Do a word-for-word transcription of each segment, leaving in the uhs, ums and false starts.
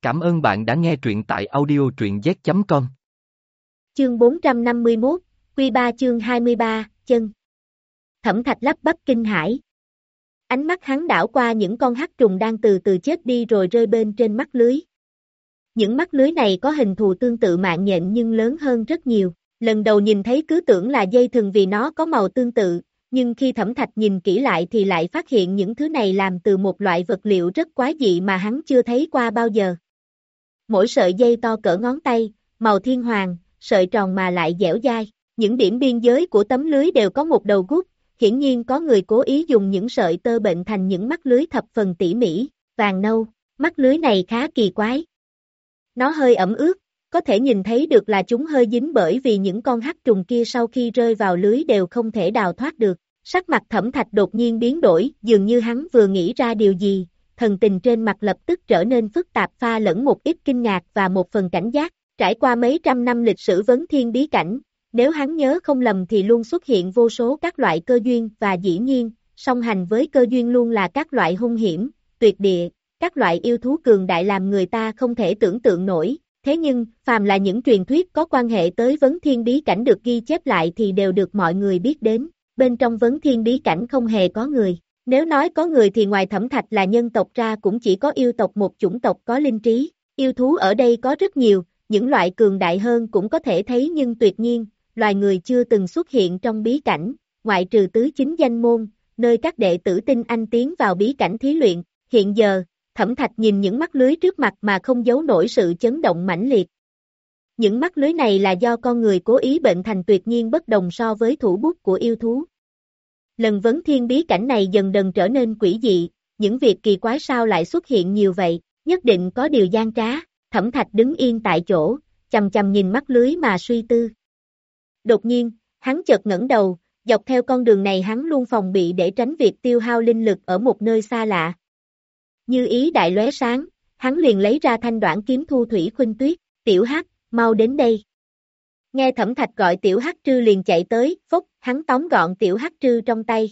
Cảm ơn bạn đã nghe truyện tại audio truyện z chấm com. Chương bốn trăm năm mươi mốt, Quy ba chương hai mươi ba, chân. Thẩm Thạch lắp bắp kinh hãi. Ánh mắt hắn đảo qua những con hắc trùng đang từ từ chết đi rồi rơi bên trên mắt lưới. Những mắt lưới này có hình thù tương tự mạng nhện nhưng lớn hơn rất nhiều. Lần đầu nhìn thấy cứ tưởng là dây thừng vì nó có màu tương tự, nhưng khi Thẩm Thạch nhìn kỹ lại thì lại phát hiện những thứ này làm từ một loại vật liệu rất quái dị mà hắn chưa thấy qua bao giờ. Mỗi sợi dây to cỡ ngón tay, màu thiên hoàng, sợi tròn mà lại dẻo dai. Những điểm biên giới của tấm lưới đều có một đầu gút, hiển nhiên có người cố ý dùng những sợi tơ bệnh thành những mắt lưới thập phần tỉ mỉ, vàng nâu. Mắt lưới này khá kỳ quái. Nó hơi ẩm ướt, có thể nhìn thấy được là chúng hơi dính bởi vì những con hắc trùng kia sau khi rơi vào lưới đều không thể đào thoát được. Sắc mặt Thẩm Thạch đột nhiên biến đổi, dường như hắn vừa nghĩ ra điều gì, thần tình trên mặt lập tức trở nên phức tạp pha lẫn một ít kinh ngạc và một phần cảnh giác. Trải qua mấy trăm năm lịch sử vấn thiên bí cảnh, nếu hắn nhớ không lầm thì luôn xuất hiện vô số các loại cơ duyên và dĩ nhiên, song hành với cơ duyên luôn là các loại hung hiểm, tuyệt địa, các loại yêu thú cường đại làm người ta không thể tưởng tượng nổi. Thế nhưng, phàm là những truyền thuyết có quan hệ tới vấn thiên bí cảnh được ghi chép lại thì đều được mọi người biết đến. Bên trong vấn thiên bí cảnh không hề có người. Nếu nói có người thì ngoài Thẩm Thạch là nhân tộc ra cũng chỉ có yêu tộc một chủng tộc có linh trí. Yêu thú ở đây có rất nhiều, những loại cường đại hơn cũng có thể thấy nhưng tuyệt nhiên, loài người chưa từng xuất hiện trong bí cảnh, ngoại trừ tứ chính danh môn, nơi các đệ tử tinh anh tiến vào bí cảnh thí luyện. Hiện giờ, Thẩm Thạch nhìn những mắt lưới trước mặt mà không giấu nổi sự chấn động mãnh liệt. Những mắt lưới này là do con người cố ý bệnh thành tuyệt nhiên bất đồng so với thủ bút của yêu thú. Lần vấn thiên bí cảnh này dần dần trở nên quỷ dị, những việc kỳ quái sao lại xuất hiện nhiều vậy, nhất định có điều gian trá. Thẩm Thạch đứng yên tại chỗ, chằm chằm nhìn mắt lưới mà suy tư. Đột nhiên, hắn chợt ngẩng đầu, dọc theo con đường này hắn luôn phòng bị để tránh việc tiêu hao linh lực ở một nơi xa lạ. Như ý đại lóe sáng, hắn liền lấy ra thanh đoản kiếm thu thủy khuynh tuyết, tiểu hắc, mau đến đây. Nghe Thẩm Thạch gọi tiểu hắc trư liền chạy tới, phốc, hắn tóm gọn tiểu hắc trư trong tay.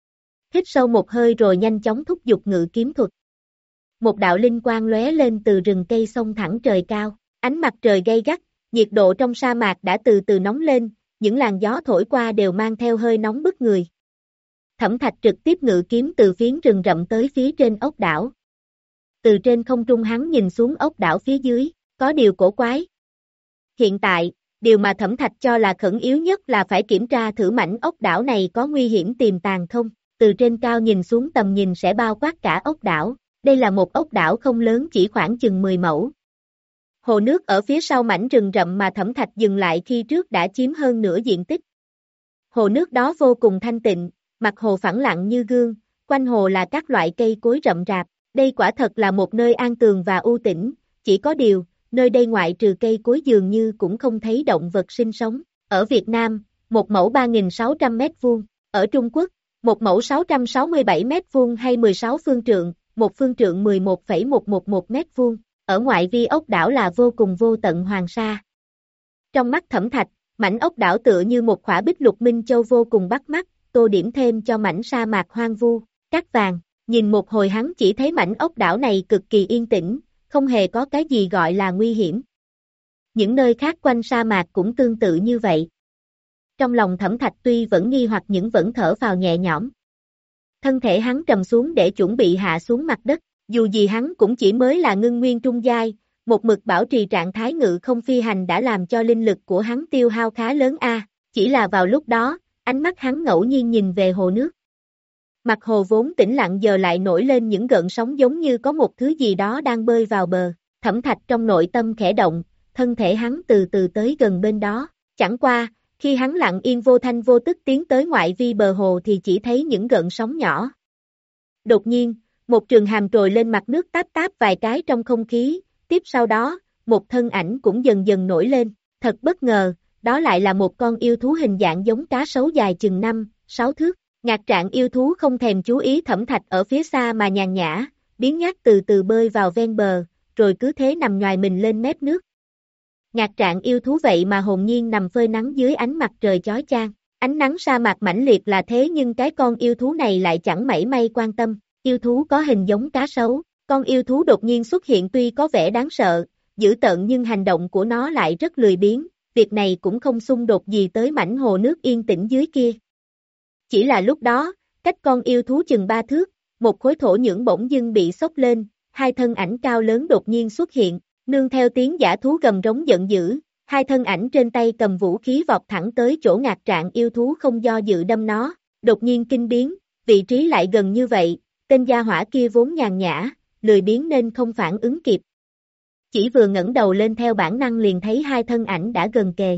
Hít sâu một hơi rồi nhanh chóng thúc giục ngự kiếm thuật. Một đạo linh quang lóe lên từ rừng cây xông thẳng trời cao, ánh mặt trời gay gắt, nhiệt độ trong sa mạc đã từ từ nóng lên, những làn gió thổi qua đều mang theo hơi nóng bức người. Thẩm Thạch trực tiếp ngự kiếm từ phiến rừng rậm tới phía trên ốc đảo. Từ trên không trung hắn nhìn xuống ốc đảo phía dưới, có điều cổ quái. Hiện tại, điều mà Thẩm Thạch cho là khẩn yếu nhất là phải kiểm tra thử mảnh ốc đảo này có nguy hiểm tiềm tàng không. Từ trên cao nhìn xuống tầm nhìn sẽ bao quát cả ốc đảo. Đây là một ốc đảo không lớn chỉ khoảng chừng mười mẫu. Hồ nước ở phía sau mảnh rừng rậm mà Thẩm Thạch dừng lại khi trước đã chiếm hơn nửa diện tích. Hồ nước đó vô cùng thanh tịnh, mặt hồ phẳng lặng như gương, quanh hồ là các loại cây cối rậm rạp. Đây quả thật là một nơi an tường và u tĩnh, chỉ có điều, nơi đây ngoại trừ cây cối dường như cũng không thấy động vật sinh sống. Ở Việt Nam, một mẫu ba nghìn sáu trăm mét vuông, ở Trung Quốc, một mẫu sáu trăm sáu mươi bảy mét vuông hay mười sáu phương trượng, một phương trượng mười một phẩy một một một mét vuông, ở ngoại vi ốc đảo là vô cùng vô tận hoàng sa. Trong mắt Thẩm Thạch, mảnh ốc đảo tựa như một khỏa bích lục minh châu vô cùng bắt mắt, tô điểm thêm cho mảnh sa mạc hoang vu, cát vàng. Nhìn một hồi hắn chỉ thấy mảnh ốc đảo này cực kỳ yên tĩnh, không hề có cái gì gọi là nguy hiểm. Những nơi khác quanh sa mạc cũng tương tự như vậy. Trong lòng Thẩm Thạch tuy vẫn nghi hoặc nhưng vẫn thở phào nhẹ nhõm. Thân thể hắn trầm xuống để chuẩn bị hạ xuống mặt đất, dù gì hắn cũng chỉ mới là ngưng nguyên trung giai, một mực bảo trì trạng thái ngự không phi hành đã làm cho linh lực của hắn tiêu hao khá lớn a. À. Chỉ là vào lúc đó, ánh mắt hắn ngẫu nhiên nhìn về hồ nước. Mặt hồ vốn tĩnh lặng giờ lại nổi lên những gợn sóng giống như có một thứ gì đó đang bơi vào bờ. Thẩm Thạch trong nội tâm khẽ động, thân thể hắn từ từ tới gần bên đó. Chẳng qua, khi hắn lặng yên vô thanh vô tức tiến tới ngoại vi bờ hồ thì chỉ thấy những gợn sóng nhỏ. Đột nhiên, một trường hàm trồi lên mặt nước táp táp vài cái trong không khí, tiếp sau đó, một thân ảnh cũng dần dần nổi lên. Thật bất ngờ, đó lại là một con yêu thú hình dạng giống cá sấu dài chừng năm, sáu thước. Ngạc Trạng yêu thú không thèm chú ý Thẩm Thạch ở phía xa mà nhàn nhã, biến nhác từ từ bơi vào ven bờ, rồi cứ thế nằm nhoài mình lên mép nước. Ngạc Trạng yêu thú vậy mà hồn nhiên nằm phơi nắng dưới ánh mặt trời chói chang. Ánh nắng sa mạc mãnh liệt là thế nhưng cái con yêu thú này lại chẳng mảy may quan tâm. Yêu thú có hình giống cá sấu, Con yêu thú đột nhiên xuất hiện tuy có vẻ đáng sợ, dữ tợn nhưng hành động của nó lại rất lười biếng, việc này cũng không xung đột gì tới mảnh hồ nước yên tĩnh dưới kia. Chỉ là lúc đó, cách con yêu thú chừng ba thước, một khối thổ nhưỡng bỗng dưng bị xốc lên, hai thân ảnh cao lớn đột nhiên xuất hiện, nương theo tiếng dã thú gầm rống giận dữ, hai thân ảnh trên tay cầm vũ khí vọt thẳng tới chỗ ngạc trạng yêu thú không do dự đâm nó, đột nhiên kinh biến, vị trí lại gần như vậy, tên gia hỏa kia vốn nhàn nhã, lười biếng nên không phản ứng kịp. Chỉ vừa ngẩng đầu lên theo bản năng liền thấy hai thân ảnh đã gần kề.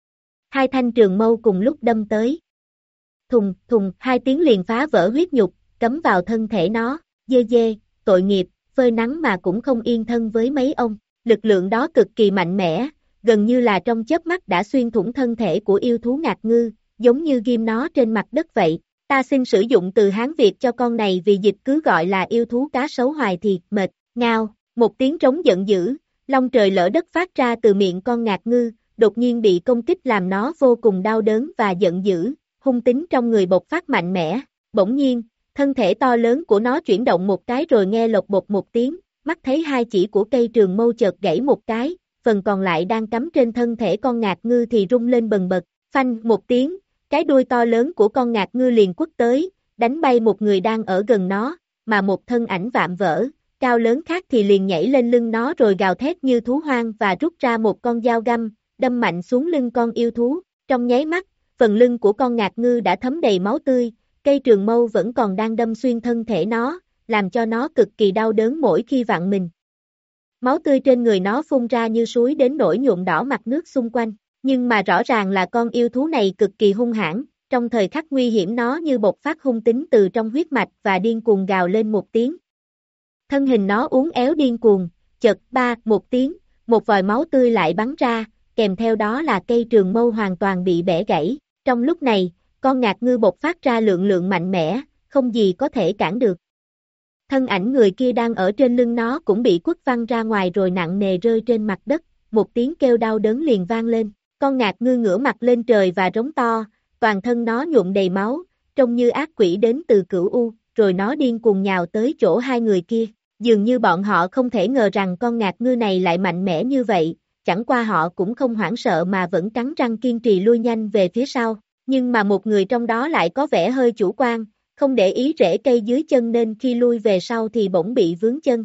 Hai thanh trường mâu cùng lúc đâm tới. Thùng, thùng, hai tiếng liền phá vỡ huyết nhục, cắm vào thân thể nó, dê dê, tội nghiệp, phơi nắng mà cũng không yên thân với mấy ông. Lực lượng đó cực kỳ mạnh mẽ, gần như là trong chớp mắt đã xuyên thủng thân thể của yêu thú ngạc ngư, giống như ghim nó trên mặt đất vậy. Ta xin sử dụng từ Hán Việt cho con này vì dịch cứ gọi là yêu thú cá sấu hoài thì, mệt, ngao, một tiếng trống giận dữ, long trời lỡ đất phát ra từ miệng con ngạc ngư, đột nhiên bị công kích làm nó vô cùng đau đớn và giận dữ, hung tính trong người bộc phát mạnh mẽ, bỗng nhiên, thân thể to lớn của nó chuyển động một cái rồi nghe lộc bột một tiếng, mắt thấy hai chỉ của cây trường mâu chợt gãy một cái, phần còn lại đang cắm trên thân thể con ngạc ngư thì rung lên bần bật, phanh một tiếng, cái đuôi to lớn của con ngạc ngư liền quất tới, đánh bay một người đang ở gần nó, mà một thân ảnh vạm vỡ, cao lớn khác thì liền nhảy lên lưng nó rồi gào thét như thú hoang và rút ra một con dao găm, đâm mạnh xuống lưng con yêu thú, trong nháy mắt, phần lưng của con ngạc ngư đã thấm đầy máu tươi, cây trường mâu vẫn còn đang đâm xuyên thân thể nó, làm cho nó cực kỳ đau đớn mỗi khi vặn mình. Máu tươi trên người nó phun ra như suối đến nỗi nhuộm đỏ mặt nước xung quanh, nhưng mà rõ ràng là con yêu thú này cực kỳ hung hãn, trong thời khắc nguy hiểm nó như bộc phát hung tính từ trong huyết mạch và điên cuồng gào lên một tiếng. Thân hình nó uốn éo điên cuồng, chợt ba một tiếng, một vòi máu tươi lại bắn ra, kèm theo đó là cây trường mâu hoàn toàn bị bẻ gãy. Trong lúc này, con ngạc ngư bộc phát ra lượng lượng mạnh mẽ, không gì có thể cản được. Thân ảnh người kia đang ở trên lưng nó cũng bị quất văng ra ngoài rồi nặng nề rơi trên mặt đất, một tiếng kêu đau đớn liền vang lên. Con ngạc ngư ngửa mặt lên trời và rống to, toàn thân nó nhuộm đầy máu, trông như ác quỷ đến từ cửu u, rồi nó điên cuồng nhào tới chỗ hai người kia. Dường như bọn họ không thể ngờ rằng con ngạc ngư này lại mạnh mẽ như vậy, chẳng qua họ cũng không hoảng sợ mà vẫn cắn răng kiên trì lui nhanh về phía sau. Nhưng mà một người trong đó lại có vẻ hơi chủ quan, không để ý rễ cây dưới chân nên khi lui về sau thì bỗng bị vướng chân.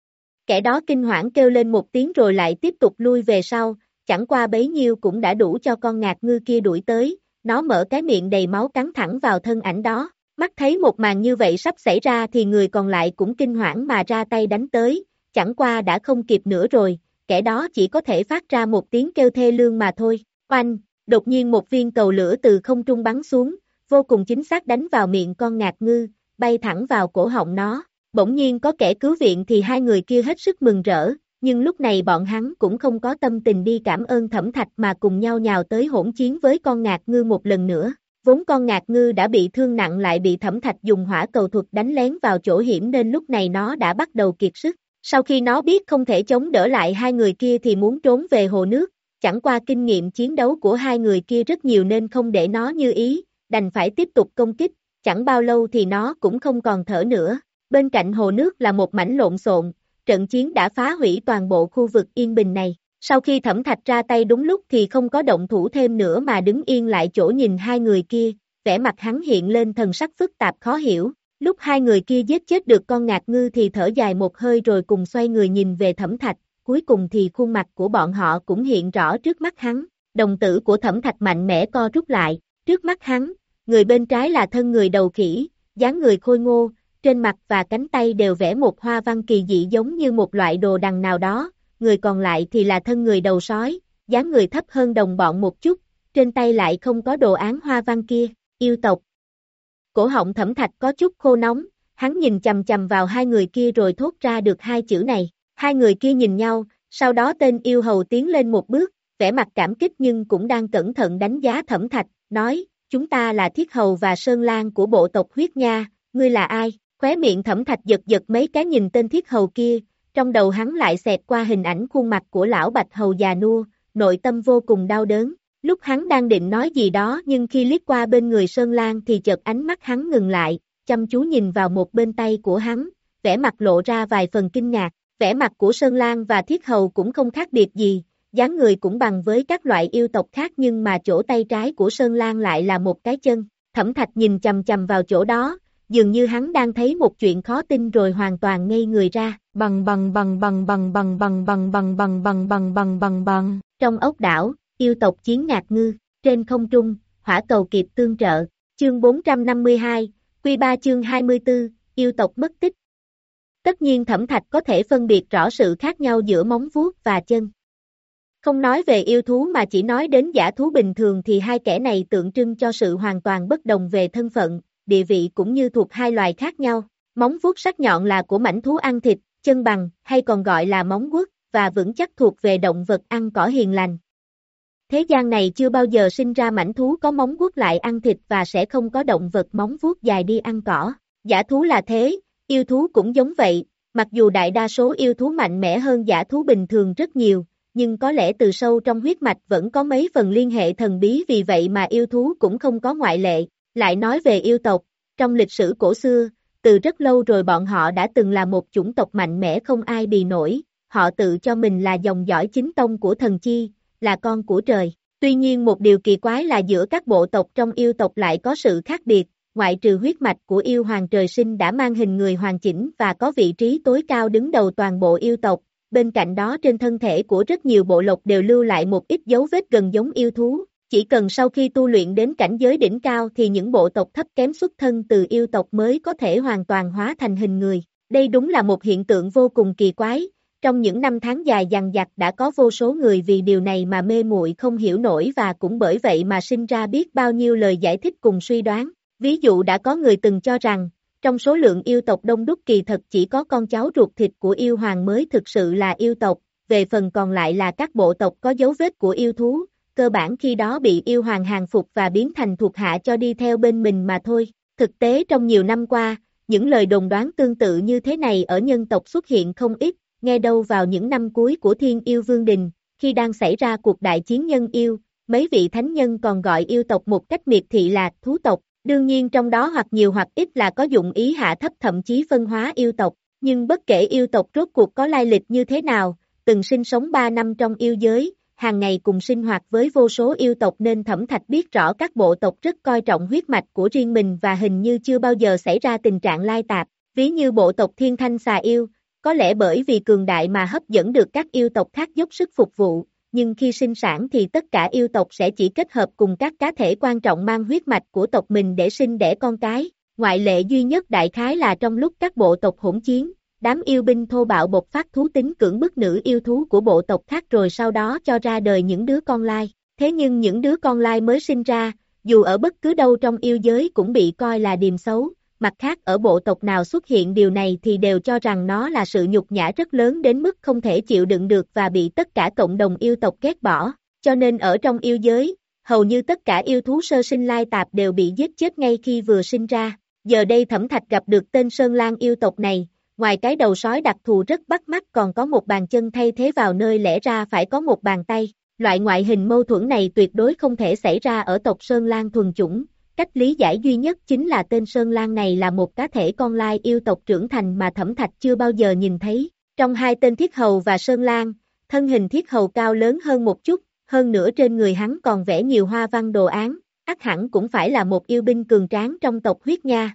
Kẻ đó kinh hoảng kêu lên một tiếng rồi lại tiếp tục lui về sau, chẳng qua bấy nhiêu cũng đã đủ cho con ngạc ngư kia đuổi tới, nó mở cái miệng đầy máu cắn thẳng vào thân ảnh đó. Mắt thấy một màn như vậy sắp xảy ra thì người còn lại cũng kinh hoảng mà ra tay đánh tới, chẳng qua đã không kịp nữa rồi, kẻ đó chỉ có thể phát ra một tiếng kêu thê lương mà thôi. Oanh! Đột nhiên một viên cầu lửa từ không trung bắn xuống, vô cùng chính xác đánh vào miệng con ngạc ngư, bay thẳng vào cổ họng nó. Bỗng nhiên có kẻ cứu viện thì hai người kia hết sức mừng rỡ, nhưng lúc này bọn hắn cũng không có tâm tình đi cảm ơn Thẩm Thạch mà cùng nhau nhào tới hỗn chiến với con ngạc ngư một lần nữa. Vốn con ngạc ngư đã bị thương nặng lại bị Thẩm Thạch dùng hỏa cầu thuật đánh lén vào chỗ hiểm nên lúc này nó đã bắt đầu kiệt sức. Sau khi nó biết không thể chống đỡ lại hai người kia thì muốn trốn về hồ nước, chẳng qua kinh nghiệm chiến đấu của hai người kia rất nhiều nên không để nó như ý, đành phải tiếp tục công kích, chẳng bao lâu thì nó cũng không còn thở nữa. Bên cạnh hồ nước là một mảnh lộn xộn, trận chiến đã phá hủy toàn bộ khu vực yên bình này. Sau khi Thẩm Thạch ra tay đúng lúc thì không có động thủ thêm nữa mà đứng yên lại chỗ nhìn hai người kia, vẻ mặt hắn hiện lên thần sắc phức tạp khó hiểu. Lúc hai người kia giết chết được con ngạc ngư thì thở dài một hơi rồi cùng xoay người nhìn về Thẩm Thạch, cuối cùng thì khuôn mặt của bọn họ cũng hiện rõ trước mắt hắn. Đồng tử của Thẩm Thạch mạnh mẽ co rút lại, trước mắt hắn, người bên trái là thân người đầu khỉ, dáng người khôi ngô, trên mặt và cánh tay đều vẽ một hoa văn kỳ dị giống như một loại đồ đằng nào đó, người còn lại thì là thân người đầu sói, dáng người thấp hơn đồng bọn một chút, trên tay lại không có đồ án hoa văn kia, yêu tộc. Cổ họng Thẩm Thạch có chút khô nóng, hắn nhìn chằm chằm vào hai người kia rồi thốt ra được hai chữ này. Hai người kia nhìn nhau, sau đó tên yêu hầu tiến lên một bước, vẻ mặt cảm kích nhưng cũng đang cẩn thận đánh giá Thẩm Thạch, nói, chúng ta là Thiết Hầu và Sơn Lan của bộ tộc Huyết Nha, ngươi là ai? Khóe miệng Thẩm Thạch giật giật mấy cái nhìn tên Thiết Hầu kia, trong đầu hắn lại xẹt qua hình ảnh khuôn mặt của lão Bạch Hầu già nua, nội tâm vô cùng đau đớn. Lúc hắn đang định nói gì đó nhưng khi liếc qua bên người Sơn Lan thì chợt ánh mắt hắn ngừng lại, chăm chú nhìn vào một bên tay của hắn, vẻ mặt lộ ra vài phần kinh ngạc, vẻ mặt của Sơn Lan và Thiết Hầu cũng không khác biệt gì, dáng người cũng bằng với các loại yêu tộc khác nhưng mà chỗ tay trái của Sơn Lan lại là một cái chân, Thẩm Thạch nhìn chằm chằm vào chỗ đó, dường như hắn đang thấy một chuyện khó tin rồi hoàn toàn ngây người ra, bằng bằng bằng bằng bằng bằng bằng bằng bằng bằng bằng bằng bằng bằng bằng, trong ốc đảo, yêu tộc chiến ngạc ngư, trên không trung, hỏa cầu kịp tương trợ, chương bốn trăm năm mươi hai, Quy ba chương hai mươi tư, yêu tộc mất tích. Tất nhiên Thẩm Thạch có thể phân biệt rõ sự khác nhau giữa móng vuốt và chân. Không nói về yêu thú mà chỉ nói đến dã thú bình thường thì hai kẻ này tượng trưng cho sự hoàn toàn bất đồng về thân phận, địa vị cũng như thuộc hai loài khác nhau. Móng vuốt sắc nhọn là của mãnh thú ăn thịt, chân bằng, hay còn gọi là móng vuốt, và vững chắc thuộc về động vật ăn cỏ hiền lành. Thế gian này chưa bao giờ sinh ra mãnh thú có móng vuốt lại ăn thịt và sẽ không có động vật móng vuốt dài đi ăn cỏ. Dã thú là thế, yêu thú cũng giống vậy, mặc dù đại đa số yêu thú mạnh mẽ hơn dã thú bình thường rất nhiều, nhưng có lẽ từ sâu trong huyết mạch vẫn có mấy phần liên hệ thần bí vì vậy mà yêu thú cũng không có ngoại lệ. Lại nói về yêu tộc, trong lịch sử cổ xưa, từ rất lâu rồi bọn họ đã từng là một chủng tộc mạnh mẽ không ai bì nổi, họ tự cho mình là dòng dõi chính tông của thần chi, là con của trời. Tuy nhiên một điều kỳ quái là giữa các bộ tộc trong yêu tộc lại có sự khác biệt, ngoại trừ huyết mạch của yêu hoàng trời sinh đã mang hình người hoàn chỉnh và có vị trí tối cao đứng đầu toàn bộ yêu tộc, bên cạnh đó trên thân thể của rất nhiều bộ lộc đều lưu lại một ít dấu vết gần giống yêu thú. Chỉ cần sau khi tu luyện đến cảnh giới đỉnh cao thì những bộ tộc thấp kém xuất thân từ yêu tộc mới có thể hoàn toàn hóa thành hình người. Đây đúng là một hiện tượng vô cùng kỳ quái. Trong những năm tháng dài dằng dặc đã có vô số người vì điều này mà mê muội không hiểu nổi và cũng bởi vậy mà sinh ra biết bao nhiêu lời giải thích cùng suy đoán. Ví dụ đã có người từng cho rằng, trong số lượng yêu tộc đông đúc kỳ thật chỉ có con cháu ruột thịt của yêu hoàng mới thực sự là yêu tộc, về phần còn lại là các bộ tộc có dấu vết của yêu thú. Cơ bản khi đó bị yêu hoàng hàng phục và biến thành thuộc hạ cho đi theo bên mình mà thôi. Thực tế trong nhiều năm qua, những lời đồn đoán tương tự như thế này ở nhân tộc xuất hiện không ít, nghe đâu vào những năm cuối của Thiên Yêu Vương Đình, khi đang xảy ra cuộc đại chiến nhân yêu, mấy vị thánh nhân còn gọi yêu tộc một cách miệt thị là thú tộc, đương nhiên trong đó hoặc nhiều hoặc ít là có dụng ý hạ thấp thậm chí phân hóa yêu tộc, nhưng bất kể yêu tộc rốt cuộc có lai lịch như thế nào, từng sinh sống ba năm trong yêu giới, hàng ngày cùng sinh hoạt với vô số yêu tộc nên Thẩm Thạch biết rõ các bộ tộc rất coi trọng huyết mạch của riêng mình và hình như chưa bao giờ xảy ra tình trạng lai tạp, ví như bộ tộc Thiên Thanh Xà Yêu, có lẽ bởi vì cường đại mà hấp dẫn được các yêu tộc khác dốc sức phục vụ, nhưng khi sinh sản thì tất cả yêu tộc sẽ chỉ kết hợp cùng các cá thể quan trọng mang huyết mạch của tộc mình để sinh đẻ con cái, ngoại lệ duy nhất đại khái là trong lúc các bộ tộc hỗn chiến. Đám yêu binh thô bạo bộc phát thú tính cưỡng bức nữ yêu thú của bộ tộc khác rồi sau đó cho ra đời những đứa con lai. Thế nhưng những đứa con lai mới sinh ra, dù ở bất cứ đâu trong yêu giới cũng bị coi là điềm xấu, mặt khác ở bộ tộc nào xuất hiện điều này thì đều cho rằng nó là sự nhục nhã rất lớn đến mức không thể chịu đựng được và bị tất cả cộng đồng yêu tộc ghét bỏ. Cho nên ở trong yêu giới, hầu như tất cả yêu thú sơ sinh lai tạp đều bị giết chết ngay khi vừa sinh ra. Giờ đây Thẩm Thạch gặp được tên Sơn Lan yêu tộc này. Ngoài cái đầu sói đặc thù rất bắt mắt còn có một bàn chân thay thế vào nơi lẽ ra phải có một bàn tay. Loại ngoại hình mâu thuẫn này tuyệt đối không thể xảy ra ở tộc Sơn Lan thuần chủng. Cách lý giải duy nhất chính là tên Sơn Lan này là một cá thể con lai yêu tộc trưởng thành mà Thẩm Thạch chưa bao giờ nhìn thấy. Trong hai tên Thiết Hầu và Sơn Lan, thân hình Thiết Hầu cao lớn hơn một chút, hơn nữa trên người hắn còn vẽ nhiều hoa văn đồ án, ắt hẳn cũng phải là một yêu binh cường tráng trong tộc huyết nha.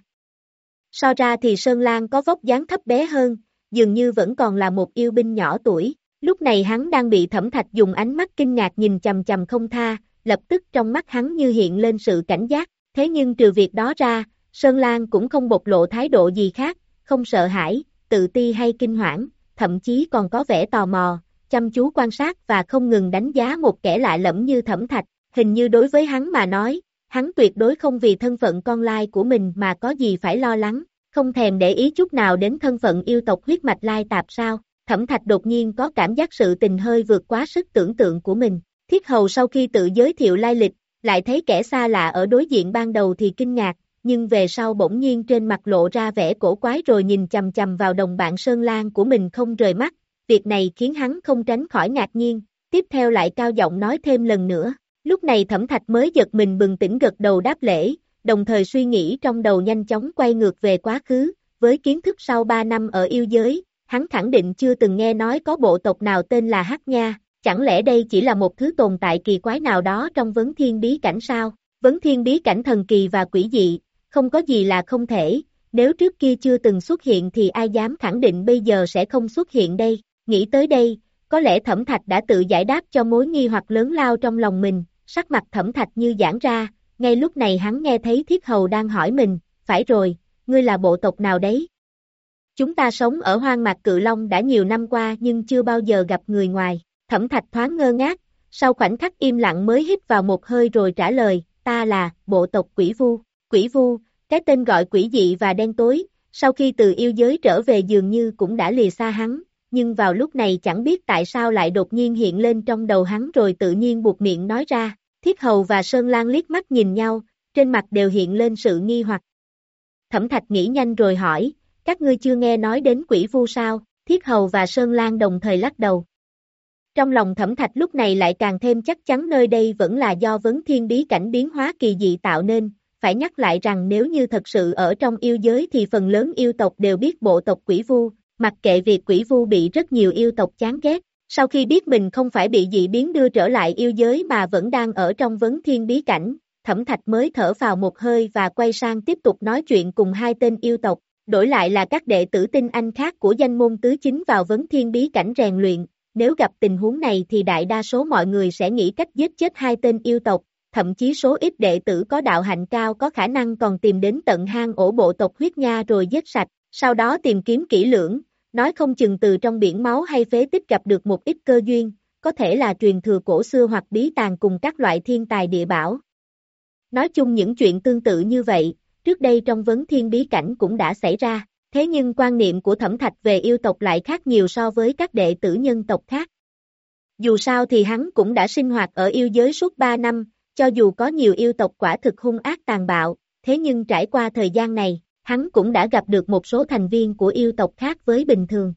So ra thì Sơn Lan có vóc dáng thấp bé hơn, dường như vẫn còn là một yêu binh nhỏ tuổi. Lúc này hắn đang bị Thẩm Thạch dùng ánh mắt kinh ngạc nhìn chằm chằm không tha, lập tức trong mắt hắn như hiện lên sự cảnh giác. Thế nhưng trừ việc đó ra, Sơn Lan cũng không bộc lộ thái độ gì khác, không sợ hãi, tự ti hay kinh hoảng, thậm chí còn có vẻ tò mò, chăm chú quan sát và không ngừng đánh giá một kẻ lạ lẫm như Thẩm Thạch. Hình như đối với hắn mà nói, hắn tuyệt đối không vì thân phận con lai của mình mà có gì phải lo lắng, không thèm để ý chút nào đến thân phận yêu tộc huyết mạch lai tạp sao. Thẩm Thạch đột nhiên có cảm giác sự tình hơi vượt quá sức tưởng tượng của mình. Thiết Hầu sau khi tự giới thiệu lai lịch, lại thấy kẻ xa lạ ở đối diện ban đầu thì kinh ngạc, nhưng về sau bỗng nhiên trên mặt lộ ra vẻ cổ quái rồi nhìn chằm chằm vào đồng bạn Sơn Lan của mình không rời mắt. Việc này khiến hắn không tránh khỏi ngạc nhiên, tiếp theo lại cao giọng nói thêm lần nữa. Lúc này Thẩm Thạch mới giật mình bừng tỉnh gật đầu đáp lễ, đồng thời suy nghĩ trong đầu nhanh chóng quay ngược về quá khứ, với kiến thức sau ba năm ở yêu giới, hắn khẳng định chưa từng nghe nói có bộ tộc nào tên là Hắc Nha, chẳng lẽ đây chỉ là một thứ tồn tại kỳ quái nào đó trong vấn thiên bí cảnh sao? Vấn thiên bí cảnh thần kỳ và quỷ dị, không có gì là không thể, nếu trước kia chưa từng xuất hiện thì ai dám khẳng định bây giờ sẽ không xuất hiện đây. Nghĩ tới đây, có lẽ Thẩm Thạch đã tự giải đáp cho mối nghi hoặc lớn lao trong lòng mình, sắc mặt Thẩm Thạch như giãn ra, ngay lúc này hắn nghe thấy Thiết Hầu đang hỏi mình, phải rồi, ngươi là bộ tộc nào đấy? Chúng ta sống ở hoang mạc Cự Long đã nhiều năm qua nhưng chưa bao giờ gặp người ngoài. Thẩm Thạch thoáng ngơ ngác, sau khoảnh khắc im lặng mới hít vào một hơi rồi trả lời, ta là bộ tộc Quỷ Vu. Quỷ Vu, cái tên gọi quỷ dị và đen tối, sau khi từ yêu giới trở về dường như cũng đã lìa xa hắn, nhưng vào lúc này chẳng biết tại sao lại đột nhiên hiện lên trong đầu hắn rồi tự nhiên buột miệng nói ra. Thiết Hầu và Sơn Lan liếc mắt nhìn nhau, trên mặt đều hiện lên sự nghi hoặc. Thẩm Thạch nghĩ nhanh rồi hỏi, các ngươi chưa nghe nói đến Quỷ Vu sao? Thiết Hầu và Sơn Lan đồng thời lắc đầu. Trong lòng Thẩm Thạch lúc này lại càng thêm chắc chắn nơi đây vẫn là do vấn thiên bí cảnh biến hóa kỳ dị tạo nên, phải nhắc lại rằng nếu như thật sự ở trong yêu giới thì phần lớn yêu tộc đều biết bộ tộc Quỷ Vu, mặc kệ việc Quỷ Vu bị rất nhiều yêu tộc chán ghét, sau khi biết mình không phải bị dị biến đưa trở lại yêu giới mà vẫn đang ở trong vấn thiên bí cảnh, Thẩm Thạch mới thở vào một hơi và quay sang tiếp tục nói chuyện cùng hai tên yêu tộc, đổi lại là các đệ tử tinh anh khác của danh môn tứ chính vào vấn thiên bí cảnh rèn luyện. Nếu gặp tình huống này thì đại đa số mọi người sẽ nghĩ cách giết chết hai tên yêu tộc, thậm chí số ít đệ tử có đạo hạnh cao có khả năng còn tìm đến tận hang ổ bộ tộc huyết nha rồi giết sạch, sau đó tìm kiếm kỹ lưỡng, nói không chừng từ trong biển máu hay phế tích gặp được một ít cơ duyên, có thể là truyền thừa cổ xưa hoặc bí tàng cùng các loại thiên tài địa bảo. Nói chung những chuyện tương tự như vậy, trước đây trong vấn thiên bí cảnh cũng đã xảy ra. Thế nhưng quan niệm của Thẩm Thạch về yêu tộc lại khác nhiều so với các đệ tử nhân tộc khác. Dù sao thì hắn cũng đã sinh hoạt ở yêu giới suốt ba năm, cho dù có nhiều yêu tộc quả thực hung ác tàn bạo, thế nhưng trải qua thời gian này, hắn cũng đã gặp được một số thành viên của yêu tộc khác với bình thường.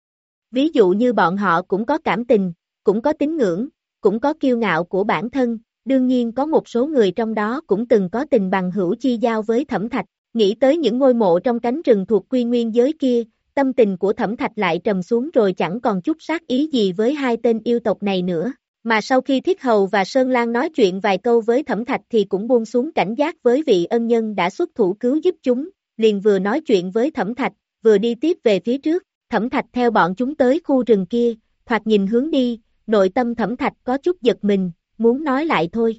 Ví dụ như bọn họ cũng có cảm tình, cũng có tín ngưỡng, cũng có kiêu ngạo của bản thân, đương nhiên có một số người trong đó cũng từng có tình bằng hữu chi giao với Thẩm Thạch. Nghĩ tới những ngôi mộ trong cánh rừng thuộc quy nguyên giới kia, tâm tình của Thẩm Thạch lại trầm xuống rồi chẳng còn chút sát ý gì với hai tên yêu tộc này nữa. Mà sau khi Thiết Hầu và Sơn Lan nói chuyện vài câu với Thẩm Thạch thì cũng buông xuống cảnh giác với vị ân nhân đã xuất thủ cứu giúp chúng, liền vừa nói chuyện với Thẩm Thạch, vừa đi tiếp về phía trước. Thẩm Thạch theo bọn chúng tới khu rừng kia, thoạt nhìn hướng đi, nội tâm Thẩm Thạch có chút giật mình, muốn nói lại thôi.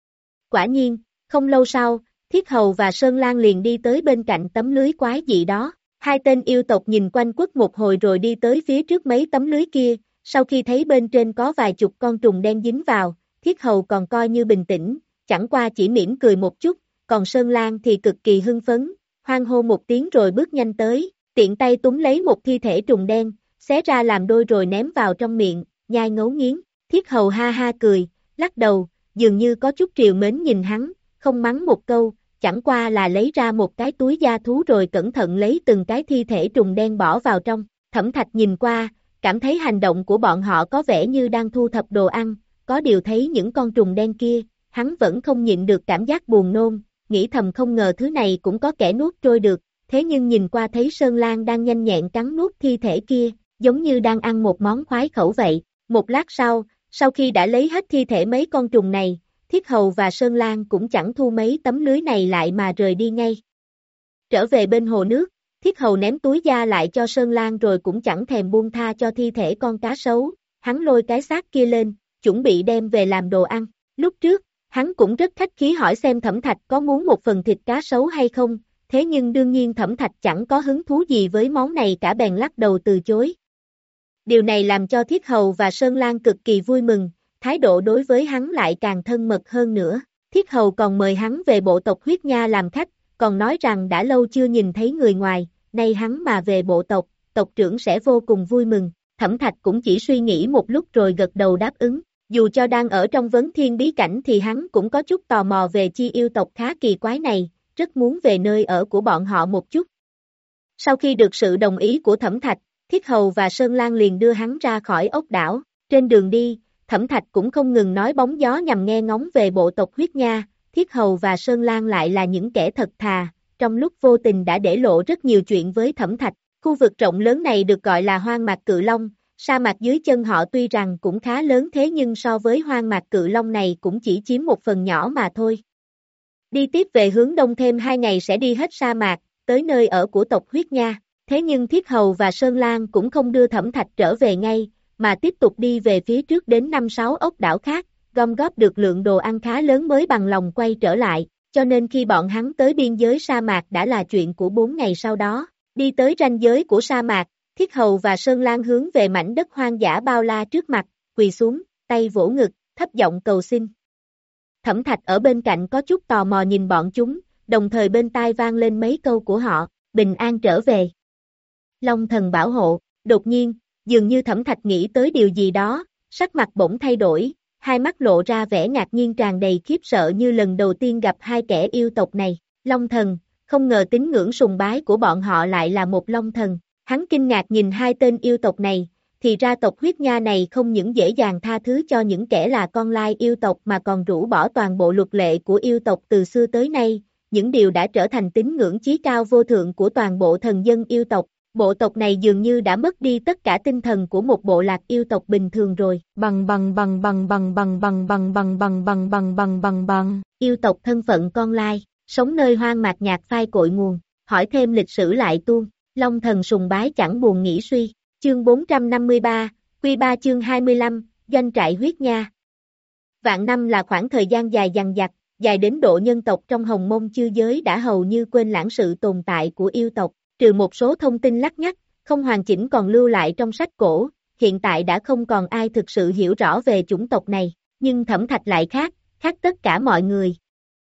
Quả nhiên, không lâu sau, Thiết Hầu và Sơn Lan liền đi tới bên cạnh tấm lưới quái dị đó. Hai tên yêu tộc nhìn quanh quất một hồi rồi đi tới phía trước mấy tấm lưới kia, sau khi thấy bên trên có vài chục con trùng đen dính vào, Thiết Hầu còn coi như bình tĩnh, chẳng qua chỉ mỉm cười một chút, còn Sơn Lan thì cực kỳ hưng phấn, hoan hô một tiếng rồi bước nhanh tới, tiện tay túm lấy một thi thể trùng đen, xé ra làm đôi rồi ném vào trong miệng, nhai ngấu nghiến. Thiết Hầu ha ha cười, lắc đầu, dường như có chút trìu mến nhìn hắn, không mắng một câu, chẳng qua là lấy ra một cái túi da thú rồi cẩn thận lấy từng cái thi thể trùng đen bỏ vào trong. Thẩm Thạch nhìn qua, cảm thấy hành động của bọn họ có vẻ như đang thu thập đồ ăn, có điều thấy những con trùng đen kia, hắn vẫn không nhịn được cảm giác buồn nôn, nghĩ thầm không ngờ thứ này cũng có kẻ nuốt trôi được, thế nhưng nhìn qua thấy Sơn Lan đang nhanh nhẹn cắn nuốt thi thể kia, giống như đang ăn một món khoái khẩu vậy. Một lát sau, sau khi đã lấy hết thi thể mấy con trùng này, Thiết Hầu và Sơn Lan cũng chẳng thu mấy tấm lưới này lại mà rời đi ngay. Trở về bên hồ nước, Thiết Hầu ném túi da lại cho Sơn Lan rồi cũng chẳng thèm buông tha cho thi thể con cá sấu, hắn lôi cái xác kia lên, chuẩn bị đem về làm đồ ăn. Lúc trước, hắn cũng rất khách khí hỏi xem Thẩm Thạch có muốn một phần thịt cá sấu hay không, thế nhưng đương nhiên Thẩm Thạch chẳng có hứng thú gì với món này cả bèn lắc đầu từ chối. Điều này làm cho Thiết Hầu và Sơn Lan cực kỳ vui mừng, thái độ đối với hắn lại càng thân mật hơn nữa. Thiết Hầu còn mời hắn về bộ tộc huyết nha làm khách, còn nói rằng đã lâu chưa nhìn thấy người ngoài, nay hắn mà về bộ tộc, tộc trưởng sẽ vô cùng vui mừng. Thẩm Thạch cũng chỉ suy nghĩ một lúc rồi gật đầu đáp ứng. Dù cho đang ở trong vấn thiên bí cảnh thì hắn cũng có chút tò mò về chi yêu tộc khá kỳ quái này, rất muốn về nơi ở của bọn họ một chút. Sau khi được sự đồng ý của Thẩm Thạch, Thiết Hầu và Sơn Lan liền đưa hắn ra khỏi ốc đảo. Trên đường đi, Thẩm Thạch cũng không ngừng nói bóng gió nhằm nghe ngóng về bộ tộc huyết nha. Thiết Hầu và Sơn Lan lại là những kẻ thật thà, trong lúc vô tình đã để lộ rất nhiều chuyện với Thẩm Thạch. Khu vực rộng lớn này được gọi là hoang mạc Cự Long, sa mạc dưới chân họ tuy rằng cũng khá lớn thế nhưng so với hoang mạc Cự Long này cũng chỉ chiếm một phần nhỏ mà thôi. Đi tiếp về hướng đông thêm hai ngày sẽ đi hết sa mạc, tới nơi ở của tộc Huyết Nha. Thế nhưng Thiết Hầu và Sơn Lan cũng không đưa Thẩm Thạch trở về ngay, mà tiếp tục đi về phía trước đến năm sáu ốc đảo khác, gom góp được lượng đồ ăn khá lớn mới bằng lòng quay trở lại, cho nên khi bọn hắn tới biên giới sa mạc đã là chuyện của bốn ngày sau đó. Đi tới ranh giới của sa mạc, Thiết Hầu và Sơn Lan hướng về mảnh đất hoang dã bao la trước mặt, quỳ xuống, tay vỗ ngực, thấp giọng cầu xin. Thẩm Thạch ở bên cạnh có chút tò mò nhìn bọn chúng, đồng thời bên tai vang lên mấy câu của họ, bình an trở về. Long thần bảo hộ, đột nhiên, dường như Thẩm Thạch nghĩ tới điều gì đó, sắc mặt bỗng thay đổi, hai mắt lộ ra vẻ ngạc nhiên tràn đầy khiếp sợ như lần đầu tiên gặp hai kẻ yêu tộc này. Long thần, không ngờ tín ngưỡng sùng bái của bọn họ lại là một long thần. Hắn kinh ngạc nhìn hai tên yêu tộc này, thì ra tộc Huyết Nha này không những dễ dàng tha thứ cho những kẻ là con lai yêu tộc mà còn rũ bỏ toàn bộ luật lệ của yêu tộc từ xưa tới nay, những điều đã trở thành tín ngưỡng chí cao vô thượng của toàn bộ thần dân yêu tộc. Bộ tộc này dường như đã mất đi tất cả tinh thần của một bộ lạc yêu tộc bình thường rồi. Bằng bằng bằng bằng bằng bằng bằng bằng bằng bằng bằng bằng bằng bằng bằng. Yêu tộc thân phận con lai, sống nơi hoang mạc nhạt phai cội nguồn, hỏi thêm lịch sử lại tuôn. Long thần sùng bái chẳng buồn nghĩ suy. Chương bốn trăm năm mươi ba, Quy ba chương hai mươi lăm, doanh trại Huyết Nha. Vạn năm là khoảng thời gian dài dằng dặc, dài đến độ nhân tộc trong Hồng Mông chư giới đã hầu như quên lãng sự tồn tại của yêu tộc. Trừ một số thông tin lắt nhắt, không hoàn chỉnh còn lưu lại trong sách cổ, hiện tại đã không còn ai thực sự hiểu rõ về chủng tộc này, nhưng Thẩm Thạch lại khác, khác tất cả mọi người.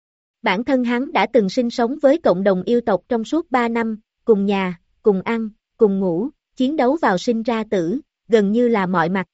Bản thân hắn đã từng sinh sống với cộng đồng yêu tộc trong suốt ba năm, cùng nhà, cùng ăn, cùng ngủ, chiến đấu vào sinh ra tử, gần như là mọi mặt.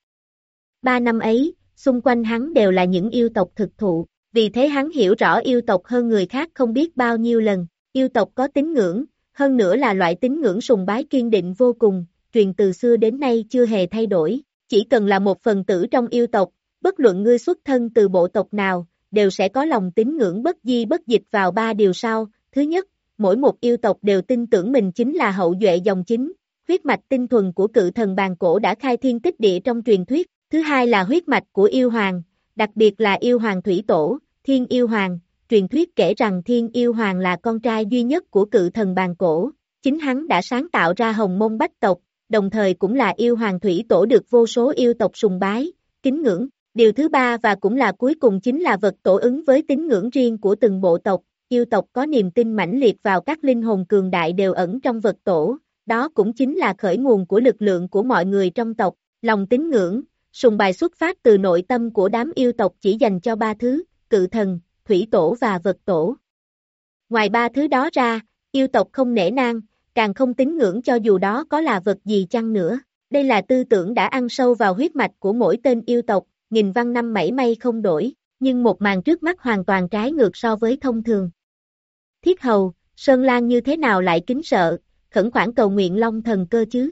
Ba năm ấy, xung quanh hắn đều là những yêu tộc thực thụ, vì thế hắn hiểu rõ yêu tộc hơn người khác không biết bao nhiêu lần. Yêu tộc có tín ngưỡng, hơn nữa là loại tín ngưỡng sùng bái kiên định vô cùng, truyền từ xưa đến nay chưa hề thay đổi. Chỉ cần là một phần tử trong yêu tộc, bất luận ngươi xuất thân từ bộ tộc nào, đều sẽ có lòng tín ngưỡng bất di bất dịch vào ba điều sau. Thứ nhất, mỗi một yêu tộc đều tin tưởng mình chính là hậu duệ dòng chính, huyết mạch tinh thuần của cự thần bàn cổ đã khai thiên tích địa trong truyền thuyết. Thứ hai là huyết mạch của yêu hoàng, đặc biệt là yêu hoàng thủy tổ, thiên yêu hoàng. Truyền thuyết kể rằng Thiên Yêu Hoàng là con trai duy nhất của cự thần bàn cổ, chính hắn đã sáng tạo ra Hồng Mông Bách tộc, đồng thời cũng là yêu hoàng thủy tổ được vô số yêu tộc sùng bái, kính ngưỡng. Điều thứ ba và cũng là cuối cùng chính là vật tổ ứng với tín ngưỡng riêng của từng bộ tộc, yêu tộc có niềm tin mãnh liệt vào các linh hồn cường đại đều ẩn trong vật tổ, đó cũng chính là khởi nguồn của lực lượng của mọi người trong tộc. Lòng tín ngưỡng, sùng bái xuất phát từ nội tâm của đám yêu tộc chỉ dành cho ba thứ, cự thần, thủy tổ và vật tổ. Ngoài ba thứ đó ra, yêu tộc không nể nang, càng không tín ngưỡng cho dù đó có là vật gì chăng nữa. Đây là tư tưởng đã ăn sâu vào huyết mạch của mỗi tên yêu tộc, nghìn văn năm mảy may không đổi, nhưng một màn trước mắt hoàn toàn trái ngược so với thông thường. Thiết Hầu, Sơn Lan như thế nào lại kính sợ, khẩn khoản cầu nguyện Long thần cơ chứ?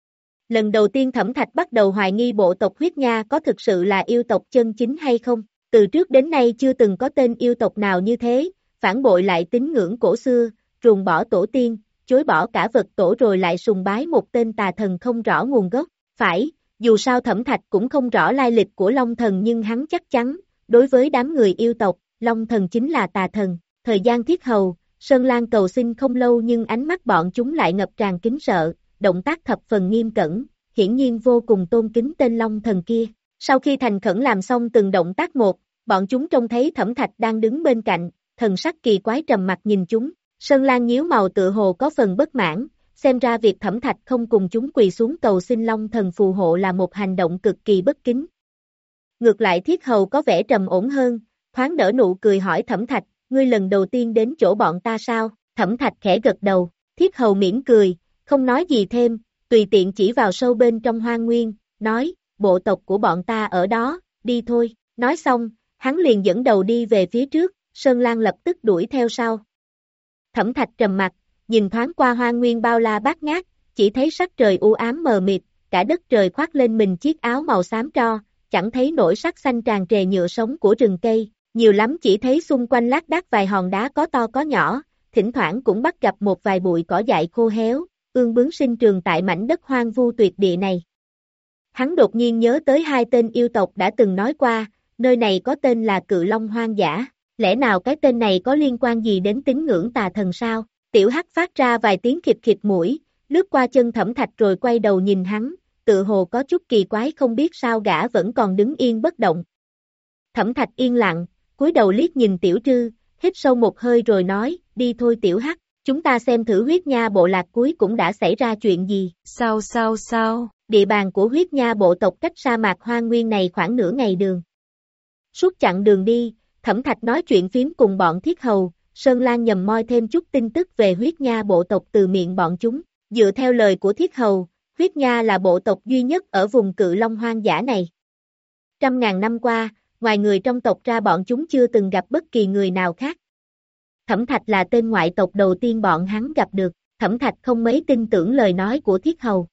Lần đầu tiên Thẩm Thạch bắt đầu hoài nghi bộ tộc Huyết Nha có thực sự là yêu tộc chân chính hay không. Từ trước đến nay chưa từng có tên yêu tộc nào như thế, phản bội lại tín ngưỡng cổ xưa, ruồng bỏ tổ tiên, chối bỏ cả vật tổ rồi lại sùng bái một tên tà thần không rõ nguồn gốc. Phải, dù sao Thẩm Thạch cũng không rõ lai lịch của Long thần nhưng hắn chắc chắn, đối với đám người yêu tộc, Long thần chính là tà thần. Thời gian Thiết Hầu, Sơn Lan cầu xin không lâu nhưng ánh mắt bọn chúng lại ngập tràn kính sợ, động tác thập phần nghiêm cẩn, hiển nhiên vô cùng tôn kính tên Long thần kia. Sau khi thành khẩn làm xong từng động tác một, bọn chúng trông thấy Thẩm Thạch đang đứng bên cạnh, thần sắc kỳ quái trầm mặt nhìn chúng. Sơn Lan nhíu màu tựa hồ có phần bất mãn, xem ra việc Thẩm Thạch không cùng chúng quỳ xuống cầu xin Long thần phù hộ là một hành động cực kỳ bất kính. Ngược lại Thiết Hầu có vẻ trầm ổn hơn, thoáng đỡ nụ cười hỏi Thẩm Thạch, ngươi lần đầu tiên đến chỗ bọn ta sao? Thẩm Thạch khẽ gật đầu, Thiết Hầu mỉm cười, không nói gì thêm, tùy tiện chỉ vào sâu bên trong hoang nguyên, nói, bộ tộc của bọn ta ở đó, đi thôi. Nói xong, hắn liền dẫn đầu đi về phía trước, Sơn Lan lập tức đuổi theo sau. Thẩm Thạch trầm mặt, nhìn thoáng qua hoang nguyên bao la bát ngát, chỉ thấy sắc trời u ám mờ mịt, cả đất trời khoác lên mình chiếc áo màu xám tro, chẳng thấy nổi sắc xanh tràn trề nhựa sống của rừng cây, nhiều lắm chỉ thấy xung quanh lác đác vài hòn đá có to có nhỏ, thỉnh thoảng cũng bắt gặp một vài bụi cỏ dại khô héo, ương bướng sinh trường tại mảnh đất hoang vu tuyệt địa này. Hắn đột nhiên nhớ tới hai tên yêu tộc đã từng nói qua, nơi này có tên là Cự Long Hoang Dã, lẽ nào cái tên này có liên quan gì đến tín ngưỡng tà thần sao? Tiểu Hắc phát ra vài tiếng khịt khịt mũi, lướt qua chân Thẩm Thạch rồi quay đầu nhìn hắn, tự hồ có chút kỳ quái không biết sao gã vẫn còn đứng yên bất động. Thẩm Thạch yên lặng, cúi đầu liếc nhìn Tiểu Trư, hít sâu một hơi rồi nói, đi thôi Tiểu Hắc, chúng ta xem thử huyết nha bộ lạc cuối cũng đã xảy ra chuyện gì. Sao sao sao? Địa bàn của huyết nha bộ tộc cách sa mạc hoang nguyên này khoảng nửa ngày đường. Suốt chặng đường đi, Thẩm Thạch nói chuyện phím cùng bọn thiết hầu, Sơn Lan nhầm moi thêm chút tin tức về huyết nha bộ tộc từ miệng bọn chúng. Dựa theo lời của thiết hầu, huyết nha là bộ tộc duy nhất ở vùng Cự Long Hoang Dã này. Trăm ngàn năm qua, ngoài người trong tộc ra bọn chúng chưa từng gặp bất kỳ người nào khác. Thẩm Thạch là tên ngoại tộc đầu tiên bọn hắn gặp được, Thẩm Thạch không mấy tin tưởng lời nói của thiết hầu.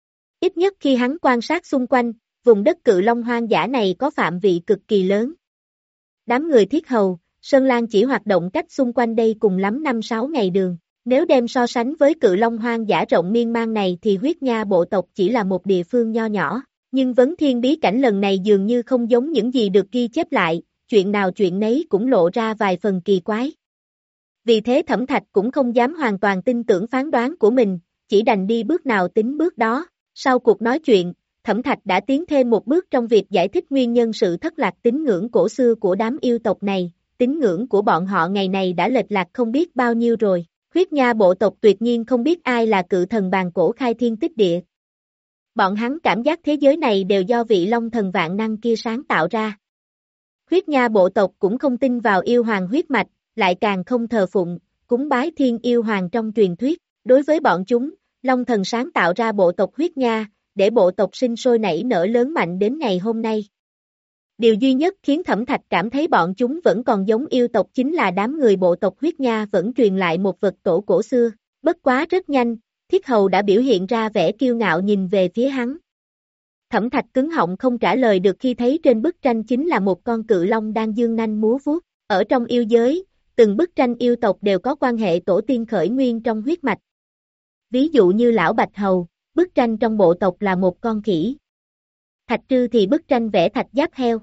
Ít nhất khi hắn quan sát xung quanh, vùng đất Cự Long Hoang Dã này có phạm vị cực kỳ lớn. Đám người thiết hầu, Sơn Lan chỉ hoạt động cách xung quanh đây cùng lắm năm sáu ngày đường. Nếu đem so sánh với Cự Long Hoang Dã rộng miên man này thì huyết nha bộ tộc chỉ là một địa phương nho nhỏ. Nhưng vấn thiên bí cảnh lần này dường như không giống những gì được ghi chép lại, chuyện nào chuyện nấy cũng lộ ra vài phần kỳ quái. Vì thế Thẩm Thạch cũng không dám hoàn toàn tin tưởng phán đoán của mình, chỉ đành đi bước nào tính bước đó. Sau cuộc nói chuyện, Thẩm Thạch đã tiến thêm một bước trong việc giải thích nguyên nhân sự thất lạc tín ngưỡng cổ xưa của đám yêu tộc này. Tín ngưỡng của bọn họ ngày này đã lệch lạc không biết bao nhiêu rồi. Huyết nha bộ tộc tuyệt nhiên không biết ai là cự thần bàn cổ khai thiên tích địa. Bọn hắn cảm giác thế giới này đều do vị long thần vạn năng kia sáng tạo ra. Huyết nha bộ tộc cũng không tin vào yêu hoàng huyết mạch, lại càng không thờ phụng, cúng bái thiên yêu hoàng trong truyền thuyết. Đối với bọn chúng, long thần sáng tạo ra bộ tộc huyết nha, để bộ tộc sinh sôi nảy nở lớn mạnh đến ngày hôm nay. Điều duy nhất khiến Thẩm Thạch cảm thấy bọn chúng vẫn còn giống yêu tộc chính là đám người bộ tộc huyết nha vẫn truyền lại một vật tổ cổ xưa. Bất quá rất nhanh, thiết hầu đã biểu hiện ra vẻ kiêu ngạo nhìn về phía hắn. Thẩm Thạch cứng họng không trả lời được khi thấy trên bức tranh chính là một con cự long đang dương nanh múa vuốt. Ở trong yêu giới, từng bức tranh yêu tộc đều có quan hệ tổ tiên khởi nguyên trong huyết mạch. Ví dụ như lão Bạch Hầu, bức tranh trong bộ tộc là một con khỉ. Thạch Trư thì bức tranh vẽ thạch giáp heo.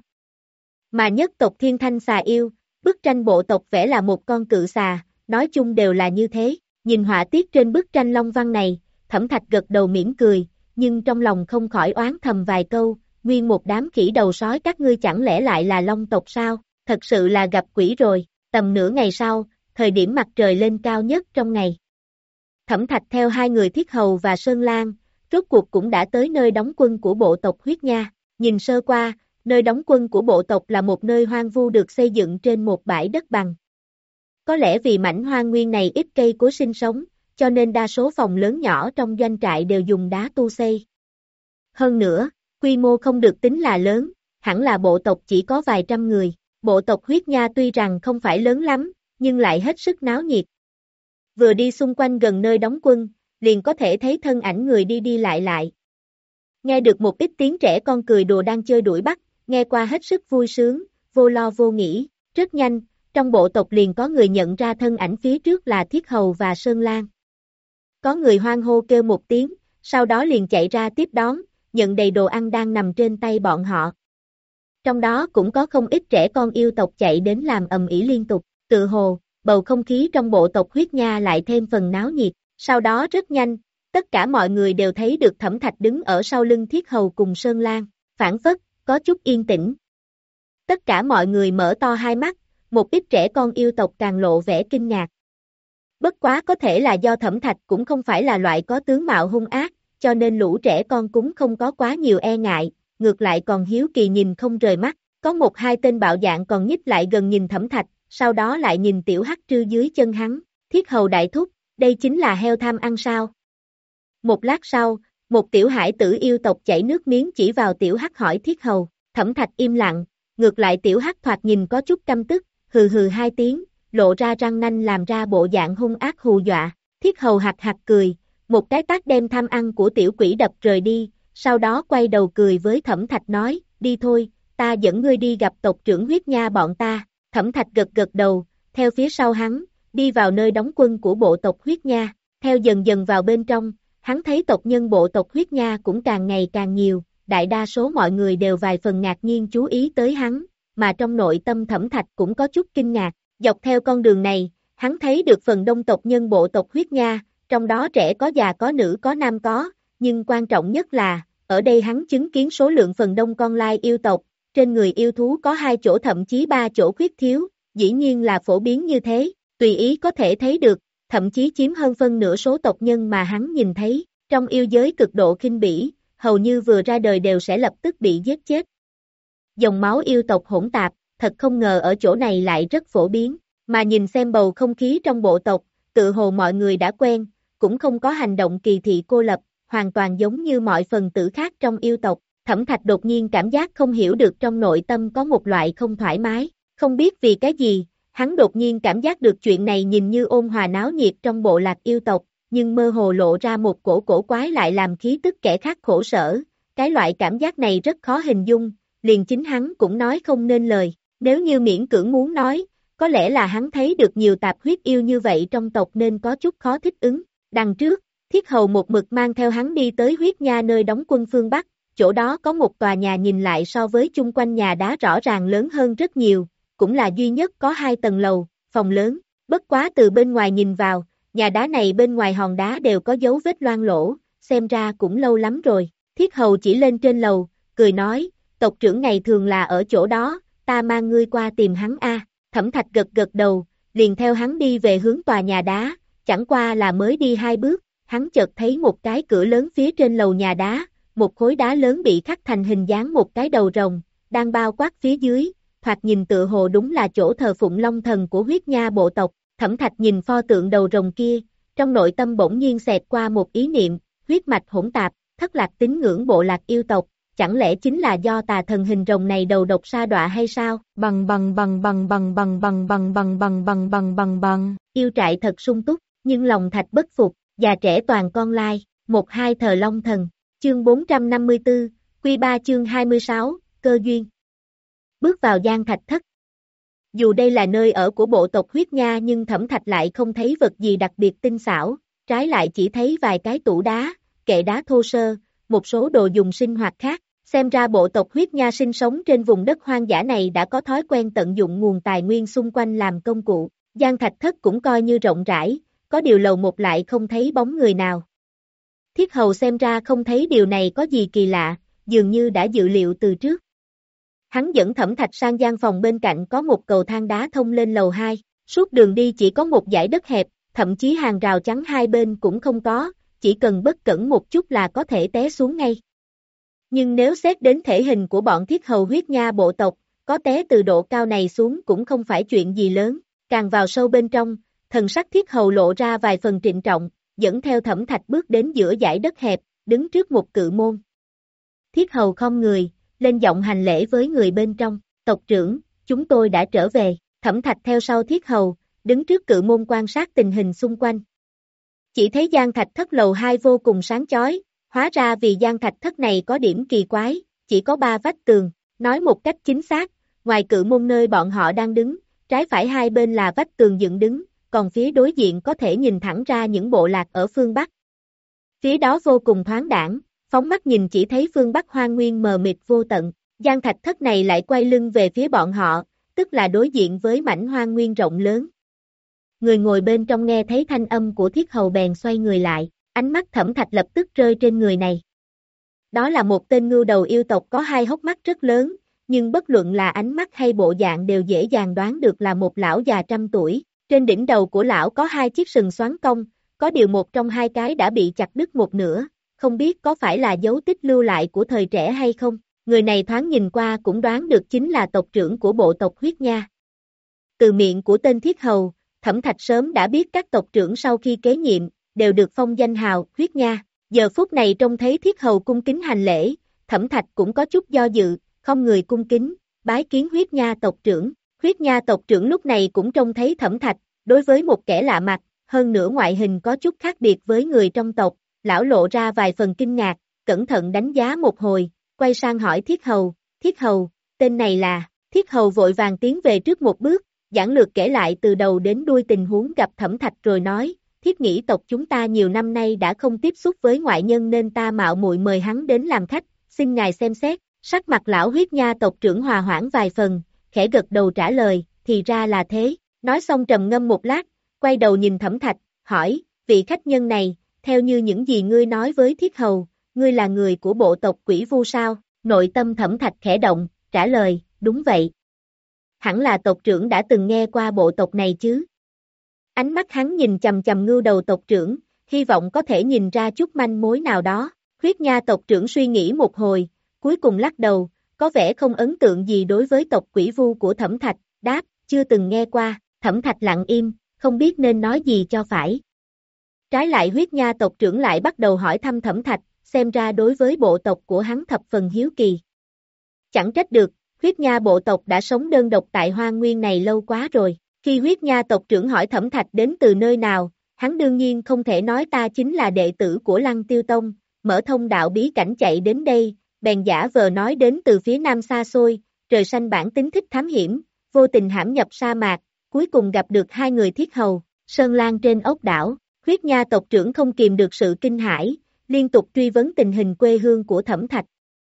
Mà nhất tộc Thiên Thanh xà yêu, bức tranh bộ tộc vẽ là một con cự xà, nói chung đều là như thế. Nhìn họa tiết trên bức tranh long văn này, Thẩm Thạch gật đầu mỉm cười, nhưng trong lòng không khỏi oán thầm vài câu, nguyên một đám khỉ đầu sói các ngươi chẳng lẽ lại là long tộc sao, thật sự là gặp quỷ rồi. Tầm nửa ngày sau, thời điểm mặt trời lên cao nhất trong ngày. Thẩm Thạch theo hai người thiết hầu và Sơn Lan, rốt cuộc cũng đã tới nơi đóng quân của bộ tộc huyết nha. Nhìn sơ qua, nơi đóng quân của bộ tộc là một nơi hoang vu được xây dựng trên một bãi đất bằng. Có lẽ vì mảnh hoang nguyên này ít cây cối sinh sống, cho nên đa số phòng lớn nhỏ trong doanh trại đều dùng đá tu xây. Hơn nữa, quy mô không được tính là lớn, hẳn là bộ tộc chỉ có vài trăm người. Bộ tộc huyết nha tuy rằng không phải lớn lắm, nhưng lại hết sức náo nhiệt. Vừa đi xung quanh gần nơi đóng quân, liền có thể thấy thân ảnh người đi đi lại lại. Nghe được một ít tiếng trẻ con cười đùa đang chơi đuổi bắt, nghe qua hết sức vui sướng, vô lo vô nghĩ. Rất nhanh, trong bộ tộc liền có người nhận ra thân ảnh phía trước là Thiết Hầu và Sơn Lan. Có người hoan hô kêu một tiếng, sau đó liền chạy ra tiếp đón, nhận đầy đồ ăn đang nằm trên tay bọn họ. Trong đó cũng có không ít trẻ con yêu tộc chạy đến làm ầm ĩ liên tục, tự hồ, bầu không khí trong bộ tộc huyết nha lại thêm phần náo nhiệt. Sau đó rất nhanh, tất cả mọi người đều thấy được Thẩm Thạch đứng ở sau lưng Thiết Hầu cùng Sơn Lan, phảng phất, có chút yên tĩnh. Tất cả mọi người mở to hai mắt, một ít trẻ con yêu tộc càng lộ vẻ kinh ngạc. Bất quá có thể là do Thẩm Thạch cũng không phải là loại có tướng mạo hung ác, cho nên lũ trẻ con cũng không có quá nhiều e ngại, ngược lại còn hiếu kỳ nhìn không rời mắt. Có một hai tên bạo dạn còn nhích lại gần nhìn Thẩm Thạch, sau đó lại nhìn tiểu hắc trư dưới chân hắn. Thiết Hầu đại thúc, đây chính là heo tham ăn sao? Một lát sau, một tiểu hải tử yêu tộc chảy nước miếng chỉ vào tiểu hắc hỏi Thiết Hầu. Thẩm Thạch im lặng, ngược lại tiểu hắc thoạt nhìn có chút căm tức, hừ hừ hai tiếng, lộ ra răng nanh làm ra bộ dạng hung ác hù dọa. Thiết Hầu hạc hạc cười, một cái tát đem tham ăn của tiểu quỷ đập rời đi, sau đó quay đầu cười với Thẩm Thạch nói, đi thôi, ta dẫn ngươi đi gặp tộc trưởng huyết nha bọn ta. Thẩm Thạch gật gật đầu, theo phía sau hắn, đi vào nơi đóng quân của bộ tộc Huyết Nha. Theo dần dần vào bên trong, hắn thấy tộc nhân bộ tộc Huyết Nha cũng càng ngày càng nhiều, đại đa số mọi người đều vài phần ngạc nhiên chú ý tới hắn, mà trong nội tâm Thẩm Thạch cũng có chút kinh ngạc. Dọc theo con đường này, hắn thấy được phần đông tộc nhân bộ tộc Huyết Nha, trong đó trẻ có già có nữ có nam có, nhưng quan trọng nhất là, ở đây hắn chứng kiến số lượng phần đông con lai yêu tộc, trên người yêu thú có hai chỗ thậm chí ba chỗ khuyết thiếu, dĩ nhiên là phổ biến như thế, tùy ý có thể thấy được, thậm chí chiếm hơn phân nửa số tộc nhân mà hắn nhìn thấy, trong yêu giới cực độ khinh bỉ, hầu như vừa ra đời đều sẽ lập tức bị giết chết. Dòng máu yêu tộc hỗn tạp, thật không ngờ ở chỗ này lại rất phổ biến, mà nhìn xem bầu không khí trong bộ tộc, tự hồ mọi người đã quen, cũng không có hành động kỳ thị cô lập, hoàn toàn giống như mọi phần tử khác trong yêu tộc. Thẩm Thạch đột nhiên cảm giác không hiểu được trong nội tâm có một loại không thoải mái, không biết vì cái gì, hắn đột nhiên cảm giác được chuyện này nhìn như ôn hòa náo nhiệt trong bộ lạc yêu tộc, nhưng mơ hồ lộ ra một cổ cổ quái lại làm khí tức kẻ khác khổ sở, cái loại cảm giác này rất khó hình dung, liền chính hắn cũng nói không nên lời, nếu như miễn cưỡng muốn nói, có lẽ là hắn thấy được nhiều tạp huyết yêu như vậy trong tộc nên có chút khó thích ứng. Đằng trước, Thiết Hầu một mực mang theo hắn đi tới Huyết Nha nơi đóng quân phương Bắc, chỗ đó có một tòa nhà nhìn lại so với chung quanh nhà đá rõ ràng lớn hơn rất nhiều, cũng là duy nhất có hai tầng lầu, phòng lớn, bất quá từ bên ngoài nhìn vào, nhà đá này bên ngoài hòn đá đều có dấu vết loang lỗ, xem ra cũng lâu lắm rồi. Thiết Hầu chỉ lên trên lầu, cười nói, tộc trưởng ngày thường là ở chỗ đó, ta mang ngươi qua tìm hắn a. Thẩm Thạch gật gật đầu, liền theo hắn đi về hướng tòa nhà đá, chẳng qua là mới đi hai bước, hắn chợt thấy một cái cửa lớn phía trên lầu nhà đá, một khối đá lớn bị khắc thành hình dáng một cái đầu rồng, đang bao quát phía dưới, thoạt nhìn tựa hồ đúng là chỗ thờ phụng Long Thần của Huyết Nha bộ tộc. Thẩm Thạch nhìn pho tượng đầu rồng kia, trong nội tâm bỗng nhiên xẹt qua một ý niệm, huyết mạch hỗn tạp, thất lạc tín ngưỡng bộ lạc yêu tộc, chẳng lẽ chính là do tà thần hình rồng này đầu độc sa đọa hay sao? Bằng bằng bằng bằng bằng bằng bằng bằng bằng bằng bằng bằng bằng bằng, yêu trại thật sung túc, nhưng lòng Thạch bất phục, già trẻ toàn con lai, một hai thờ Long Thần. Chương bốn trăm năm mươi tư, Quy ba chương hai mươi sáu, cơ duyên. Bước vào Giang Thạch Thất. Dù đây là nơi ở của bộ tộc Huyết Nha nhưng Thẩm Thạch lại không thấy vật gì đặc biệt tinh xảo, trái lại chỉ thấy vài cái tủ đá, kệ đá thô sơ, một số đồ dùng sinh hoạt khác. Xem ra bộ tộc Huyết Nha sinh sống trên vùng đất hoang dã này đã có thói quen tận dụng nguồn tài nguyên xung quanh làm công cụ. Giang Thạch Thất cũng coi như rộng rãi, có điều lầu một lại không thấy bóng người nào. Thiết Hầu xem ra không thấy điều này có gì kỳ lạ, dường như đã dự liệu từ trước. Hắn dẫn Thẩm Thạch sang gian phòng bên cạnh có một cầu thang đá thông lên lầu hai, suốt đường đi chỉ có một dải đất hẹp, thậm chí hàng rào chắn hai bên cũng không có, chỉ cần bất cẩn một chút là có thể té xuống ngay. Nhưng nếu xét đến thể hình của bọn Thiết Hầu Huyết Nha bộ tộc, có té từ độ cao này xuống cũng không phải chuyện gì lớn, càng vào sâu bên trong, thần sắc Thiết Hầu lộ ra vài phần trịnh trọng, dẫn theo Thẩm Thạch bước đến giữa dải đất hẹp, đứng trước một cự môn. Thiết Hầu khom người, lên giọng hành lễ với người bên trong, tộc trưởng, chúng tôi đã trở về. Thẩm Thạch theo sau Thiết Hầu, đứng trước cự môn quan sát tình hình xung quanh. Chỉ thấy Giang Thạch Thất lầu hai vô cùng sáng chói, hóa ra vì Giang Thạch Thất này có điểm kỳ quái, chỉ có ba vách tường, nói một cách chính xác, ngoài cự môn nơi bọn họ đang đứng, trái phải hai bên là vách tường dựng đứng, còn phía đối diện có thể nhìn thẳng ra những bộ lạc ở phương Bắc. Phía đó vô cùng thoáng đãng, phóng mắt nhìn chỉ thấy phương Bắc hoang nguyên mờ mịt vô tận, Giang Thạch Thất này lại quay lưng về phía bọn họ, tức là đối diện với mảnh hoang nguyên rộng lớn. Người ngồi bên trong nghe thấy thanh âm của Thiết Hầu bèn xoay người lại, ánh mắt Thẩm Thạch lập tức rơi trên người này. Đó là một tên ngưu đầu yêu tộc có hai hốc mắt rất lớn, nhưng bất luận là ánh mắt hay bộ dạng đều dễ dàng đoán được là một lão già trăm tuổi. Trên đỉnh đầu của lão có hai chiếc sừng xoắn cong, có điều một trong hai cái đã bị chặt đứt một nửa, không biết có phải là dấu tích lưu lại của thời trẻ hay không. Người này thoáng nhìn qua cũng đoán được chính là tộc trưởng của bộ tộc Huyết Nha. Từ miệng của tên Thiết Hầu, Thẩm Thạch sớm đã biết các tộc trưởng sau khi kế nhiệm, đều được phong danh hào Huyết Nha. Giờ phút này trông thấy Thiết Hầu cung kính hành lễ, Thẩm Thạch cũng có chút do dự, không người cung kính, bái kiến Huyết Nha tộc trưởng. Huyết Nha tộc trưởng lúc này cũng trông thấy Thẩm Thạch, đối với một kẻ lạ mặt, hơn nữa ngoại hình có chút khác biệt với người trong tộc, lão lộ ra vài phần kinh ngạc, cẩn thận đánh giá một hồi, quay sang hỏi Thiết Hầu, Thiết Hầu, tên này là, Thiết Hầu vội vàng tiến về trước một bước, giản lược kể lại từ đầu đến đuôi tình huống gặp Thẩm Thạch rồi nói, thiết nghĩ tộc chúng ta nhiều năm nay đã không tiếp xúc với ngoại nhân nên ta mạo muội mời hắn đến làm khách, xin ngài xem xét. Sắc mặt lão huyết nha tộc trưởng hòa hoãn vài phần, khẽ gật đầu trả lời, thì ra là thế. Nói xong trầm ngâm một lát, quay đầu nhìn Thẩm Thạch, hỏi, vị khách nhân này, theo như những gì ngươi nói với Thiết Hầu, ngươi là người của bộ tộc Quỷ Vu sao? Nội tâm Thẩm Thạch khẽ động, trả lời, đúng vậy. Hẳn là tộc trưởng đã từng nghe qua bộ tộc này chứ. Ánh mắt hắn nhìn chầm chầm ngưu đầu tộc trưởng, hy vọng có thể nhìn ra chút manh mối nào đó. Huyết nha tộc trưởng suy nghĩ một hồi, cuối cùng lắc đầu, có vẻ không ấn tượng gì đối với tộc Quỷ Vu của Thẩm Thạch, đáp, chưa từng nghe qua. Thẩm Thạch lặng im, không biết nên nói gì cho phải. Trái lại huyết nha tộc trưởng lại bắt đầu hỏi thăm Thẩm Thạch, xem ra đối với bộ tộc của hắn thập phần hiếu kỳ. Chẳng trách được, huyết nha bộ tộc đã sống đơn độc tại Hoang Nguyên này lâu quá rồi. Khi huyết nha tộc trưởng hỏi Thẩm Thạch đến từ nơi nào, hắn đương nhiên không thể nói ta chính là đệ tử của Lăng Tiêu Tông, mở thông đạo bí cảnh chạy đến đây, bèn giả vờ nói đến từ phía nam xa xôi, trời xanh bản tính thích thám hiểm, vô tình hãm nhập sa mạc, cuối cùng gặp được hai người Thiết Hầu, Sơn Lan trên ốc đảo. Huyết nha tộc trưởng không kìm được sự kinh hãi, liên tục truy vấn tình hình quê hương của Thẩm Thạch.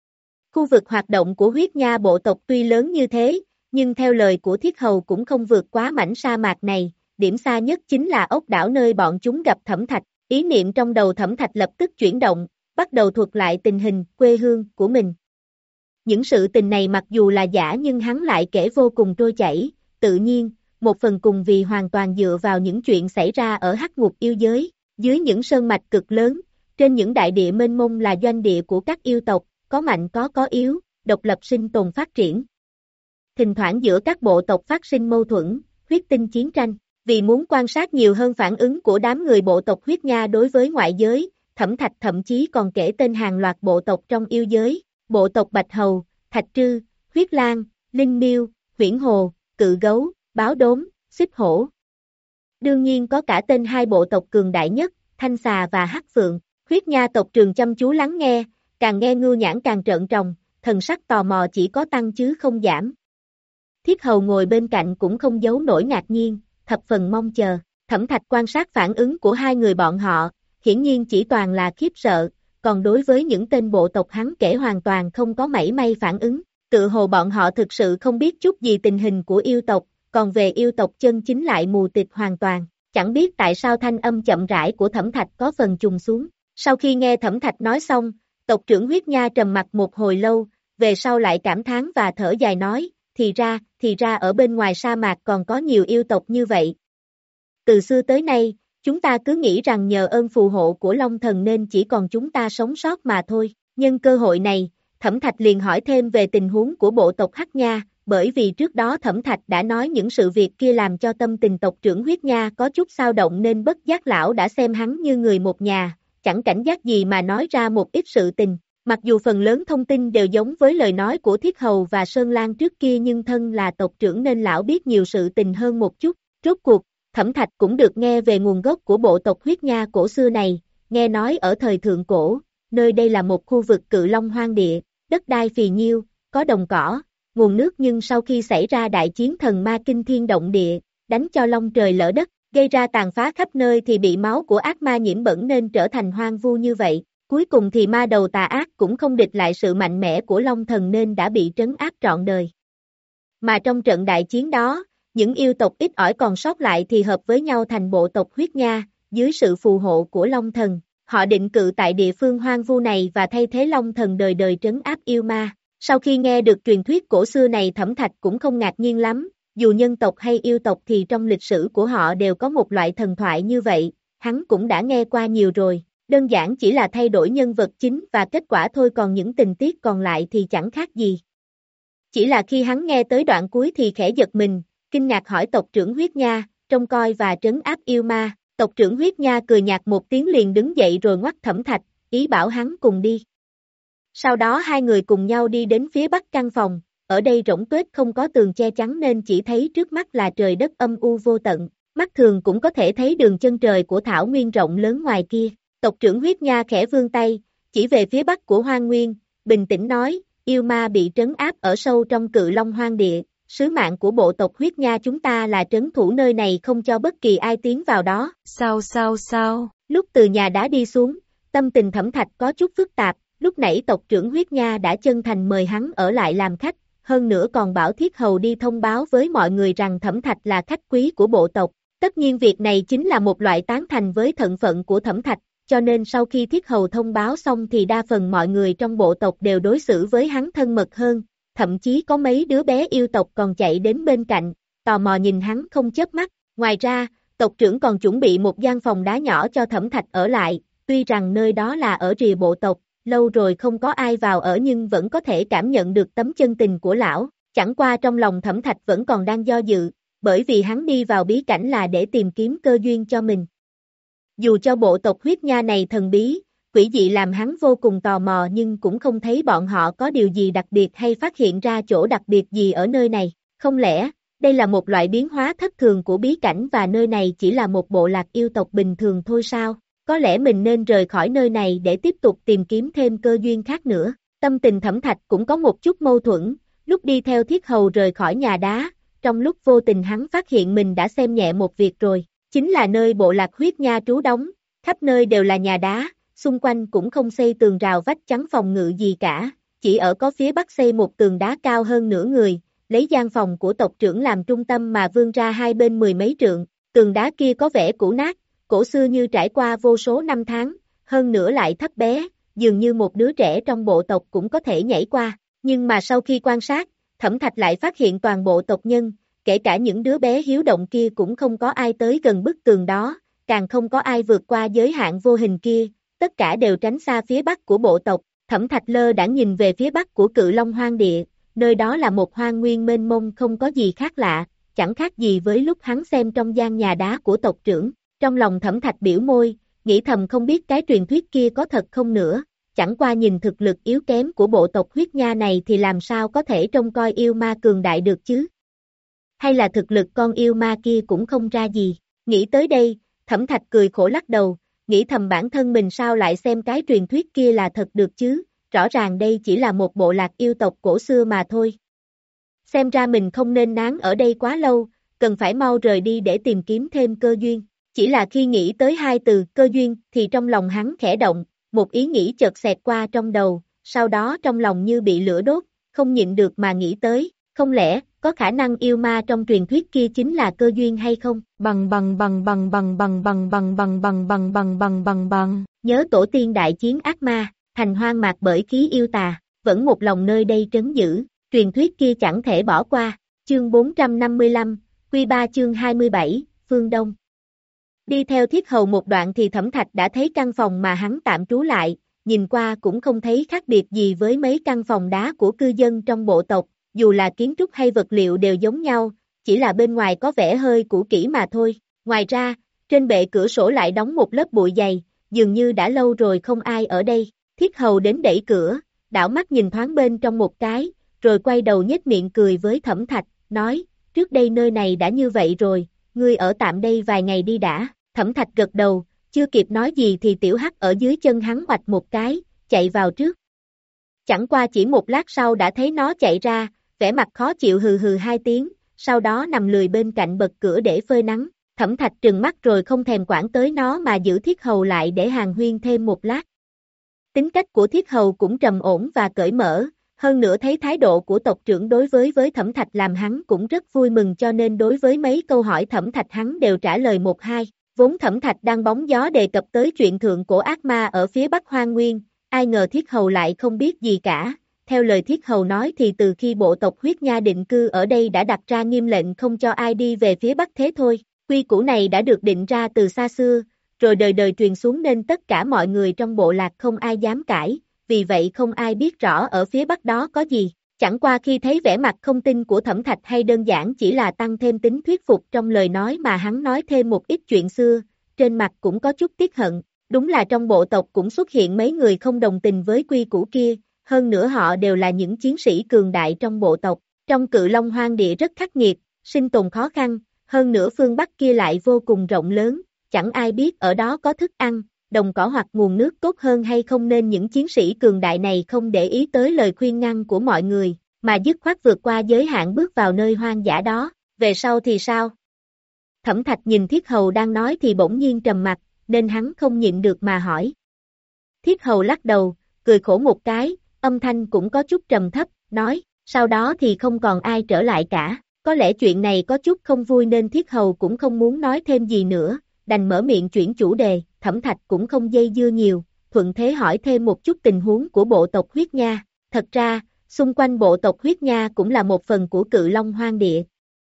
Khu vực hoạt động của huyết nha bộ tộc tuy lớn như thế, nhưng theo lời của Thiết Hầu cũng không vượt quá mảnh sa mạc này, điểm xa nhất chính là ốc đảo nơi bọn chúng gặp Thẩm Thạch. Ý niệm trong đầu Thẩm Thạch lập tức chuyển động, bắt đầu thuật lại tình hình quê hương của mình. Những sự tình này mặc dù là giả nhưng hắn lại kể vô cùng trôi chảy, tự nhiên, một phần cùng vì hoàn toàn dựa vào những chuyện xảy ra ở hắc ngục yêu giới, dưới những sơn mạch cực lớn, trên những đại địa mênh mông là doanh địa của các yêu tộc, có mạnh có có yếu, độc lập sinh tồn phát triển. Thỉnh thoảng giữa các bộ tộc phát sinh mâu thuẫn, huyết tinh chiến tranh, vì muốn quan sát nhiều hơn phản ứng của đám người bộ tộc huyết nha đối với ngoại giới, Thẩm Thạch thậm chí còn kể tên hàng loạt bộ tộc trong yêu giới, bộ tộc Bạch Hầu, Thạch Trư, Huyết Lang, Linh Miêu, Huyễn Hồ, Cự Gấu, Báo Đốm, Xích Hổ. Đương nhiên có cả tên hai bộ tộc cường đại nhất, Thanh Xà và Hắc Phượng. Huyết nha tộc trường chăm chú lắng nghe, càng nghe ngưu nhãn càng trợn tròng, thần sắc tò mò chỉ có tăng chứ không giảm. Thiết Hầu ngồi bên cạnh cũng không giấu nổi ngạc nhiên, thập phần mong chờ. Thẩm Thạch quan sát phản ứng của hai người bọn họ, hiển nhiên chỉ toàn là khiếp sợ, còn đối với những tên bộ tộc hắn kể hoàn toàn không có mảy may phản ứng. Tự hồ bọn họ thực sự không biết chút gì tình hình của yêu tộc, còn về yêu tộc chân chính lại mù tịt hoàn toàn. Chẳng biết tại sao thanh âm chậm rãi của Thẩm Thạch có phần trùng xuống. Sau khi nghe Thẩm Thạch nói xong, tộc trưởng huyết nha trầm mặt một hồi lâu, về sau lại cảm thán và thở dài nói, thì ra, thì ra ở bên ngoài sa mạc còn có nhiều yêu tộc như vậy. Từ xưa tới nay, chúng ta cứ nghĩ rằng nhờ ơn phù hộ của Long Thần nên chỉ còn chúng ta sống sót mà thôi. Nhân cơ hội này, Thẩm Thạch liền hỏi thêm về tình huống của bộ tộc Hắc Nha, bởi vì trước đó Thẩm Thạch đã nói những sự việc kia làm cho tâm tình tộc trưởng huyết nha có chút xao động nên bất giác lão đã xem hắn như người một nhà, chẳng cảnh giác gì mà nói ra một ít sự tình. Mặc dù phần lớn thông tin đều giống với lời nói của Thiết Hầu và Sơn Lan trước kia nhưng thân là tộc trưởng nên lão biết nhiều sự tình hơn một chút. Rốt cuộc, Thẩm Thạch cũng được nghe về nguồn gốc của bộ tộc huyết nha cổ xưa này, nghe nói ở thời thượng cổ, nơi đây là một khu vực cự long hoang địa, đất đai phì nhiêu, có đồng cỏ, nguồn nước nhưng sau khi xảy ra đại chiến thần ma kinh thiên động địa, đánh cho long trời lỡ đất, gây ra tàn phá khắp nơi thì bị máu của ác ma nhiễm bẩn nên trở thành hoang vu như vậy. Cuối cùng thì ma đầu tà ác cũng không địch lại sự mạnh mẽ của Long Thần nên đã bị trấn áp trọn đời. Mà trong trận đại chiến đó, những yêu tộc ít ỏi còn sót lại thì hợp với nhau thành bộ tộc huyết nha, dưới sự phù hộ của Long Thần. Họ định cự tại địa phương hoang vu này và thay thế Long Thần đời đời trấn áp yêu ma. Sau khi nghe được truyền thuyết cổ xưa này Thẩm Thạch cũng không ngạc nhiên lắm, dù nhân tộc hay yêu tộc thì trong lịch sử của họ đều có một loại thần thoại như vậy, hắn cũng đã nghe qua nhiều rồi. Đơn giản chỉ là thay đổi nhân vật chính và kết quả thôi còn những tình tiết còn lại thì chẳng khác gì. Chỉ là khi hắn nghe tới đoạn cuối thì khẽ giật mình, kinh ngạc hỏi tộc trưởng huyết nha, trông coi và trấn áp yêu ma. Tộc trưởng huyết nha cười nhạt một tiếng liền đứng dậy rồi ngoắt Thẩm Thạch, ý bảo hắn cùng đi. Sau đó hai người cùng nhau đi đến phía bắc căn phòng, ở đây rỗng tuếch không có tường che chắn nên chỉ thấy trước mắt là trời đất âm u vô tận, mắt thường cũng có thể thấy đường chân trời của thảo nguyên rộng lớn ngoài kia. Tộc trưởng huyết nha khẽ vươn tay, chỉ về phía bắc của hoang nguyên, bình tĩnh nói, yêu ma bị trấn áp ở sâu trong cự long hoang địa, sứ mạng của bộ tộc huyết nha chúng ta là trấn thủ nơi này không cho bất kỳ ai tiến vào đó. Sao sao sao? Lúc từ nhà đá đi xuống, tâm tình Thẩm Thạch có chút phức tạp, lúc nãy tộc trưởng huyết nha đã chân thành mời hắn ở lại làm khách, hơn nữa còn bảo Thiết Hầu đi thông báo với mọi người rằng Thẩm Thạch là khách quý của bộ tộc. Tất nhiên việc này chính là một loại tán thành với thân phận của Thẩm Thạch, cho nên sau khi Thiết Hầu thông báo xong thì đa phần mọi người trong bộ tộc đều đối xử với hắn thân mật hơn, thậm chí có mấy đứa bé yêu tộc còn chạy đến bên cạnh, tò mò nhìn hắn không chớp mắt. Ngoài ra, tộc trưởng còn chuẩn bị một gian phòng đá nhỏ cho Thẩm Thạch ở lại, tuy rằng nơi đó là ở rìa bộ tộc, lâu rồi không có ai vào ở nhưng vẫn có thể cảm nhận được tấm chân tình của lão, chẳng qua trong lòng Thẩm Thạch vẫn còn đang do dự, bởi vì hắn đi vào bí cảnh là để tìm kiếm cơ duyên cho mình. Dù cho bộ tộc huyết nha này thần bí, quỷ dị làm hắn vô cùng tò mò nhưng cũng không thấy bọn họ có điều gì đặc biệt hay phát hiện ra chỗ đặc biệt gì ở nơi này, không lẽ, đây là một loại biến hóa thất thường của bí cảnh và nơi này chỉ là một bộ lạc yêu tộc bình thường thôi sao? Có lẽ mình nên rời khỏi nơi này để tiếp tục tìm kiếm thêm cơ duyên khác nữa. Tâm tình Thẩm Thạch cũng có một chút mâu thuẫn, lúc đi theo Thiết Hầu rời khỏi nhà đá, trong lúc vô tình hắn phát hiện mình đã xem nhẹ một việc rồi, chính là nơi bộ lạc huyết nha trú đóng, khắp nơi đều là nhà đá, xung quanh cũng không xây tường rào vách chắn phòng ngự gì cả, chỉ ở có phía bắc xây một tường đá cao hơn nửa người, lấy gian phòng của tộc trưởng làm trung tâm mà vươn ra hai bên mười mấy trượng, tường đá kia có vẻ cũ nát, cổ xưa như trải qua vô số năm tháng, hơn nữa lại thấp bé, dường như một đứa trẻ trong bộ tộc cũng có thể nhảy qua, nhưng mà sau khi quan sát, Thẩm Thạch lại phát hiện toàn bộ tộc nhân, kể cả những đứa bé hiếu động kia cũng không có ai tới gần bức tường đó, càng không có ai vượt qua giới hạn vô hình kia, tất cả đều tránh xa phía bắc của bộ tộc. Thẩm Thạch lơ đãng nhìn về phía bắc của Cự Long Hoang Địa, nơi đó là một hoang nguyên mênh mông không có gì khác lạ, chẳng khác gì với lúc hắn xem trong gian nhà đá của tộc trưởng. Trong lòng Thẩm Thạch biểu môi, nghĩ thầm không biết cái truyền thuyết kia có thật không nữa, chẳng qua nhìn thực lực yếu kém của bộ tộc huyết nha này thì làm sao có thể trông coi yêu ma cường đại được chứ? Hay là thực lực con yêu ma kia cũng không ra gì? Nghĩ tới đây, Thẩm Thạch cười khổ lắc đầu, nghĩ thầm bản thân mình sao lại xem cái truyền thuyết kia là thật được chứ, rõ ràng đây chỉ là một bộ lạc yêu tộc cổ xưa mà thôi. Xem ra mình không nên nán ở đây quá lâu, cần phải mau rời đi để tìm kiếm thêm cơ duyên. Chỉ là khi nghĩ tới hai từ cơ duyên thì trong lòng hắn khẽ động, một ý nghĩ chợt xẹt qua trong đầu, sau đó trong lòng như bị lửa đốt, không nhịn được mà nghĩ tới, không lẽ có khả năng yêu ma trong truyền thuyết kia chính là cơ duyên hay không? Bằng bằng bằng bằng bằng bằng bằng bằng bằng bằng bằng bằng bằng bằng bằng. Nhớ tổ tiên đại chiến ác ma, thành hoang mạc bởi khí yêu tà, vẫn một lòng nơi đây trấn giữ, truyền thuyết kia chẳng thể bỏ qua. Chương bốn trăm năm mươi lăm, Quy ba chương hai mươi bảy, Phương Đông. Đi theo Thiết Hầu một đoạn thì Thẩm Thạch đã thấy căn phòng mà hắn tạm trú lại, nhìn qua cũng không thấy khác biệt gì với mấy căn phòng đá của cư dân trong bộ tộc, dù là kiến trúc hay vật liệu đều giống nhau, chỉ là bên ngoài có vẻ hơi cũ kỹ mà thôi. Ngoài ra, trên bệ cửa sổ lại đóng một lớp bụi dày, dường như đã lâu rồi không ai ở đây. Thiết Hầu đến đẩy cửa, đảo mắt nhìn thoáng bên trong một cái, rồi quay đầu nhếch miệng cười với Thẩm Thạch, nói, trước đây nơi này đã như vậy rồi, ngươi ở tạm đây vài ngày đi đã. Thẩm Thạch gật đầu, chưa kịp nói gì thì tiểu hắc ở dưới chân hắn oạch một cái, chạy vào trước. Chẳng qua chỉ một lát sau đã thấy nó chạy ra, vẻ mặt khó chịu hừ hừ hai tiếng, sau đó nằm lười bên cạnh bật cửa để phơi nắng. Thẩm Thạch trừng mắt rồi không thèm quản tới nó mà giữ Thiết Hầu lại để hàn huyên thêm một lát. Tính cách của Thiết Hầu cũng trầm ổn và cởi mở, hơn nữa thấy thái độ của tộc trưởng đối với với Thẩm Thạch làm hắn cũng rất vui mừng cho nên đối với mấy câu hỏi Thẩm Thạch hắn đều trả lời một hai. Vốn Thẩm Thạch đang bóng gió đề cập tới chuyện thượng cổ ác ma ở phía Bắc Hoang Nguyên, ai ngờ Thiết Hầu lại không biết gì cả. Theo lời Thiết Hầu nói thì từ khi bộ tộc huyết nha định cư ở đây đã đặt ra nghiêm lệnh không cho ai đi về phía Bắc thế thôi. Quy củ này đã được định ra từ xa xưa, rồi đời đời truyền xuống nên tất cả mọi người trong bộ lạc không ai dám cãi, vì vậy không ai biết rõ ở phía Bắc đó có gì. Chẳng qua khi thấy vẻ mặt không tin của Thẩm Thạch hay đơn giản chỉ là tăng thêm tính thuyết phục trong lời nói mà hắn nói thêm một ít chuyện xưa, trên mặt cũng có chút tiếc hận. Đúng là trong bộ tộc cũng xuất hiện mấy người không đồng tình với quy củ kia, hơn nữa họ đều là những chiến sĩ cường đại trong bộ tộc. Trong Cự Long Hoang Địa rất khắc nghiệt, sinh tồn khó khăn, hơn nữa phương Bắc kia lại vô cùng rộng lớn, chẳng ai biết ở đó có thức ăn, đồng cỏ hoặc nguồn nước tốt hơn hay không nên những chiến sĩ cường đại này không để ý tới lời khuyên ngăn của mọi người, mà dứt khoát vượt qua giới hạn bước vào nơi hoang dã đó, về sau thì sao? Thẩm Thạch nhìn Thiết Hầu đang nói thì bỗng nhiên trầm mặt, nên hắn không nhịn được mà hỏi. Thiết Hầu lắc đầu, cười khổ một cái, âm thanh cũng có chút trầm thấp, nói, sau đó thì không còn ai trở lại cả, có lẽ chuyện này có chút không vui nên Thiết Hầu cũng không muốn nói thêm gì nữa, đành mở miệng chuyển chủ đề. Thẩm Thạch cũng không dây dưa nhiều, thuận thế hỏi thêm một chút tình huống của bộ tộc Huyết Nha. Thật ra, xung quanh bộ tộc Huyết Nha cũng là một phần của Cự Long Hoang Địa.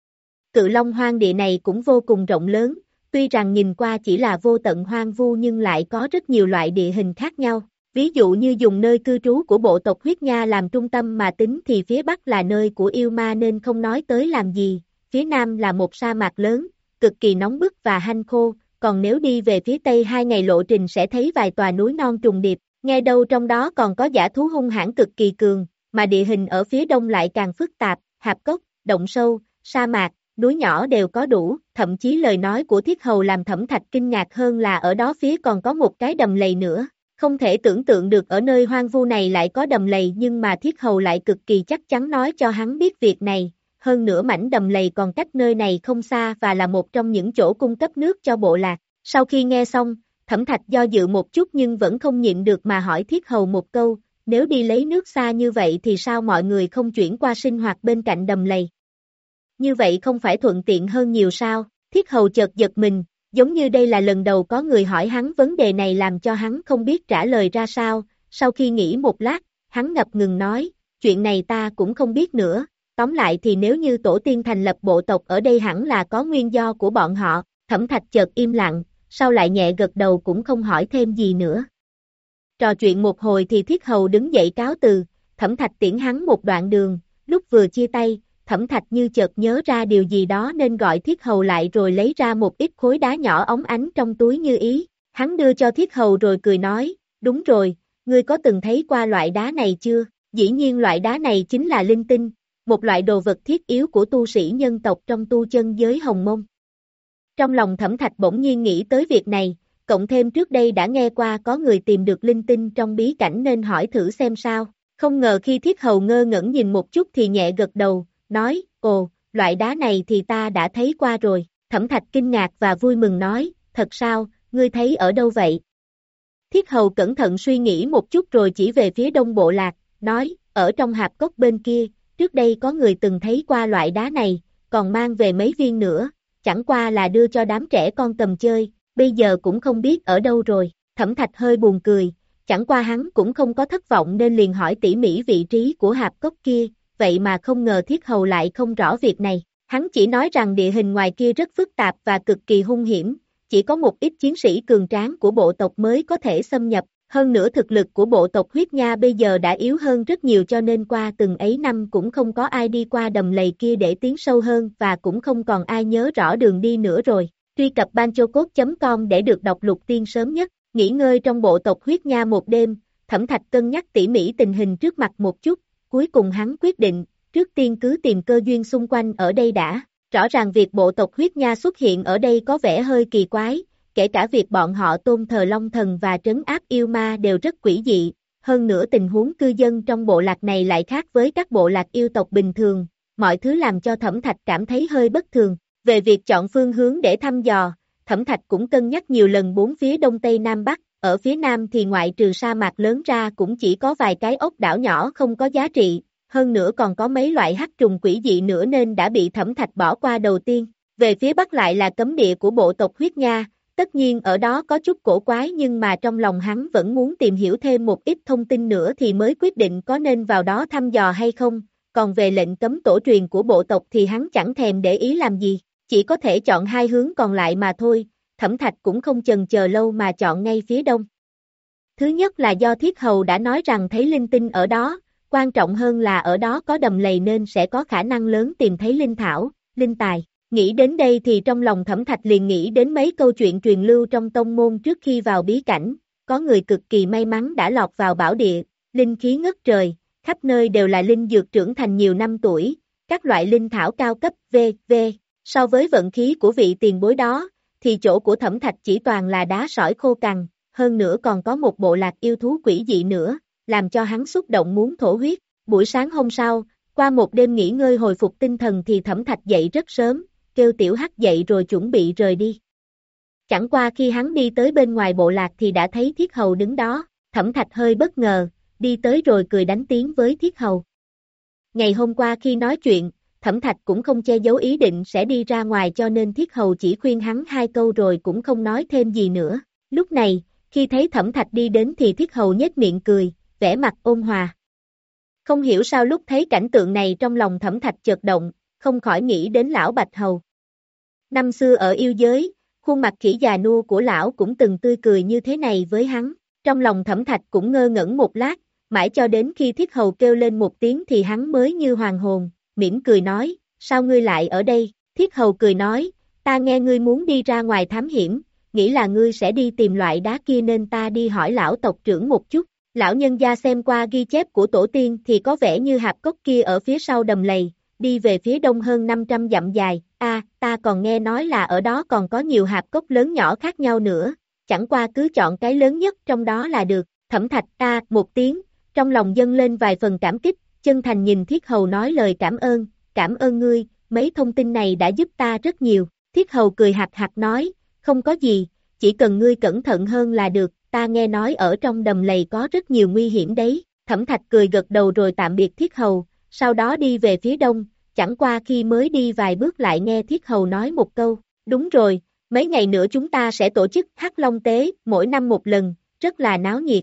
Cự Long Hoang Địa này cũng vô cùng rộng lớn, tuy rằng nhìn qua chỉ là vô tận hoang vu nhưng lại có rất nhiều loại địa hình khác nhau. Ví dụ như dùng nơi cư trú của bộ tộc Huyết Nha làm trung tâm mà tính thì phía Bắc là nơi của yêu ma nên không nói tới làm gì, phía Nam là một sa mạc lớn, cực kỳ nóng bức và hanh khô, còn nếu đi về phía Tây hai ngày lộ trình sẽ thấy vài tòa núi non trùng điệp, nghe đâu trong đó còn có dã thú hung hãn cực kỳ cường, mà địa hình ở phía Đông lại càng phức tạp, hạp cốc, động sâu, sa mạc, núi nhỏ đều có đủ, thậm chí lời nói của Thiết Hầu làm Thẩm Thạch kinh ngạc hơn là ở đó phía còn có một cái đầm lầy nữa. Không thể tưởng tượng được ở nơi hoang vu này lại có đầm lầy nhưng mà Thiết Hầu lại cực kỳ chắc chắn nói cho hắn biết việc này, hơn nữa mảnh đầm lầy còn cách nơi này không xa và là một trong những chỗ cung cấp nước cho bộ lạc. Sau khi nghe xong, Thẩm Thạch do dự một chút nhưng vẫn không nhịn được mà hỏi Thiết Hầu một câu, nếu đi lấy nước xa như vậy thì sao mọi người không chuyển qua sinh hoạt bên cạnh đầm lầy? Như vậy không phải thuận tiện hơn nhiều sao? Thiết Hầu chợt giật mình. Giống như đây là lần đầu có người hỏi hắn vấn đề này làm cho hắn không biết trả lời ra sao, sau khi nghĩ một lát, hắn ngập ngừng nói, chuyện này ta cũng không biết nữa, tóm lại thì nếu như tổ tiên thành lập bộ tộc ở đây hẳn là có nguyên do của bọn họ. Thẩm Thạch chợt im lặng, sau lại nhẹ gật đầu cũng không hỏi thêm gì nữa. Trò chuyện một hồi thì Thiết Hầu đứng dậy cáo từ, Thẩm Thạch tiễn hắn một đoạn đường, lúc vừa chia tay, Thẩm Thạch như chợt nhớ ra điều gì đó nên gọi Thiết Hầu lại rồi lấy ra một ít khối đá nhỏ óng ánh trong túi như ý. Hắn đưa cho Thiết Hầu rồi cười nói, đúng rồi, ngươi có từng thấy qua loại đá này chưa? Dĩ nhiên loại đá này chính là linh tinh, một loại đồ vật thiết yếu của tu sĩ nhân tộc trong tu chân giới Hồng Mông. Trong lòng Thẩm Thạch bỗng nhiên nghĩ tới việc này, cộng thêm trước đây đã nghe qua có người tìm được linh tinh trong bí cảnh nên hỏi thử xem sao. Không ngờ khi Thiết Hầu ngơ ngẩn nhìn một chút thì nhẹ gật đầu, nói, ồ, loại đá này thì ta đã thấy qua rồi. Thẩm Thạch kinh ngạc và vui mừng nói, thật sao, ngươi thấy ở đâu vậy? Thiết Hầu cẩn thận suy nghĩ một chút rồi chỉ về phía đông bộ lạc, nói, ở trong hạp cốc bên kia, trước đây có người từng thấy qua loại đá này, còn mang về mấy viên nữa, chẳng qua là đưa cho đám trẻ con cầm chơi, bây giờ cũng không biết ở đâu rồi. Thẩm Thạch hơi buồn cười, chẳng qua hắn cũng không có thất vọng nên liền hỏi tỉ mỉ vị trí của hạp cốc kia, vậy mà không ngờ Thiết Hầu lại không rõ việc này. Hắn chỉ nói rằng địa hình ngoài kia rất phức tạp và cực kỳ hung hiểm, chỉ có một ít chiến sĩ cường tráng của bộ tộc mới có thể xâm nhập, hơn nữa thực lực của bộ tộc Huyết Nha bây giờ đã yếu hơn rất nhiều cho nên qua từng ấy năm cũng không có ai đi qua đầm lầy kia để tiến sâu hơn và cũng không còn ai nhớ rõ đường đi nữa rồi. Truy cập banchocode chấm com để được đọc lục tiên sớm nhất, nghỉ ngơi trong bộ tộc Huyết Nha một đêm, Thẩm Thạch cân nhắc tỉ mỉ tình hình trước mặt một chút, cuối cùng hắn quyết định, trước tiên cứ tìm cơ duyên xung quanh ở đây đã. Rõ ràng việc bộ tộc Huyết Nha xuất hiện ở đây có vẻ hơi kỳ quái, kể cả việc bọn họ tôn thờ Long Thần và trấn áp yêu ma đều rất quỷ dị, hơn nữa tình huống cư dân trong bộ lạc này lại khác với các bộ lạc yêu tộc bình thường, mọi thứ làm cho Thẩm Thạch cảm thấy hơi bất thường. Về việc chọn phương hướng để thăm dò, Thẩm Thạch cũng cân nhắc nhiều lần bốn phía đông tây nam bắc, ở phía nam thì ngoại trừ sa mạc lớn ra cũng chỉ có vài cái ốc đảo nhỏ không có giá trị, hơn nữa còn có mấy loại hắc trùng quỷ dị nữa nên đã bị Thẩm Thạch bỏ qua đầu tiên. Về phía bắc lại là cấm địa của bộ tộc Huyết Nha, tất nhiên ở đó có chút cổ quái nhưng mà trong lòng hắn vẫn muốn tìm hiểu thêm một ít thông tin nữa thì mới quyết định có nên vào đó thăm dò hay không, còn về lệnh cấm tổ truyền của bộ tộc thì hắn chẳng thèm để ý làm gì, chỉ có thể chọn hai hướng còn lại mà thôi. Thẩm Thạch cũng không chần chờ lâu mà chọn ngay phía đông. Thứ nhất là do Thiết Hầu đã nói rằng thấy linh tinh ở đó, quan trọng hơn là ở đó có đầm lầy nên sẽ có khả năng lớn tìm thấy linh thảo, linh tài. Nghĩ đến đây thì trong lòng Thẩm Thạch liền nghĩ đến mấy câu chuyện truyền lưu trong tông môn trước khi vào bí cảnh, có người cực kỳ may mắn đã lọt vào bảo địa, linh khí ngất trời, khắp nơi đều là linh dược trưởng thành nhiều năm tuổi, các loại linh thảo cao cấp vân vân. So với vận khí của vị tiền bối đó, thì chỗ của Thẩm Thạch chỉ toàn là đá sỏi khô cằn, hơn nữa còn có một bộ lạc yêu thú quỷ dị nữa, làm cho hắn xúc động muốn thổ huyết. Buổi sáng hôm sau, Qua một đêm nghỉ ngơi hồi phục tinh thần thì Thẩm Thạch dậy rất sớm, kêu Tiểu Hắc dậy rồi chuẩn bị rời đi. Chẳng qua khi hắn đi tới bên ngoài bộ lạc thì đã thấy Thiết Hầu đứng đó, Thẩm Thạch hơi bất ngờ, đi tới rồi cười đánh tiếng với Thiết Hầu. Ngày hôm qua khi nói chuyện, Thẩm Thạch cũng không che giấu ý định sẽ đi ra ngoài cho nên Thiết Hầu chỉ khuyên hắn hai câu rồi cũng không nói thêm gì nữa. Lúc này, khi thấy Thẩm Thạch đi đến thì Thiết Hầu nhếch miệng cười, vẻ mặt ôn hòa. Không hiểu sao lúc thấy cảnh tượng này trong lòng Thẩm Thạch chợt động, không khỏi nghĩ đến lão Bạch Hầu. Năm xưa ở yêu giới, khuôn mặt khỉ già nua của lão cũng từng tươi cười như thế này với hắn. Trong lòng Thẩm Thạch cũng ngơ ngẩn một lát, mãi cho đến khi Thiết Hầu kêu lên một tiếng thì hắn mới như hoàn hồn, mỉm cười nói, sao ngươi lại ở đây? Thiết Hầu cười nói, ta nghe ngươi muốn đi ra ngoài thám hiểm, nghĩ là ngươi sẽ đi tìm loại đá kia nên ta đi hỏi lão tộc trưởng một chút. Lão nhân gia xem qua ghi chép của tổ tiên thì có vẻ như hạp cốc kia ở phía sau đầm lầy, đi về phía đông hơn năm trăm dặm dài, a à, ta còn nghe nói là ở đó còn có nhiều hạp cốc lớn nhỏ khác nhau nữa, chẳng qua cứ chọn cái lớn nhất trong đó là được. Thẩm Thạch ta à, một tiếng, trong lòng dâng lên vài phần cảm kích, chân thành nhìn Thiết Hầu nói lời cảm ơn, cảm ơn ngươi, mấy thông tin này đã giúp ta rất nhiều. Thiết Hầu cười hạc hạc nói, không có gì, chỉ cần ngươi cẩn thận hơn là được, ta nghe nói ở trong đầm lầy có rất nhiều nguy hiểm đấy. Thẩm Thạch cười gật đầu rồi tạm biệt Thiết Hầu, sau đó đi về phía đông, chẳng qua khi mới đi vài bước lại nghe Thiết Hầu nói một câu, đúng rồi, mấy ngày nữa chúng ta sẽ tổ chức Hắc Long Tế, mỗi năm một lần, rất là náo nhiệt.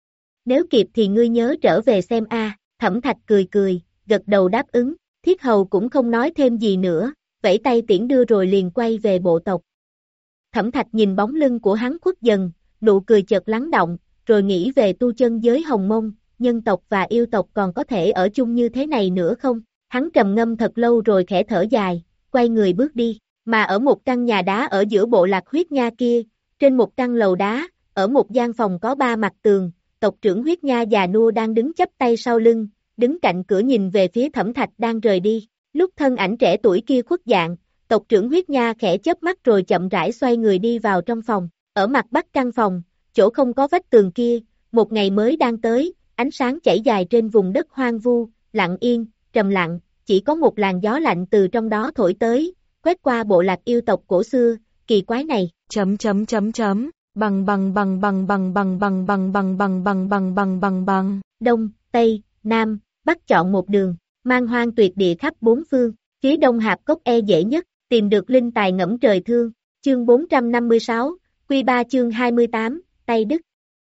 Nếu kịp thì ngươi nhớ trở về xem a. Thẩm Thạch cười cười, gật đầu đáp ứng, Thiết Hầu cũng không nói thêm gì nữa, vẫy tay tiễn đưa rồi liền quay về bộ tộc. Thẩm Thạch nhìn bóng lưng của hắn khuất dần, nụ cười chợt lắng động, rồi nghĩ về tu chân giới Hồng Mông, nhân tộc và yêu tộc còn có thể ở chung như thế này nữa không? Hắn trầm ngâm thật lâu rồi khẽ thở dài, quay người bước đi, mà ở một căn nhà đá ở giữa bộ lạc Huyết Nha kia, trên một căn lầu đá, ở một gian phòng có ba mặt tường, tộc trưởng Huyết Nha già nua đang đứng chắp tay sau lưng, đứng cạnh cửa nhìn về phía Thẩm Thạch đang rời đi. Lúc thân ảnh trẻ tuổi kia khuất dạng, tộc trưởng Huyết Nha khẽ chớp mắt rồi chậm rãi xoay người đi vào trong phòng. Ở mặt bắc căn phòng, chỗ không có vách tường kia, một ngày mới đang tới, ánh sáng chảy dài trên vùng đất hoang vu, lặng yên, trầm lặng, chỉ có một làn gió lạnh từ trong đó thổi tới, quét qua bộ lạc yêu tộc cổ xưa, kỳ quái này. Chấm chấm chấm chấm, bằng bằng bằng bằng bằng bằng bằng bằng bằng bằng bằng bằng bằng bằng bằng. Đông, Tây, Nam, Bắc chọn một đường, mang hoang tuyệt địa khắp bốn phương, phía đông hạp cốc e dễ nhất, tìm được linh tài ngẫm trời thương, chương bốn trăm năm mươi sáu, Quy ba chương hai mươi tám, Tây Đức.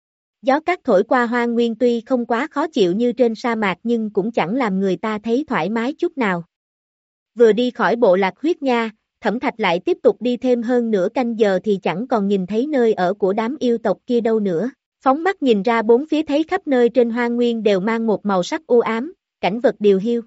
Gió cát thổi qua hoang nguyên tuy không quá khó chịu như trên sa mạc nhưng cũng chẳng làm người ta thấy thoải mái chút nào. Vừa đi khỏi bộ lạc Huyết Nha, Thẩm Thạch lại tiếp tục đi thêm hơn nửa canh giờ thì chẳng còn nhìn thấy nơi ở của đám yêu tộc kia đâu nữa. Phóng mắt nhìn ra bốn phía thấy khắp nơi trên hoang nguyên đều mang một màu sắc u ám, cảnh vật điều hiu.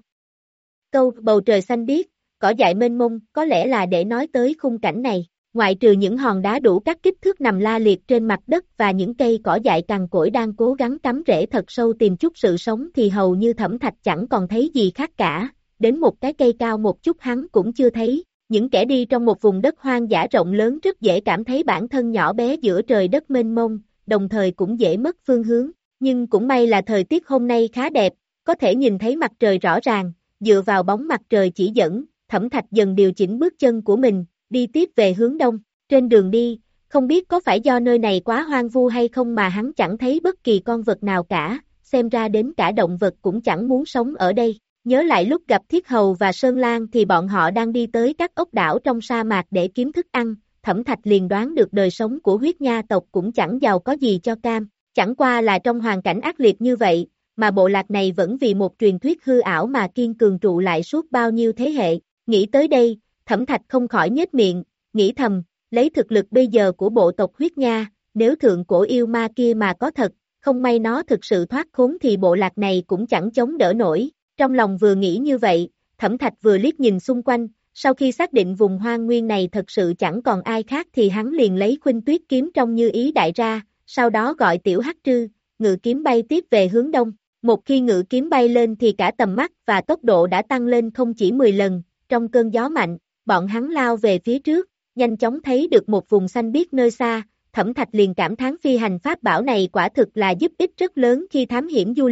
Câu bầu trời xanh biếc, cỏ dại mênh mông, có lẽ là để nói tới khung cảnh này. Ngoại trừ những hòn đá đủ các kích thước nằm la liệt trên mặt đất và những cây cỏ dại cằn cỗi đang cố gắng cắm rễ thật sâu tìm chút sự sống thì hầu như Thẩm Thạch chẳng còn thấy gì khác cả, đến một cái cây cao một chút hắn cũng chưa thấy. Những kẻ đi trong một vùng đất hoang dã rộng lớn rất dễ cảm thấy bản thân nhỏ bé giữa trời đất mênh mông, đồng thời cũng dễ mất phương hướng, nhưng cũng may là thời tiết hôm nay khá đẹp, có thể nhìn thấy mặt trời rõ ràng, dựa vào bóng mặt trời chỉ dẫn, Thẩm Thạch dần điều chỉnh bước chân của mình, đi tiếp về hướng đông. Trên đường đi, không biết có phải do nơi này quá hoang vu hay không mà hắn chẳng thấy bất kỳ con vật nào cả, xem ra đến cả động vật cũng chẳng muốn sống ở đây. Nhớ lại lúc gặp Thiết Hầu và Sơn Lan thì bọn họ đang đi tới các ốc đảo trong sa mạc để kiếm thức ăn, Thẩm Thạch liền đoán được đời sống của Huyết Nha tộc cũng chẳng giàu có gì cho cam, chẳng qua là trong hoàn cảnh ác liệt như vậy, mà bộ lạc này vẫn vì một truyền thuyết hư ảo mà kiên cường trụ lại suốt bao nhiêu thế hệ. Nghĩ tới đây, Thẩm Thạch không khỏi nhếch miệng, nghĩ thầm, lấy thực lực bây giờ của bộ tộc Huyết Nha, nếu thượng cổ yêu ma kia mà có thật, không may nó thực sự thoát khốn thì bộ lạc này cũng chẳng chống đỡ nổi. Trong lòng vừa nghĩ như vậy, Thẩm Thạch vừa liếc nhìn xung quanh, sau khi xác định vùng hoang nguyên này thật sự chẳng còn ai khác thì hắn liền lấy Khuynh Tuyết kiếm trong Như Ý Đại ra, sau đó gọi Tiểu Hắc Trư, ngự kiếm bay tiếp về hướng đông. Một khi ngự kiếm bay lên thì cả tầm mắt và tốc độ đã tăng lên không chỉ mười lần, trong cơn gió mạnh, bọn hắn lao về phía trước, nhanh chóng thấy được một vùng xanh biếc nơi xa, Thẩm Thạch liền cảm thán phi hành pháp bảo này quả thực là giúp ích rất lớn khi thám hiểm du lịch.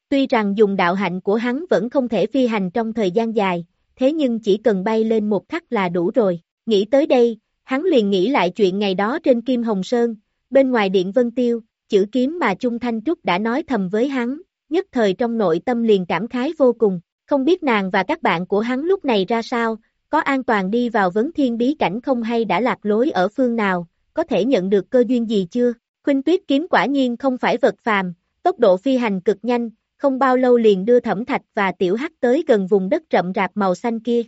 Tuy rằng dùng đạo hạnh của hắn vẫn không thể phi hành trong thời gian dài, thế nhưng chỉ cần bay lên một khắc là đủ rồi. Nghĩ tới đây, hắn liền nghĩ lại chuyện ngày đó trên Kim Hồng Sơn, bên ngoài điện Vân Tiêu, chữ kiếm mà Chung Thanh Trúc đã nói thầm với hắn, nhất thời trong nội tâm liền cảm khái vô cùng. Không biết nàng và các bạn của hắn lúc này ra sao, có an toàn đi vào vấn thiên bí cảnh không hay đã lạc lối ở phương nào, có thể nhận được cơ duyên gì chưa? Khuynh Tuyết kiếm quả nhiên không phải vật phàm, tốc độ phi hành cực nhanh, không bao lâu liền đưa Thẩm Thạch và Tiểu Hắc tới gần vùng đất rậm rạp màu xanh kia.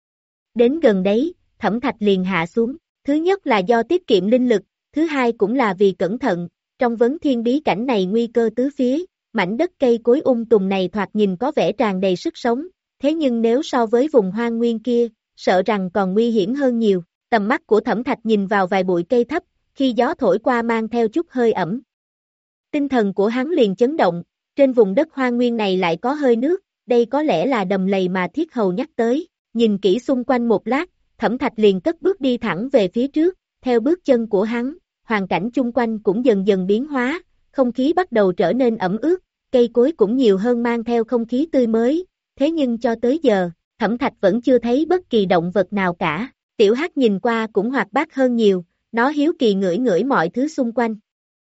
Đến gần đấy, Thẩm Thạch liền hạ xuống, thứ nhất là do tiết kiệm linh lực, thứ hai cũng là vì cẩn thận, trong vấn thiên bí cảnh này nguy cơ tứ phía, mảnh đất cây cối um tùm này thoạt nhìn có vẻ tràn đầy sức sống, thế nhưng nếu so với vùng hoang nguyên kia, sợ rằng còn nguy hiểm hơn nhiều. Tầm mắt của Thẩm Thạch nhìn vào vài bụi cây thấp, khi gió thổi qua mang theo chút hơi ẩm. Tinh thần của hắn liền chấn động, trên vùng đất hoang nguyên này lại có hơi nước, đây có lẽ là đầm lầy mà Thiết Hầu nhắc tới. Nhìn kỹ xung quanh một lát, Thẩm Thạch liền cất bước đi thẳng về phía trước, theo bước chân của hắn, hoàn cảnh chung quanh cũng dần dần biến hóa, không khí bắt đầu trở nên ẩm ướt, cây cối cũng nhiều hơn mang theo không khí tươi mới, thế nhưng cho tới giờ, Thẩm Thạch vẫn chưa thấy bất kỳ động vật nào cả. Tiểu Hắc nhìn qua cũng hoạt bát hơn nhiều, nó hiếu kỳ ngửi ngửi mọi thứ xung quanh.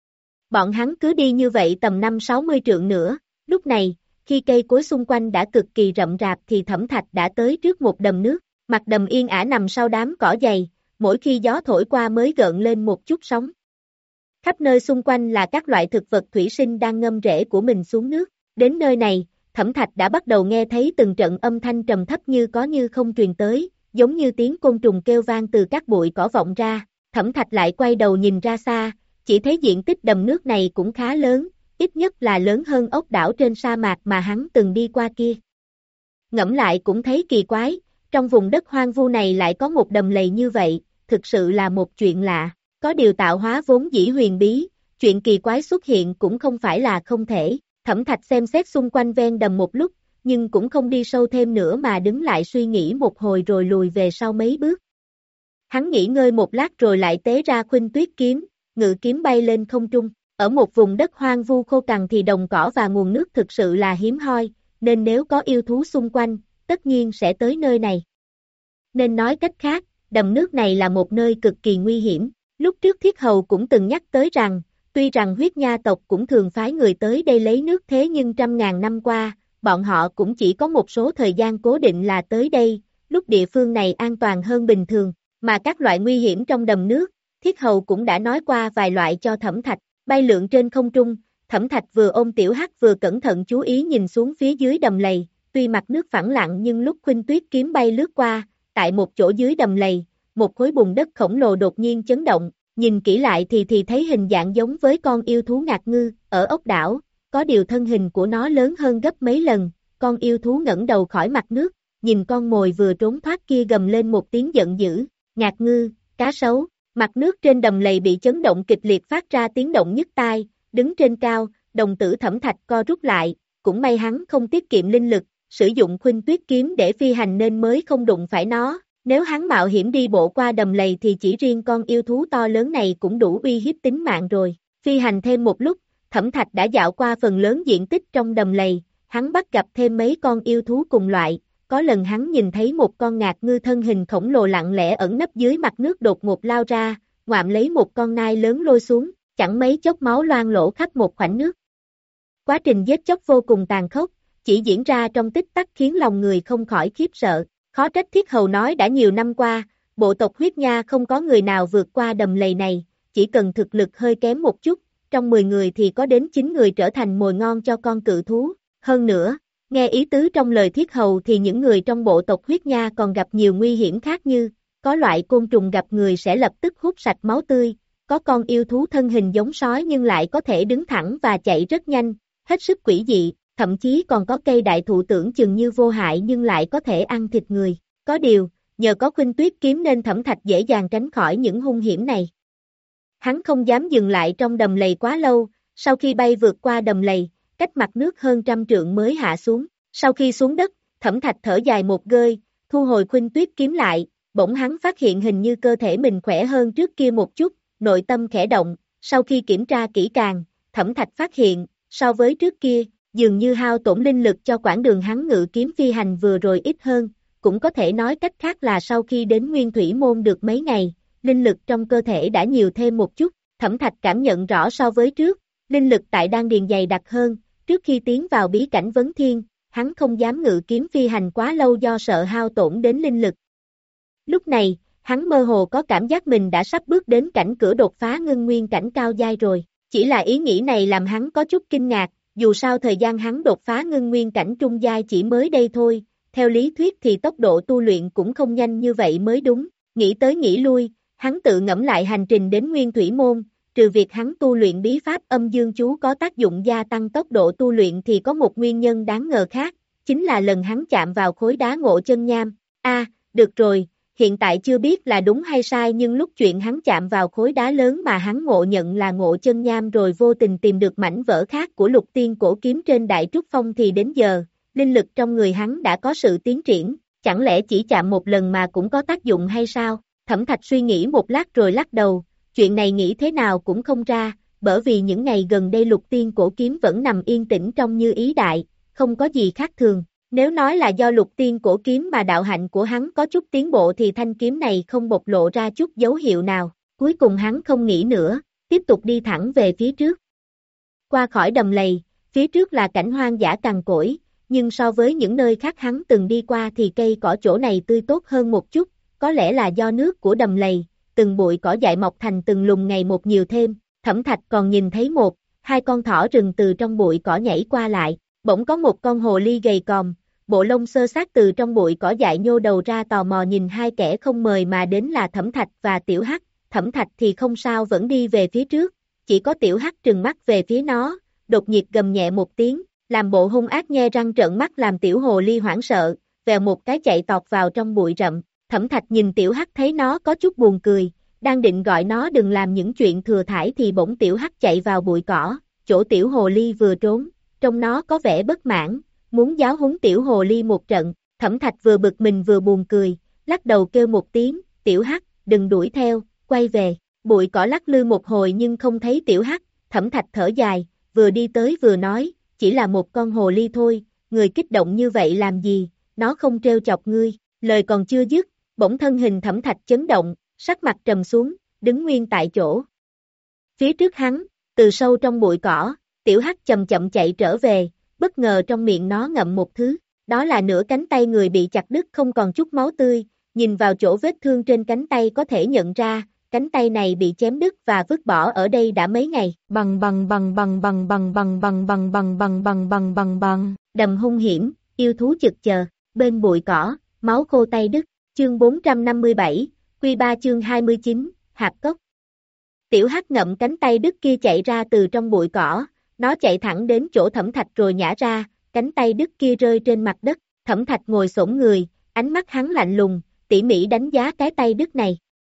Bọn hắn cứ đi như vậy tầm năm sáu mươi trượng nữa, lúc này, khi cây cối xung quanh đã cực kỳ rậm rạp thì Thẩm Thạch đã tới trước một đầm nước, mặt đầm yên ả nằm sau đám cỏ dày, mỗi khi gió thổi qua mới gợn lên một chút sóng. Khắp nơi xung quanh là các loại thực vật thủy sinh đang ngâm rễ của mình xuống nước, đến nơi này, Thẩm Thạch đã bắt đầu nghe thấy từng trận âm thanh trầm thấp như có như không truyền tới, giống như tiếng côn trùng kêu vang từ các bụi cỏ vọng ra. Thẩm Thạch lại quay đầu nhìn ra xa, chỉ thấy diện tích đầm nước này cũng khá lớn, ít nhất là lớn hơn ốc đảo trên sa mạc mà hắn từng đi qua kia. Ngẫm lại cũng thấy kỳ quái, trong vùng đất hoang vu này lại có một đầm lầy như vậy, thực sự là một chuyện lạ, có điều tạo hóa vốn dĩ huyền bí, chuyện kỳ quái xuất hiện cũng không phải là không thể. Thẩm Thạch xem xét xung quanh ven đầm một lúc, nhưng cũng không đi sâu thêm nữa mà đứng lại suy nghĩ một hồi rồi lùi về sau mấy bước. Hắn nghỉ ngơi một lát rồi lại tế ra Khuynh Tuyết kiếm, ngự kiếm bay lên không trung. Ở một vùng đất hoang vu khô cằn thì đồng cỏ và nguồn nước thực sự là hiếm hoi, nên nếu có yêu thú xung quanh, tất nhiên sẽ tới nơi này. Nên nói cách khác, đầm nước này là một nơi cực kỳ nguy hiểm. Lúc trước Thiết Hầu cũng từng nhắc tới rằng, tuy rằng huyết nha tộc cũng thường phái người tới đây lấy nước thế nhưng trăm ngàn năm qua, bọn họ cũng chỉ có một số thời gian cố định là tới đây, lúc địa phương này an toàn hơn bình thường, mà các loại nguy hiểm trong đầm nước, Thiết Hầu cũng đã nói qua vài loại cho Thẩm Thạch. Bay lượn trên không trung, Thẩm Thạch vừa ôm Tiểu Hắc vừa cẩn thận chú ý nhìn xuống phía dưới đầm lầy, tuy mặt nước phẳng lặng nhưng lúc Khuynh Tuyết kiếm bay lướt qua, tại một chỗ dưới đầm lầy, một khối bùn đất khổng lồ đột nhiên chấn động, nhìn kỹ lại thì thì thấy hình dạng giống với con yêu thú ngạc ngư ở ốc đảo, có điều thân hình của nó lớn hơn gấp mấy lần, con yêu thú ngẩng đầu khỏi mặt nước, nhìn con mồi vừa trốn thoát kia gầm lên một tiếng giận dữ, ngạc ngư, cá sấu. Mặt nước trên đầm lầy bị chấn động kịch liệt phát ra tiếng động nhức tai, đứng trên cao, đồng tử Thẩm Thạch co rút lại, cũng may hắn không tiết kiệm linh lực, sử dụng Khuynh Tuyết kiếm để phi hành nên mới không đụng phải nó, nếu hắn mạo hiểm đi bộ qua đầm lầy thì chỉ riêng con yêu thú to lớn này cũng đủ uy hiếp tính mạng rồi. Phi hành thêm một lúc, Thẩm Thạch đã dạo qua phần lớn diện tích trong đầm lầy, hắn bắt gặp thêm mấy con yêu thú cùng loại. Có lần hắn nhìn thấy một con ngạc ngư thân hình khổng lồ lặng lẽ ẩn nấp dưới mặt nước đột ngột lao ra, ngoạm lấy một con nai lớn lôi xuống, chẳng mấy chốc máu loang lỗ khắp một khoảnh nước. Quá trình giết chóc vô cùng tàn khốc, chỉ diễn ra trong tích tắc khiến lòng người không khỏi khiếp sợ. Khó trách Thiết Hầu nói đã nhiều năm qua, bộ tộc huyết nha không có người nào vượt qua đầm lầy này, chỉ cần thực lực hơi kém một chút, trong mười người thì có đến chín người trở thành mồi ngon cho con cự thú. Hơn nữa, nghe ý tứ trong lời Thiết Hầu thì những người trong bộ tộc huyết nha còn gặp nhiều nguy hiểm khác như, có loại côn trùng gặp người sẽ lập tức hút sạch máu tươi, có con yêu thú thân hình giống sói nhưng lại có thể đứng thẳng và chạy rất nhanh, hết sức quỷ dị, thậm chí còn có cây đại thụ tưởng chừng như vô hại nhưng lại có thể ăn thịt người. Có điều, nhờ có Khuynh Tuyết kiếm nên Thẩm Thạch dễ dàng tránh khỏi những hung hiểm này. Hắn không dám dừng lại trong đầm lầy quá lâu, sau khi bay vượt qua đầm lầy, cách mặt nước hơn trăm trượng mới hạ xuống. Sau khi xuống đất, Thẩm Thạch thở dài một hơi, thu hồi Khuynh Tuyết kiếm lại, bỗng hắn phát hiện hình như cơ thể mình khỏe hơn trước kia một chút, nội tâm khẽ động, sau khi kiểm tra kỹ càng, Thẩm Thạch phát hiện, so với trước kia, dường như hao tổn linh lực cho quãng đường hắn ngự kiếm phi hành vừa rồi ít hơn, cũng có thể nói cách khác là sau khi đến Nguyên Thủy Môn được mấy ngày, linh lực trong cơ thể đã nhiều thêm một chút, Thẩm Thạch cảm nhận rõ so với trước, linh lực tại đan điền dày đặc hơn, trước khi tiến vào bí cảnh vấn thiên, hắn không dám ngự kiếm phi hành quá lâu do sợ hao tổn đến linh lực. Lúc này, hắn mơ hồ có cảm giác mình đã sắp bước đến cảnh cửa đột phá ngưng nguyên cảnh cao giai rồi, chỉ là ý nghĩ này làm hắn có chút kinh ngạc, dù sao thời gian hắn đột phá ngưng nguyên cảnh trung giai chỉ mới đây thôi, theo lý thuyết thì tốc độ tu luyện cũng không nhanh như vậy mới đúng, nghĩ tới nghĩ lui, hắn tự ngẫm lại hành trình đến Nguyên Thủy Môn, trừ việc hắn tu luyện bí pháp âm dương chú có tác dụng gia tăng tốc độ tu luyện thì có một nguyên nhân đáng ngờ khác, chính là lần hắn chạm vào khối đá ngộ chân nham. A, à, được rồi, hiện tại chưa biết là đúng hay sai nhưng lúc chuyện hắn chạm vào khối đá lớn mà hắn ngộ nhận là ngộ chân nham rồi vô tình tìm được mảnh vỡ khác của lục tiên cổ kiếm trên Đại Trúc Phong thì đến giờ, linh lực trong người hắn đã có sự tiến triển, chẳng lẽ chỉ chạm một lần mà cũng có tác dụng hay sao? Thẩm Thạch suy nghĩ một lát rồi lắc đầu, chuyện này nghĩ thế nào cũng không ra, bởi vì những ngày gần đây lục tiên cổ kiếm vẫn nằm yên tĩnh trong như ý đại, không có gì khác thường. Nếu nói là do lục tiên cổ kiếm mà đạo hạnh của hắn có chút tiến bộ thì thanh kiếm này không bộc lộ ra chút dấu hiệu nào. Cuối cùng hắn không nghĩ nữa, tiếp tục đi thẳng về phía trước. Qua khỏi đầm lầy, phía trước là cảnh hoang dã cằn cỗi, nhưng so với những nơi khác hắn từng đi qua thì cây cỏ chỗ này tươi tốt hơn một chút, có lẽ là do nước của đầm lầy, từng bụi cỏ dại mọc thành từng lùm ngày một nhiều thêm. Thẩm Thạch còn nhìn thấy một, hai con thỏ rừng từ trong bụi cỏ nhảy qua lại, bỗng có một con hồ ly gầy còm, bộ lông xơ xác từ trong bụi cỏ dại nhô đầu ra tò mò nhìn hai kẻ không mời mà đến là Thẩm Thạch và Tiểu Hắc. Thẩm Thạch thì không sao vẫn đi về phía trước, chỉ có Tiểu Hắc trừng mắt về phía nó, đột nhiệt gầm nhẹ một tiếng, làm bộ hung ác nhe răng trợn mắt làm tiểu hồ ly hoảng sợ, vèo một cái chạy tọt vào trong bụi rậm. Thẩm Thạch nhìn Tiểu Hắc thấy nó có chút buồn cười, đang định gọi nó đừng làm những chuyện thừa thải thì bỗng Tiểu Hắc chạy vào bụi cỏ, chỗ tiểu hồ ly vừa trốn, trông nó có vẻ bất mãn, muốn giáo huấn tiểu hồ ly một trận. Thẩm Thạch vừa bực mình vừa buồn cười, lắc đầu kêu một tiếng, Tiểu Hắc, đừng đuổi theo, quay về. Bụi cỏ lắc lư một hồi nhưng không thấy Tiểu Hắc, Thẩm Thạch thở dài, vừa đi tới vừa nói, chỉ là một con hồ ly thôi, người kích động như vậy làm gì, nó không trêu chọc ngươi. Lời còn chưa dứt, bỗng thân hình Thẩm Thạch chấn động, sắc mặt trầm xuống, đứng nguyên tại chỗ. Phía trước hắn, từ sâu trong bụi cỏ, Tiểu Hắc chậm chậm chạy trở về, bất ngờ trong miệng nó ngậm một thứ, đó là nửa cánh tay người bị chặt đứt không còn chút máu tươi, nhìn vào chỗ vết thương trên cánh tay có thể nhận ra, cánh tay này bị chém đứt và vứt bỏ ở đây đã mấy ngày. Bằng bằng bằng bằng bằng bằng bằng bằng bằng bằng bằng bằng bằng bằng bằng. Đầm hung hiểm, yêu thú chực chờ, bên bụi cỏ, máu khô tay đứt, chương bốn trăm năm mươi bảy, Quy ba chương hai mươi chín, hạt cốc. Tiểu Hắc ngậm cánh tay đứt kia chạy ra từ trong bụi cỏ, nó chạy thẳng đến chỗ Thẩm Thạch rồi nhả ra, cánh tay đứt kia rơi trên mặt đất, Thẩm Thạch ngồi xổm người, ánh mắt hắn lạnh lùng, tỉ mỉ đánh giá cái tay đứt này.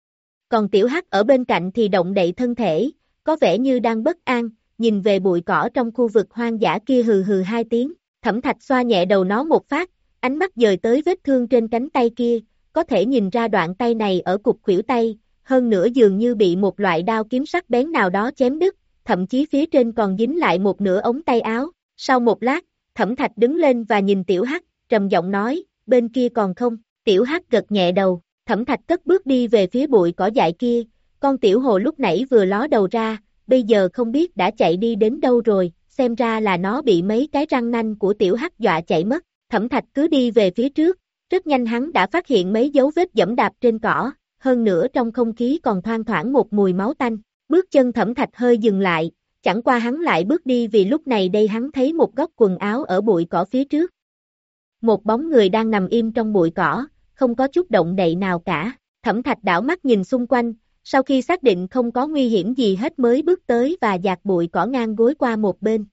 Còn Tiểu Hắc ở bên cạnh thì động đậy thân thể, có vẻ như đang bất an, nhìn về bụi cỏ trong khu vực hoang dã kia hừ hừ hai tiếng, Thẩm Thạch xoa nhẹ đầu nó một phát, ánh mắt dời tới vết thương trên cánh tay kia, có thể nhìn ra đoạn tay này ở cục khuỷu tay, hơn nữa dường như bị một loại đao kiếm sắc bén nào đó chém đứt, thậm chí phía trên còn dính lại một nửa ống tay áo. Sau một lát, Thẩm Thạch đứng lên và nhìn Tiểu Hắc, trầm giọng nói, bên kia còn không? Tiểu Hắc gật nhẹ đầu, Thẩm Thạch cất bước đi về phía bụi cỏ dại kia, con tiểu hồ lúc nãy vừa ló đầu ra, bây giờ không biết đã chạy đi đến đâu rồi, xem ra là nó bị mấy cái răng nanh của Tiểu Hắc dọa chạy mất. Thẩm Thạch cứ đi về phía trước, rất nhanh hắn đã phát hiện mấy dấu vết giẫm đạp trên cỏ, hơn nữa trong không khí còn thoang thoảng một mùi máu tanh. Bước chân Thẩm Thạch hơi dừng lại, chẳng qua hắn lại bước đi vì lúc này đây hắn thấy một góc quần áo ở bụi cỏ phía trước. Một bóng người đang nằm im trong bụi cỏ, không có chút động đậy nào cả. Thẩm Thạch đảo mắt nhìn xung quanh, sau khi xác định không có nguy hiểm gì hết mới bước tới và dạt bụi cỏ ngang gối qua một bên.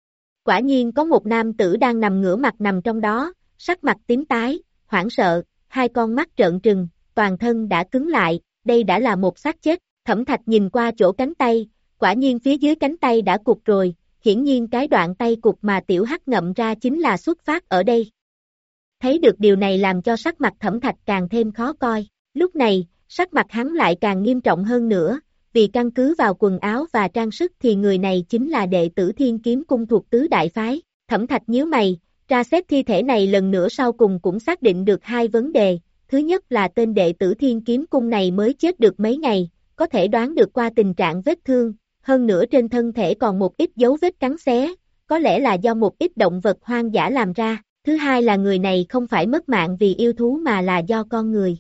Quả nhiên có một nam tử đang nằm ngửa mặt nằm trong đó, sắc mặt tím tái, hoảng sợ, hai con mắt trợn trừng, toàn thân đã cứng lại, đây đã là một xác chết. Thẩm Thạch nhìn qua chỗ cánh tay, quả nhiên phía dưới cánh tay đã cụt rồi, hiển nhiên cái đoạn tay cụt mà Tiểu Hắc ngậm ra chính là xuất phát ở đây. Thấy được điều này làm cho sắc mặt Thẩm Thạch càng thêm khó coi, lúc này, sắc mặt hắn lại càng nghiêm trọng hơn nữa, vì căn cứ vào quần áo và trang sức thì người này chính là đệ tử Thiên Kiếm Cung thuộc tứ đại phái. Thẩm Thạch nhíu mày, tra xét thi thể này lần nữa sau cùng cũng xác định được hai vấn đề. Thứ nhất là tên đệ tử Thiên Kiếm Cung này mới chết được mấy ngày, có thể đoán được qua tình trạng vết thương, hơn nữa trên thân thể còn một ít dấu vết cắn xé, có lẽ là do một ít động vật hoang dã làm ra. Thứ hai là người này không phải mất mạng vì yêu thú mà là do con người.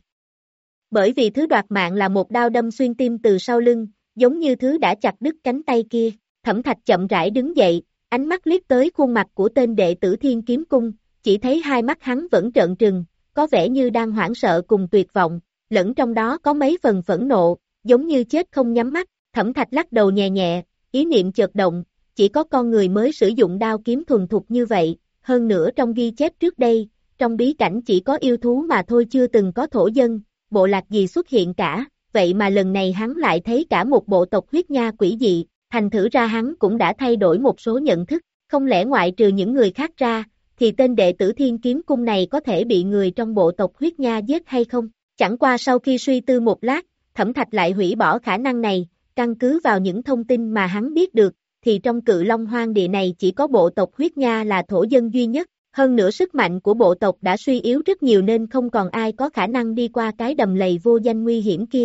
Bởi vì thứ đoạt mạng là một đao đâm xuyên tim từ sau lưng, giống như thứ đã chặt đứt cánh tay kia. Thẩm Thạch chậm rãi đứng dậy, ánh mắt liếc tới khuôn mặt của tên đệ tử Thiên Kiếm Cung, chỉ thấy hai mắt hắn vẫn trợn trừng, có vẻ như đang hoảng sợ cùng tuyệt vọng, lẫn trong đó có mấy phần phẫn nộ, giống như chết không nhắm mắt. Thẩm Thạch lắc đầu nhẹ nhẹ, ý niệm chợt động, chỉ có con người mới sử dụng đao kiếm thuần thục như vậy, hơn nữa trong ghi chép trước đây, trong bí cảnh chỉ có yêu thú mà thôi, chưa từng có thổ dân, bộ lạc gì xuất hiện cả, vậy mà lần này hắn lại thấy cả một bộ tộc huyết nha quỷ dị, thành thử ra hắn cũng đã thay đổi một số nhận thức, không lẽ ngoại trừ những người khác ra, thì tên đệ tử Thiên Kiếm Cung này có thể bị người trong bộ tộc huyết nha giết hay không? Chẳng qua sau khi suy tư một lát, Thẩm Thạch lại hủy bỏ khả năng này, căn cứ vào những thông tin mà hắn biết được, thì trong Cự Long Hoang Địa này chỉ có bộ tộc huyết nha là thổ dân duy nhất, hơn nữa sức mạnh của bộ tộc đã suy yếu rất nhiều nên không còn ai có khả năng đi qua cái đầm lầy vô danh nguy hiểm kia.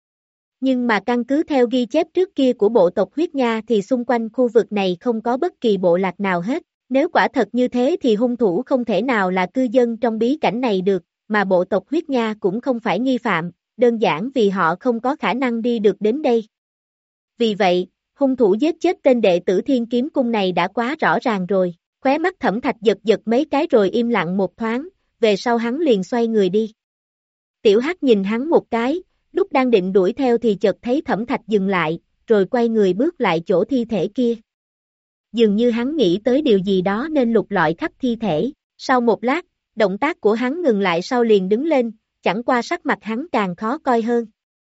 Nhưng mà căn cứ theo ghi chép trước kia của bộ tộc huyết nha thì xung quanh khu vực này không có bất kỳ bộ lạc nào hết, nếu quả thật như thế thì hung thủ không thể nào là cư dân trong bí cảnh này được, mà bộ tộc huyết nha cũng không phải nghi phạm, đơn giản vì họ không có khả năng đi được đến đây. Vì vậy, hung thủ giết chết tên đệ tử Thiên Kiếm Cung này đã quá rõ ràng rồi. Khóe mắt Thẩm Thạch giật giật mấy cái rồi im lặng một thoáng, về sau hắn liền xoay người đi. Tiểu Hắc nhìn hắn một cái, lúc đang định đuổi theo thì chợt thấy Thẩm Thạch dừng lại, rồi quay người bước lại chỗ thi thể kia. Dường như hắn nghĩ tới điều gì đó nên lục lọi khắp thi thể, sau một lát, động tác của hắn ngừng lại sau liền đứng lên, chẳng qua sắc mặt hắn càng khó coi hơn.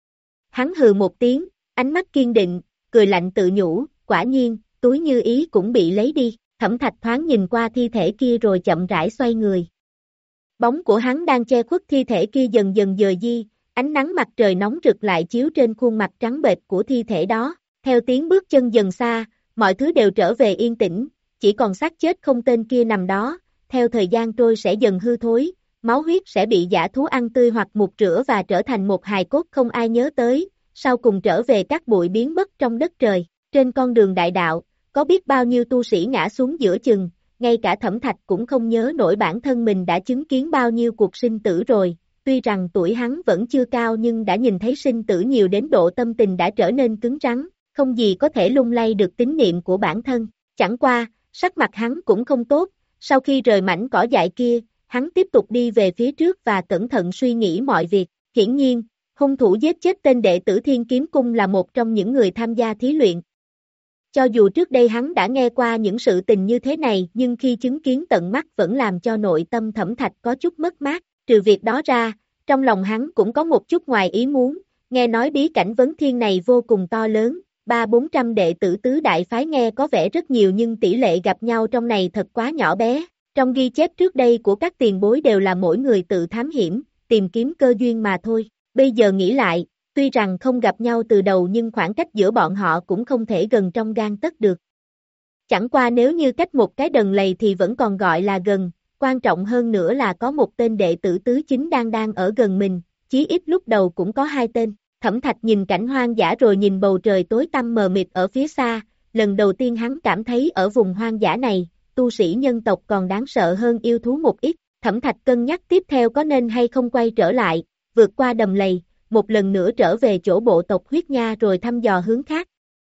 Hắn hừ một tiếng, ánh mắt kiên định, cười lạnh tự nhủ, quả nhiên, túi như ý cũng bị lấy đi. Thẩm Thạch thoáng nhìn qua thi thể kia rồi chậm rãi xoay người. Bóng của hắn đang che khuất thi thể kia dần dần dời di, ánh nắng mặt trời nóng rực lại chiếu trên khuôn mặt trắng bệch của thi thể đó. Theo tiếng bước chân dần xa, mọi thứ đều trở về yên tĩnh, chỉ còn xác chết không tên kia nằm đó, theo thời gian trôi sẽ dần hư thối, máu huyết sẽ bị dã thú ăn tươi hoặc mục rửa và trở thành một hài cốt không ai nhớ tới, sau cùng trở về các bụi biến mất trong đất trời. Trên con đường đại đạo, có biết bao nhiêu tu sĩ ngã xuống giữa chừng, ngay cả Thẩm Thạch cũng không nhớ nổi bản thân mình đã chứng kiến bao nhiêu cuộc sinh tử rồi, tuy rằng tuổi hắn vẫn chưa cao nhưng đã nhìn thấy sinh tử nhiều đến độ tâm tình đã trở nên cứng rắn, không gì có thể lung lay được tín niệm của bản thân. Chẳng qua, sắc mặt hắn cũng không tốt, sau khi rời mảnh cỏ dại kia, hắn tiếp tục đi về phía trước và cẩn thận suy nghĩ mọi việc. Hiển nhiên, hung thủ giết chết tên đệ tử Thiên Kiếm Cung là một trong những người tham gia thí luyện. Cho dù trước đây hắn đã nghe qua những sự tình như thế này nhưng khi chứng kiến tận mắt vẫn làm cho nội tâm Thẩm Thạch có chút mất mát. Trừ việc đó ra, trong lòng hắn cũng có một chút ngoài ý muốn, nghe nói bí cảnh vấn thiên này vô cùng to lớn, ba bốn trăm đệ tử tứ đại phái nghe có vẻ rất nhiều nhưng tỷ lệ gặp nhau trong này thật quá nhỏ bé. Trong ghi chép trước đây của các tiền bối đều là mỗi người tự thám hiểm, tìm kiếm cơ duyên mà thôi. Bây giờ nghĩ lại, tuy rằng không gặp nhau từ đầu nhưng khoảng cách giữa bọn họ cũng không thể gần trong gang tấc được. Chẳng qua nếu như cách một cái đần lầy thì vẫn còn gọi là gần, quan trọng hơn nữa là có một tên đệ tử tứ chính đang đang ở gần mình, chí ít lúc đầu cũng có hai tên. Thẩm Thạch nhìn cảnh hoang dã rồi nhìn bầu trời tối tăm mờ mịt ở phía xa, lần đầu tiên hắn cảm thấy ở vùng hoang dã này, tu sĩ nhân tộc còn đáng sợ hơn yêu thú một ít. Thẩm Thạch cân nhắc tiếp theo có nên hay không quay trở lại, vượt qua đầm lầy, một lần nữa trở về chỗ bộ tộc huyết nha rồi thăm dò hướng khác.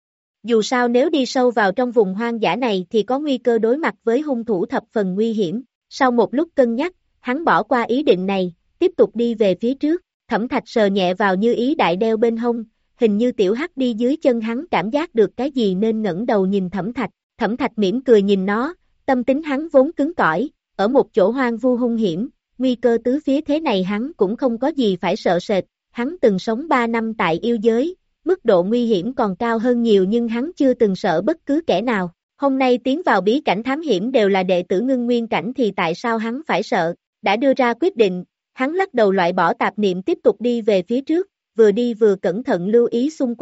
Dù sao nếu đi sâu vào trong vùng hoang dã này thì có nguy cơ đối mặt với hung thủ thập phần nguy hiểm. Sau một lúc cân nhắc, hắn bỏ qua ý định này, tiếp tục đi về phía trước. Thẩm Thạch sờ nhẹ vào như ý đại đeo bên hông, hình như Tiểu Hắc đi dưới chân hắn cảm giác được cái gì nên ngẩng đầu nhìn Thẩm Thạch. Thẩm Thạch mỉm cười nhìn nó, tâm tính hắn vốn cứng cỏi, ở một chỗ hoang vu hung hiểm, nguy cơ tứ phía thế này hắn cũng không có gì phải sợ sệt. Hắn từng sống ba năm tại yêu giới, mức độ nguy hiểm còn cao hơn nhiều nhưng hắn chưa từng sợ bất cứ kẻ nào. Hôm nay tiến vào bí cảnh thám hiểm đều là đệ tử ngưng nguyên cảnh thì tại sao hắn phải sợ? Đã đưa ra quyết định, hắn lắc đầu loại bỏ tạp niệm tiếp tục đi về phía trước, vừa đi vừa cẩn thận lưu ý xung quanh,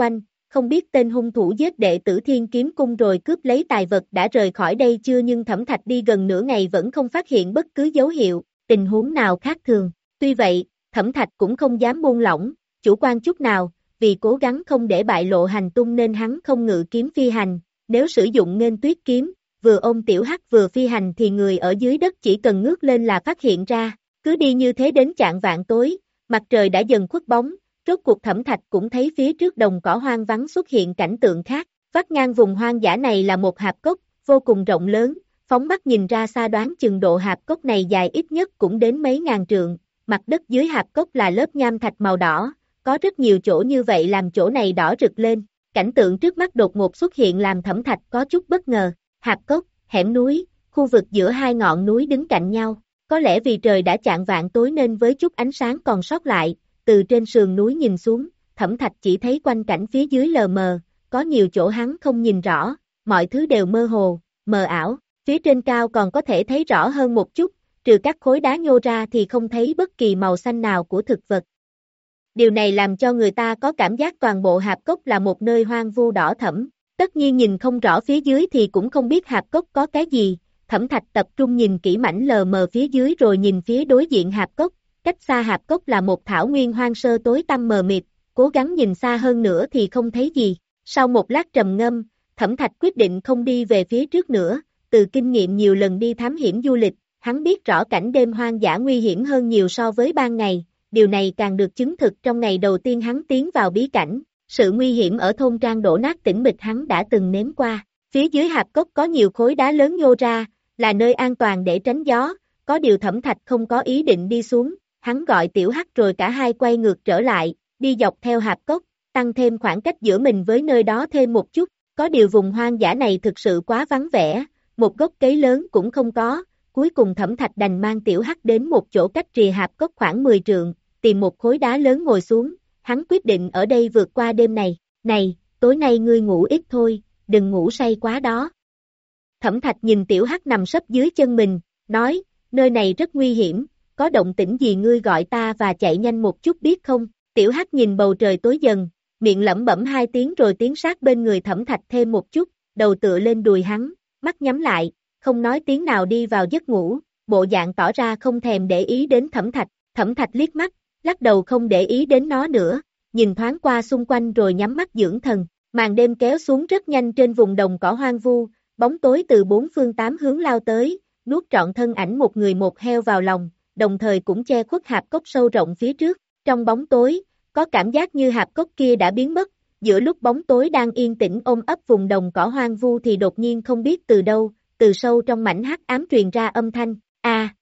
không biết tên hung thủ giết đệ tử Thiên Kiếm Cung rồi cướp lấy tài vật đã rời khỏi đây chưa, nhưng Thẩm Thạch đi gần nửa ngày vẫn không phát hiện bất cứ dấu hiệu, tình huống nào khác thường. Tuy vậy, Thẩm Thạch cũng không dám buông lỏng, chủ quan chút nào, vì cố gắng không để bại lộ hành tung nên hắn không ngự kiếm phi hành, nếu sử dụng Nghênh Tuyết kiếm, vừa ôm Tiểu Hắc vừa phi hành thì người ở dưới đất chỉ cần ngước lên là phát hiện ra, cứ đi như thế đến chạng vạng tối, mặt trời đã dần khuất bóng, rốt cuộc Thẩm Thạch cũng thấy phía trước đồng cỏ hoang vắng xuất hiện cảnh tượng khác, vắt ngang vùng hoang dã này là một hạp cốc, vô cùng rộng lớn, phóng mắt nhìn ra xa đoán chừng độ hạp cốc này dài ít nhất cũng đến mấy ngàn trượng, mặt đất dưới hạp cốc là lớp nham thạch màu đỏ, có rất nhiều chỗ như vậy làm chỗ này đỏ rực lên, cảnh tượng trước mắt đột ngột xuất hiện làm Thẩm Thạch có chút bất ngờ, hạp cốc, hẻm núi, khu vực giữa hai ngọn núi đứng cạnh nhau, có lẽ vì trời đã chạng vạng tối nên với chút ánh sáng còn sót lại, từ trên sườn núi nhìn xuống, Thẩm Thạch chỉ thấy quanh cảnh phía dưới lờ mờ, có nhiều chỗ hắn không nhìn rõ, mọi thứ đều mơ hồ, mờ ảo, phía trên cao còn có thể thấy rõ hơn một chút, trừ các khối đá nhô ra thì không thấy bất kỳ màu xanh nào của thực vật. Điều này làm cho người ta có cảm giác toàn bộ hạp cốc là một nơi hoang vu đỏ thẫm, tất nhiên nhìn không rõ phía dưới thì cũng không biết hạp cốc có cái gì, Thẩm Thạch tập trung nhìn kỹ mảnh lờ mờ phía dưới rồi nhìn phía đối diện hạp cốc, cách xa hạp cốc là một thảo nguyên hoang sơ tối tăm mờ mịt, cố gắng nhìn xa hơn nữa thì không thấy gì, sau một lát trầm ngâm, Thẩm Thạch quyết định không đi về phía trước nữa, từ kinh nghiệm nhiều lần đi thám hiểm du lịch, hắn biết rõ cảnh đêm hoang dã nguy hiểm hơn nhiều so với ban ngày, điều này càng được chứng thực trong ngày đầu tiên hắn tiến vào bí cảnh, sự nguy hiểm ở thôn trang đổ nát tĩnh mịch hắn đã từng nếm qua, phía dưới hạp cốc có nhiều khối đá lớn nhô ra, là nơi an toàn để tránh gió, có điều Thẩm Thạch không có ý định đi xuống, hắn gọi Tiểu Hắc rồi cả hai quay ngược trở lại, đi dọc theo hạp cốc, tăng thêm khoảng cách giữa mình với nơi đó thêm một chút, có điều vùng hoang dã này thực sự quá vắng vẻ, một gốc cây lớn cũng không có, cuối cùng Thẩm Thạch đành mang Tiểu Hắc đến một chỗ cách rìa hạp cốc khoảng mười trượng, tìm một khối đá lớn ngồi xuống, hắn quyết định ở đây vượt qua đêm này, này, tối nay ngươi ngủ ít thôi, đừng ngủ say quá đó. Thẩm Thạch nhìn Tiểu Hắc nằm sấp dưới chân mình, nói, nơi này rất nguy hiểm, có động tĩnh gì ngươi gọi ta và chạy nhanh một chút biết không? Tiểu Hắc nhìn bầu trời tối dần, miệng lẩm bẩm hai tiếng rồi tiến sát bên người Thẩm Thạch thêm một chút, đầu tựa lên đùi hắn, mắt nhắm lại, không nói tiếng nào đi vào giấc ngủ, bộ dạng tỏ ra không thèm để ý đến Thẩm Thạch, Thẩm Thạch liếc mắt, lắc đầu không để ý đến nó nữa, nhìn thoáng qua xung quanh rồi nhắm mắt dưỡng thần, màn đêm kéo xuống rất nhanh trên vùng đồng cỏ hoang vu, bóng tối từ bốn phương tám hướng lao tới, nuốt trọn thân ảnh một người một heo vào lòng, đồng thời cũng che khuất hạp cốc sâu rộng phía trước, trong bóng tối, có cảm giác như hạp cốc kia đã biến mất, giữa lúc bóng tối đang yên tĩnh ôm ấp vùng đồng cỏ hoang vu thì đột nhiên không biết từ đâu, từ sâu trong mảnh hắc ám truyền ra âm thanh, a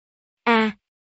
a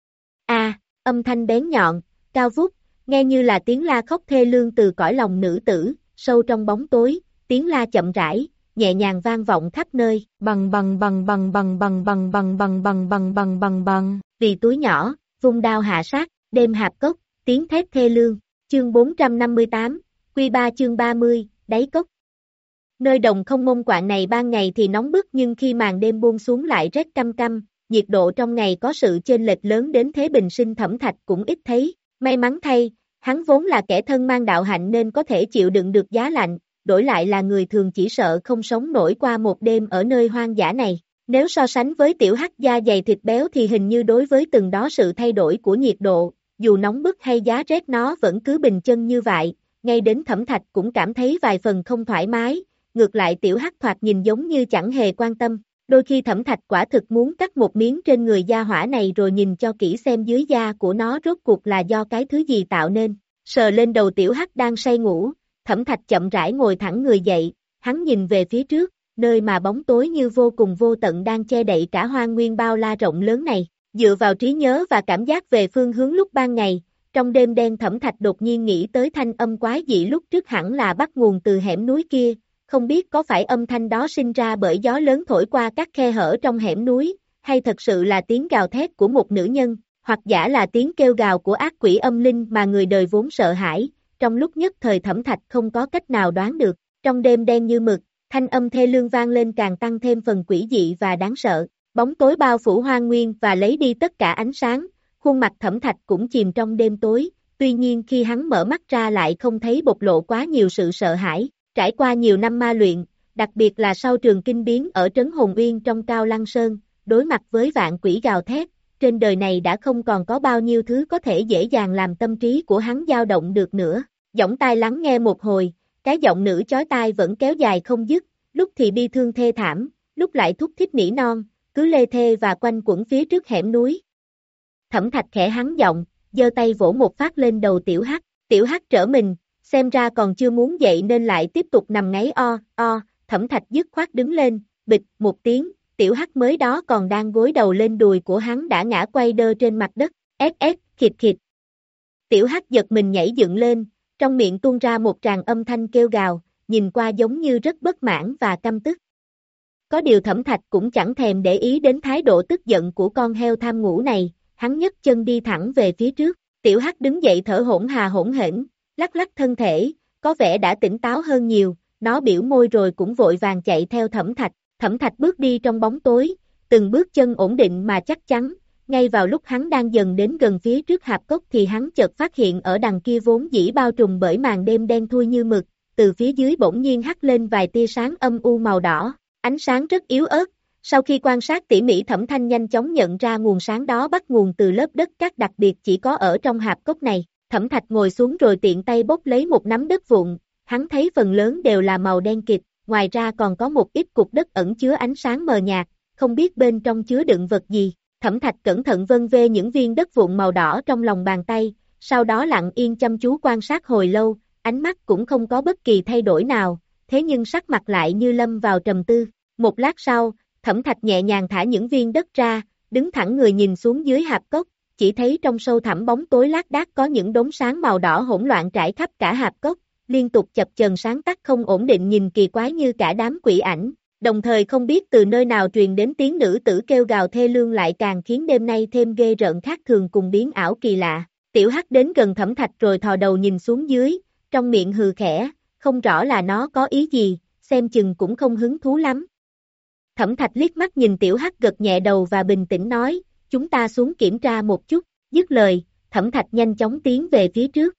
a, âm thanh bén nhọn, cao vút, nghe như là tiếng la khóc thê lương từ cõi lòng nữ tử, sâu trong bóng tối, tiếng la chậm rãi, nhẹ nhàng vang vọng khắp nơi, bằng bằng bằng bằng bằng bằng bằng bằng bằng bằng bằng bằng bằng bằng, vì túi nhỏ, vung đao hạ sát, đêm hạp cốc, tiếng thét thê lương, chương bốn trăm năm mươi tám, quy ba chương ba mươi, đáy cốc. Nơi đồng không mông quạng này ban ngày thì nóng bức nhưng khi màn đêm buông xuống lại rét căm căm, nhiệt độ trong ngày có sự chênh lệch lớn đến thế bình sinh Thẩm Thạch cũng ít thấy, may mắn thay, hắn vốn là kẻ thân mang đạo hạnh nên có thể chịu đựng được giá lạnh, đổi lại là người thường chỉ sợ không sống nổi qua một đêm ở nơi hoang dã này. Nếu so sánh với Tiểu Hắc da dày thịt béo thì hình như đối với từng đó sự thay đổi của nhiệt độ, dù nóng bức hay giá rét nó vẫn cứ bình chân như vậy, ngay đến Thẩm Thạch cũng cảm thấy vài phần không thoải mái, ngược lại Tiểu Hắc thoạt nhìn giống như chẳng hề quan tâm, đôi khi Thẩm Thạch quả thực muốn cắt một miếng trên người da hỏa này rồi nhìn cho kỹ xem dưới da của nó rốt cuộc là do cái thứ gì tạo nên, sờ lên đầu Tiểu Hắc đang say ngủ, Thẩm Thạch chậm rãi ngồi thẳng người dậy, hắn nhìn về phía trước, nơi mà bóng tối như vô cùng vô tận đang che đậy cả hoang nguyên bao la rộng lớn này, dựa vào trí nhớ và cảm giác về phương hướng lúc ban ngày, trong đêm đen Thẩm Thạch đột nhiên nghĩ tới thanh âm quái dị lúc trước hẳn là bắt nguồn từ hẻm núi kia, không biết có phải âm thanh đó sinh ra bởi gió lớn thổi qua các khe hở trong hẻm núi, hay thật sự là tiếng gào thét của một nữ nhân, hoặc giả là tiếng kêu gào của ác quỷ âm linh mà người đời vốn sợ hãi, trong lúc nhất thời Thẩm Thạch không có cách nào đoán được, trong đêm đen như mực, thanh âm thê lương vang lên càng tăng thêm phần quỷ dị và đáng sợ, bóng tối bao phủ hoang nguyên và lấy đi tất cả ánh sáng, khuôn mặt Thẩm Thạch cũng chìm trong đêm tối, tuy nhiên khi hắn mở mắt ra lại không thấy bộc lộ quá nhiều sự sợ hãi, trải qua nhiều năm ma luyện, đặc biệt là sau trường kinh biến ở trấn Hồn Uyên trong Cao Lăng Sơn, đối mặt với vạn quỷ gào thét, trên đời này đã không còn có bao nhiêu thứ có thể dễ dàng làm tâm trí của hắn dao động được nữa. Giọng tai lắng nghe một hồi, cái giọng nữ chói tai vẫn kéo dài không dứt, lúc thì bi thương thê thảm, lúc lại thúc thích nỉ non, cứ lê thê và quanh quẩn phía trước hẻm núi. Thẩm Thạch khẽ hắn giọng, giơ tay vỗ một phát lên đầu Tiểu Hắc, Tiểu Hắc trở mình, xem ra còn chưa muốn dậy nên lại tiếp tục nằm ngáy o, o, Thẩm Thạch dứt khoát đứng lên, bịch, một tiếng, Tiểu Hắc mới đó còn đang gối đầu lên đùi của hắn đã ngã quay đơ trên mặt đất, ép ép, khịt khịt. Tiểu Hắc giật mình nhảy dựng lên, trong miệng tuôn ra một tràng âm thanh kêu gào, nhìn qua giống như rất bất mãn và căm tức. Có điều Thẩm Thạch cũng chẳng thèm để ý đến thái độ tức giận của con heo tham ngủ này, hắn nhấc chân đi thẳng về phía trước, Tiểu Hắc đứng dậy thở hổn hà hổn hển, lắc lắc thân thể, có vẻ đã tỉnh táo hơn nhiều, nó biểu môi rồi cũng vội vàng chạy theo Thẩm Thạch, Thẩm Thạch bước đi trong bóng tối, từng bước chân ổn định mà chắc chắn, ngay vào lúc hắn đang dần đến gần phía trước hạp cốc thì hắn chợt phát hiện ở đằng kia vốn dĩ bao trùm bởi màn đêm đen thui như mực, từ phía dưới bỗng nhiên hắt lên vài tia sáng âm u màu đỏ, ánh sáng rất yếu ớt. Sau khi quan sát tỉ mỉ Thẩm Thanh nhanh chóng nhận ra nguồn sáng đó bắt nguồn từ lớp đất cát đặc biệt chỉ có ở trong hạp cốc này. Thẩm Thạch ngồi xuống rồi tiện tay bốc lấy một nắm đất vụn, hắn thấy phần lớn đều là màu đen kịt, ngoài ra còn có một ít cục đất ẩn chứa ánh sáng mờ nhạt, không biết bên trong chứa đựng vật gì. Thẩm Thạch cẩn thận vân vê những viên đất vụn màu đỏ trong lòng bàn tay, sau đó lặng yên chăm chú quan sát hồi lâu, ánh mắt cũng không có bất kỳ thay đổi nào, thế nhưng sắc mặt lại như lâm vào trầm tư. Một lát sau, Thẩm Thạch nhẹ nhàng thả những viên đất ra, đứng thẳng người nhìn xuống dưới hạp cốc, chỉ thấy trong sâu thẳm bóng tối lác đác có những đốm sáng màu đỏ hỗn loạn trải khắp cả hạp cốc, liên tục chập chờn sáng tắt không ổn định nhìn kỳ quái như cả đám quỷ ảnh, đồng thời không biết từ nơi nào truyền đến tiếng nữ tử kêu gào thê lương lại càng khiến đêm nay thêm ghê rợn khác thường cùng biến ảo kỳ lạ. Tiểu Hắc đến gần Thẩm Thạch rồi thò đầu nhìn xuống dưới, trong miệng hừ khẽ, không rõ là nó có ý gì, xem chừng cũng không hứng thú lắm. Thẩm Thạch liếc mắt nhìn Tiểu Hắc gật nhẹ đầu và bình tĩnh nói, chúng ta xuống kiểm tra một chút, dứt lời, Thẩm Thạch nhanh chóng tiến về phía trước.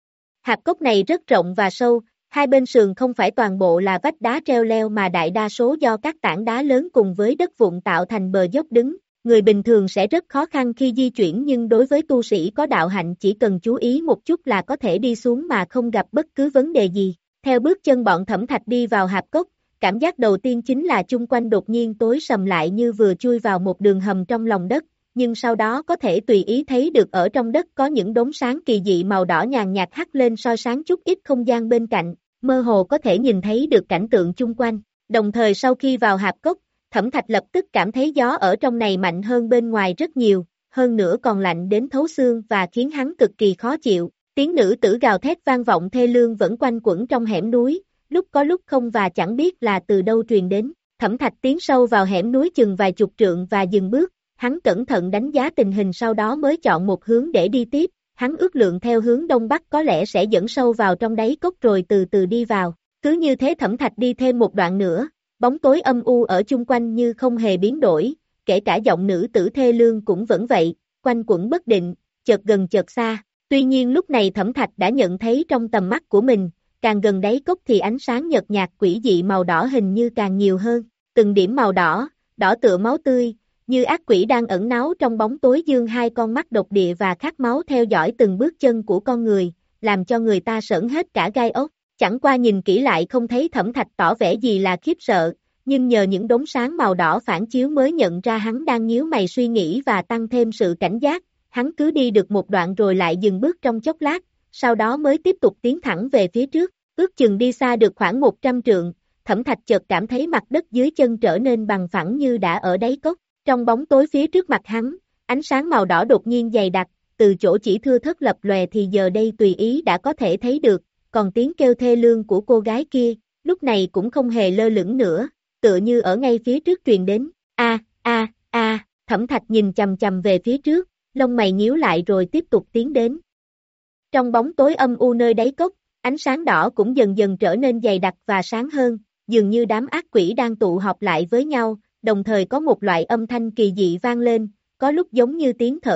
Hạp cốc này rất rộng và sâu, hai bên sườn không phải toàn bộ là vách đá treo leo mà đại đa số do các tảng đá lớn cùng với đất vụn tạo thành bờ dốc đứng. Người bình thường sẽ rất khó khăn khi di chuyển nhưng đối với tu sĩ có đạo hạnh chỉ cần chú ý một chút là có thể đi xuống mà không gặp bất cứ vấn đề gì. Theo bước chân bọn Thẩm Thạch đi vào hạp cốc, cảm giác đầu tiên chính là chung quanh đột nhiên tối sầm lại như vừa chui vào một đường hầm trong lòng đất, nhưng sau đó có thể tùy ý thấy được ở trong đất có những đốm sáng kỳ dị màu đỏ nhàn nhạt hắt lên soi sáng chút ít không gian bên cạnh, mơ hồ có thể nhìn thấy được cảnh tượng chung quanh. Đồng thời sau khi vào hạp cốc, Thẩm Thạch lập tức cảm thấy gió ở trong này mạnh hơn bên ngoài rất nhiều, hơn nữa còn lạnh đến thấu xương và khiến hắn cực kỳ khó chịu. Tiếng nữ tử gào thét vang vọng thê lương vẫn quanh quẩn trong hẻm núi, lúc có lúc không và chẳng biết là từ đâu truyền đến. Thẩm Thạch tiến sâu vào hẻm núi chừng vài chục trượng và dừng bước, hắn cẩn thận đánh giá tình hình sau đó mới chọn một hướng để đi tiếp. Hắn ước lượng theo hướng đông bắc có lẽ sẽ dẫn sâu vào trong đáy cốc rồi từ từ đi vào. Cứ như thế Thẩm Thạch đi thêm một đoạn nữa, bóng tối âm u ở chung quanh như không hề biến đổi, kể cả giọng nữ tử thê lương cũng vẫn vậy, quanh quẩn bất định, chợt gần chợt xa. Tuy nhiên lúc này Thẩm Thạch đã nhận thấy trong tầm mắt của mình, càng gần đáy cốc thì ánh sáng nhợt nhạt quỷ dị màu đỏ hình như càng nhiều hơn, từng điểm màu đỏ, đỏ tựa máu tươi, như ác quỷ đang ẩn náu trong bóng tối dương hai con mắt độc địa và khát máu theo dõi từng bước chân của con người, làm cho người ta sởn hết cả gai ốc. Chẳng qua nhìn kỹ lại không thấy Thẩm Thạch tỏ vẻ gì là khiếp sợ, nhưng nhờ những đốm sáng màu đỏ phản chiếu mới nhận ra hắn đang nhíu mày suy nghĩ và tăng thêm sự cảnh giác. Hắn cứ đi được một đoạn rồi lại dừng bước trong chốc lát, sau đó mới tiếp tục tiến thẳng về phía trước, ước chừng đi xa được khoảng một trăm trượng, Thẩm Thạch chợt cảm thấy mặt đất dưới chân trở nên bằng phẳng như đã ở đáy cốc. Trong bóng tối phía trước mặt hắn, ánh sáng màu đỏ đột nhiên dày đặc, từ chỗ chỉ thưa thớt lập lòe thì giờ đây tùy ý đã có thể thấy được, còn tiếng kêu thê lương của cô gái kia, lúc này cũng không hề lơ lửng nữa, tựa như ở ngay phía trước truyền đến. A, a, a, Thẩm Thạch nhìn chằm chằm về phía trước, lông mày nhíu lại rồi tiếp tục tiến đến. Trong bóng tối âm u nơi đáy cốc, ánh sáng đỏ cũng dần dần trở nên dày đặc và sáng hơn, dường như đám ác quỷ đang tụ họp lại với nhau, đồng thời có một loại âm thanh kỳ dị vang lên, có lúc giống như tiếng thở dốc,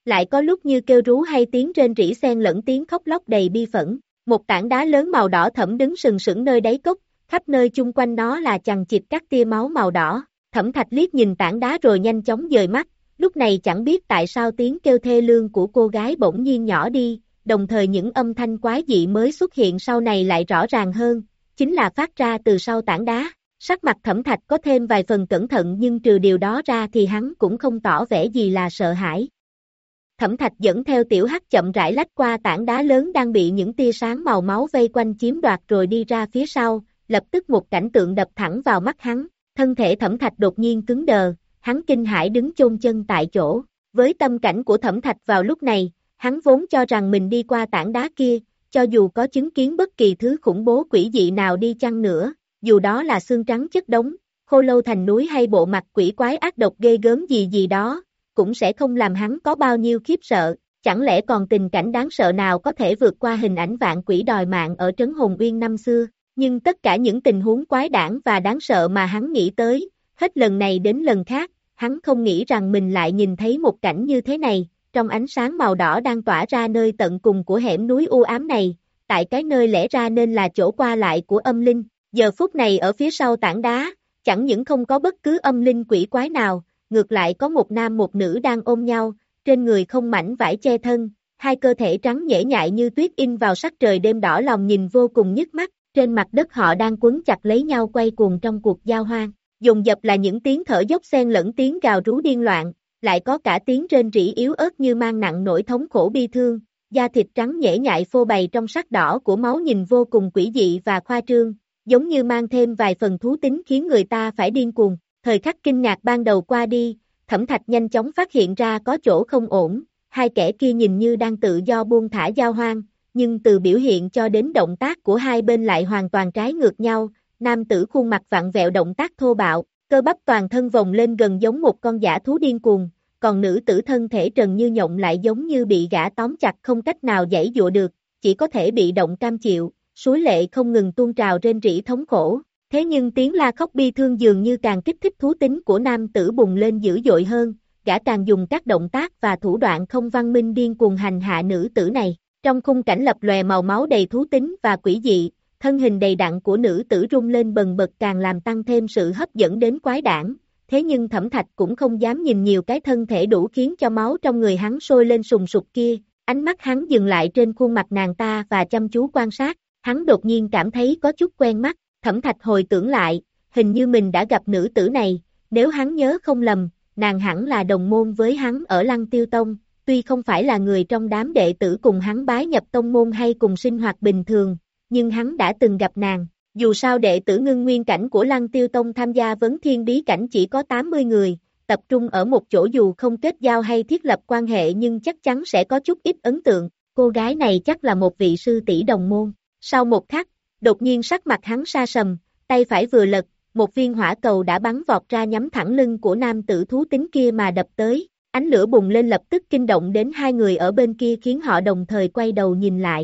lại có lúc như kêu rú hay tiếng rên rỉ xen lẫn tiếng khóc lóc đầy bi phẫn. Một tảng đá lớn màu đỏ thẫm đứng sừng sững nơi đáy cốc, khắp nơi chung quanh nó là chằng chịt các tia máu màu đỏ. Thẩm Thạch liếc nhìn tảng đá rồi nhanh chóng dời mắt, lúc này chẳng biết tại sao tiếng kêu thê lương của cô gái bỗng nhiên nhỏ đi, đồng thời những âm thanh quái dị mới xuất hiện sau này lại rõ ràng hơn, chính là phát ra từ sau tảng đá. Sắc mặt Thẩm Thạch có thêm vài phần cẩn thận nhưng trừ điều đó ra thì hắn cũng không tỏ vẻ gì là sợ hãi. Thẩm Thạch dẫn theo Tiểu Hắc chậm rãi lách qua tảng đá lớn đang bị những tia sáng màu máu vây quanh chiếm đoạt rồi đi ra phía sau, lập tức một cảnh tượng đập thẳng vào mắt hắn, thân thể Thẩm Thạch đột nhiên cứng đờ, hắn kinh hãi đứng chôn chân tại chỗ. Với tâm cảnh của Thẩm Thạch vào lúc này, hắn vốn cho rằng mình đi qua tảng đá kia, cho dù có chứng kiến bất kỳ thứ khủng bố quỷ dị nào đi chăng nữa, dù đó là xương trắng chất đống, khô lâu thành núi hay bộ mặt quỷ quái ác độc ghê gớm gì gì đó, cũng sẽ không làm hắn có bao nhiêu khiếp sợ, chẳng lẽ còn tình cảnh đáng sợ nào có thể vượt qua hình ảnh vạn quỷ đòi mạng ở Trấn Hồn Uyên năm xưa, nhưng tất cả những tình huống quái đản và đáng sợ mà hắn nghĩ tới, hết lần này đến lần khác, hắn không nghĩ rằng mình lại nhìn thấy một cảnh như thế này, trong ánh sáng màu đỏ đang tỏa ra nơi tận cùng của hẻm núi u ám này, tại cái nơi lẽ ra nên là chỗ qua lại của âm linh, giờ phút này ở phía sau tảng đá, chẳng những không có bất cứ âm linh quỷ quái nào, ngược lại có một nam một nữ đang ôm nhau, trên người không mảnh vải che thân, hai cơ thể trắng nhễ nhại như tuyết in vào sắc trời đêm đỏ lòng nhìn vô cùng nhức mắt, trên mặt đất họ đang quấn chặt lấy nhau quay cuồng trong cuộc giao hoan, dồn dập là những tiếng thở dốc xen lẫn tiếng gào rú điên loạn, lại có cả tiếng rên rỉ yếu ớt như mang nặng nỗi thống khổ bi thương, da thịt trắng nhễ nhại phô bày trong sắc đỏ của máu nhìn vô cùng quỷ dị và khoa trương, giống như mang thêm vài phần thú tính khiến người ta phải điên cuồng. Thời khắc kinh ngạc ban đầu qua đi, Thẩm Thạch nhanh chóng phát hiện ra có chỗ không ổn, hai kẻ kia nhìn như đang tự do buông thả giao hoan, nhưng từ biểu hiện cho đến động tác của hai bên lại hoàn toàn trái ngược nhau, nam tử khuôn mặt vặn vẹo động tác thô bạo, cơ bắp toàn thân vòng lên gần giống một con dã thú điên cuồng, còn nữ tử thân thể trần như nhộng lại giống như bị gã tóm chặt không cách nào giãy giụa được, chỉ có thể bị động cam chịu, suối lệ không ngừng tuôn trào rên rỉ thống khổ. Thế nhưng tiếng la khóc bi thương dường như càng kích thích thú tính của nam tử bùng lên dữ dội hơn, gã càng dùng các động tác và thủ đoạn không văn minh điên cuồng hành hạ nữ tử này. Trong khung cảnh lập lòe màu máu đầy thú tính và quỷ dị, thân hình đầy đặn của nữ tử rung lên bần bật càng làm tăng thêm sự hấp dẫn đến quái đản. Thế nhưng Thẩm Thạch cũng không dám nhìn nhiều cái thân thể đủ khiến cho máu trong người hắn sôi lên sùng sục kia, ánh mắt hắn dừng lại trên khuôn mặt nàng ta và chăm chú quan sát, hắn đột nhiên cảm thấy có chút quen mắt. Thẩm Thạch hồi tưởng lại, hình như mình đã gặp nữ tử này, nếu hắn nhớ không lầm, nàng hẳn là đồng môn với hắn ở Lăng Tiêu Tông, tuy không phải là người trong đám đệ tử cùng hắn bái nhập tông môn hay cùng sinh hoạt bình thường, nhưng hắn đã từng gặp nàng. Dù sao đệ tử ngưng nguyên cảnh của Lăng Tiêu Tông tham gia vấn thiên bí cảnh chỉ có tám mươi người, tập trung ở một chỗ dù không kết giao hay thiết lập quan hệ nhưng chắc chắn sẽ có chút ít ấn tượng, cô gái này chắc là một vị sư tỷ đồng môn. Sau một khắc, đột nhiên sắc mặt hắn sa sầm, tay phải vừa lật, một viên hỏa cầu đã bắn vọt ra nhắm thẳng lưng của nam tử thú tính kia mà đập tới, ánh lửa bùng lên lập tức kinh động đến hai người ở bên kia khiến họ đồng thời quay đầu nhìn lại.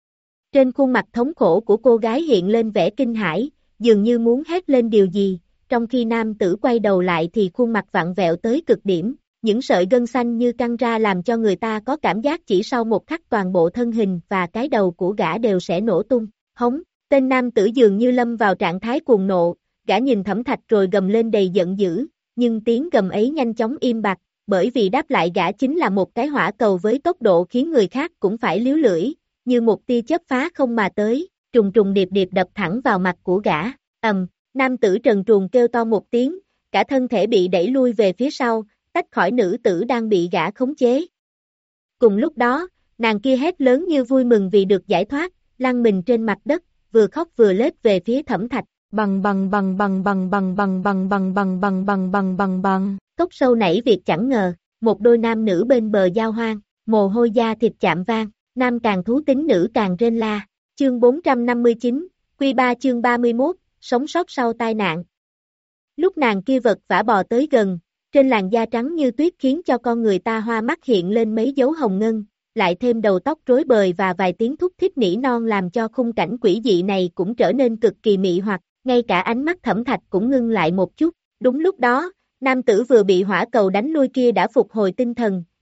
Trên khuôn mặt thống khổ của cô gái hiện lên vẻ kinh hãi, dường như muốn hét lên điều gì, trong khi nam tử quay đầu lại thì khuôn mặt vặn vẹo tới cực điểm, những sợi gân xanh như căng ra làm cho người ta có cảm giác chỉ sau một khắc toàn bộ thân hình và cái đầu của gã đều sẽ nổ tung, hống. Tên nam tử dường như lâm vào trạng thái cuồng nộ, gã nhìn Thẩm Thạch rồi gầm lên đầy giận dữ, nhưng tiếng gầm ấy nhanh chóng im bặt, bởi vì đáp lại gã chính là một cái hỏa cầu với tốc độ khiến người khác cũng phải líu lưỡi, như một tia chớp phá không mà tới, trùng trùng điệp điệp đập thẳng vào mặt của gã, ầm, nam tử trần truồng kêu to một tiếng, cả thân thể bị đẩy lui về phía sau, tách khỏi nữ tử đang bị gã khống chế. Cùng lúc đó, nàng kia hét lớn như vui mừng vì được giải thoát, lăn mình trên mặt đất, vừa khóc vừa lết về phía Thẩm Thạch, bằng bằng bằng bằng bằng bằng bằng bằng bằng bằng bằng bằng bằng bằng bằng, cốc sâu nảy việc chẳng ngờ, một đôi nam nữ bên bờ giao hoan, mồ hôi da thịt chạm vang, nam càng thú tính nữ càng rên la, chương bốn trăm năm mươi chín, Quy ba chương ba mươi mốt, sống sót sau tai nạn. Lúc nàng kia vật vã bò tới gần, trên làn da trắng như tuyết khiến cho con người ta hoa mắt hiện lên mấy dấu hồng ngân, lại thêm đầu tóc rối bời và vài tiếng thúc thích nỉ non làm cho khung cảnh quỷ dị này cũng trở nên cực kỳ mị hoặc, ngay cả ánh mắt Thẩm Thạch cũng ngưng lại một chút. Đúng lúc đó, nam tử vừa bị hỏa cầu đánh lui kia đã phục hồi tinh thần,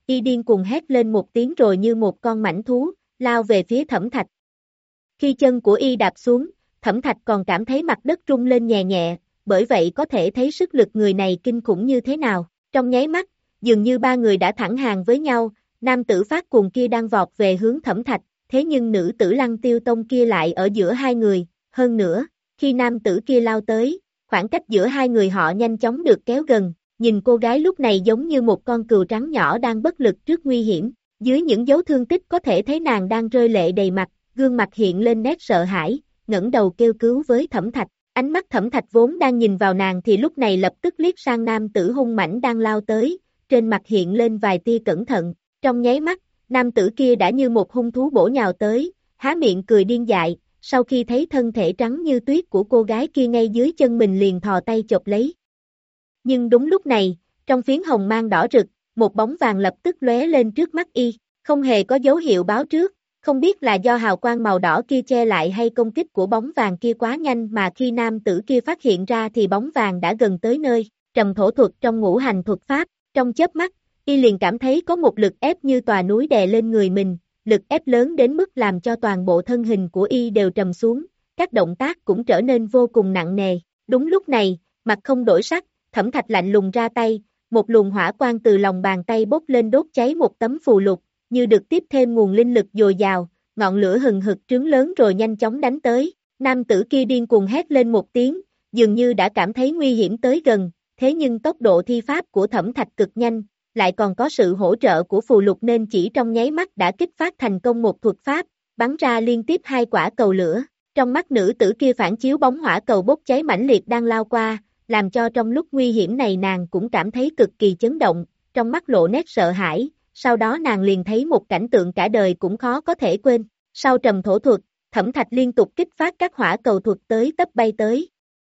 y điên cuồng hét lên một tiếng rồi như một con mãnh thú, lao về phía Thẩm Thạch. Khi chân của y đạp xuống, Thẩm Thạch còn cảm thấy mặt đất rung lên nhẹ nhẹ, bởi vậy có thể thấy sức lực người này kinh khủng như thế nào. Trong nháy mắt, dường như ba người đã thẳng hàng với nhau, nam tử phát cuồng kia đang vọt về hướng Thẩm Thạch, thế nhưng nữ tử Lăng Tiêu Tông kia lại ở giữa hai người, hơn nữa, khi nam tử kia lao tới, khoảng cách giữa hai người họ nhanh chóng được kéo gần, nhìn cô gái lúc này giống như một con cừu trắng nhỏ đang bất lực trước nguy hiểm, dưới những dấu thương tích có thể thấy nàng đang rơi lệ đầy mặt, gương mặt hiện lên nét sợ hãi, ngẩng đầu kêu cứu với Thẩm Thạch. Ánh mắt Thẩm Thạch vốn đang nhìn vào nàng thì lúc này lập tức liếc sang nam tử hung mãnh đang lao tới, trên mặt hiện lên vài tia cẩn thận, trong nháy mắt, nam tử kia đã như một hung thú bổ nhào tới, há miệng cười điên dại, sau khi thấy thân thể trắng như tuyết của cô gái kia ngay dưới chân mình liền thò tay chộp lấy. Nhưng đúng lúc này, trong phiến hồng mang đỏ rực, một bóng vàng lập tức lóe lên trước mắt y, không hề có dấu hiệu báo trước, không biết là do hào quang màu đỏ kia che lại hay công kích của bóng vàng kia quá nhanh mà khi nam tử kia phát hiện ra thì bóng vàng đã gần tới nơi, trầm thổ thuật trong ngũ hành thuật pháp, trong chớp mắt, y liền cảm thấy có một lực ép như tòa núi đè lên người mình, lực ép lớn đến mức làm cho toàn bộ thân hình của y đều trầm xuống, các động tác cũng trở nên vô cùng nặng nề. Đúng lúc này, mặt không đổi sắc, Thẩm Thạch lạnh lùng ra tay, một luồng hỏa quang từ lòng bàn tay bốc lên đốt cháy một tấm phù lục, như được tiếp thêm nguồn linh lực dồi dào, ngọn lửa hừng hực trướng lớn rồi nhanh chóng đánh tới. Nam tử kia điên cuồng hét lên một tiếng, dường như đã cảm thấy nguy hiểm tới gần, thế nhưng tốc độ thi pháp của Thẩm Thạch cực nhanh, lại còn có sự hỗ trợ của phù lục nên chỉ trong nháy mắt đã kích phát thành công một thuật pháp, bắn ra liên tiếp hai quả cầu lửa. Trong mắt nữ tử kia phản chiếu bóng hỏa cầu bốc cháy mãnh liệt đang lao qua, làm cho trong lúc nguy hiểm này nàng cũng cảm thấy cực kỳ chấn động, trong mắt lộ nét sợ hãi, sau đó nàng liền thấy một cảnh tượng cả đời cũng khó có thể quên. Sau trầm thổ thuật, Thẩm Thạch liên tục kích phát các hỏa cầu thuật tới tấp bay tới.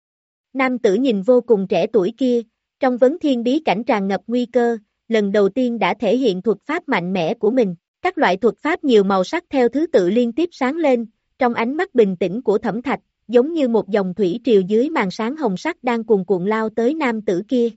Nam tử nhìn vô cùng trẻ tuổi kia, trong vấn thiên bí cảnh tràn ngập nguy cơ, lần đầu tiên đã thể hiện thuật pháp mạnh mẽ của mình. Các loại thuật pháp nhiều màu sắc theo thứ tự liên tiếp sáng lên, trong ánh mắt bình tĩnh của Thẩm Thạch, giống như một dòng thủy triều dưới màn sáng hồng sắc đang cuồn cuộn lao tới nam tử kia.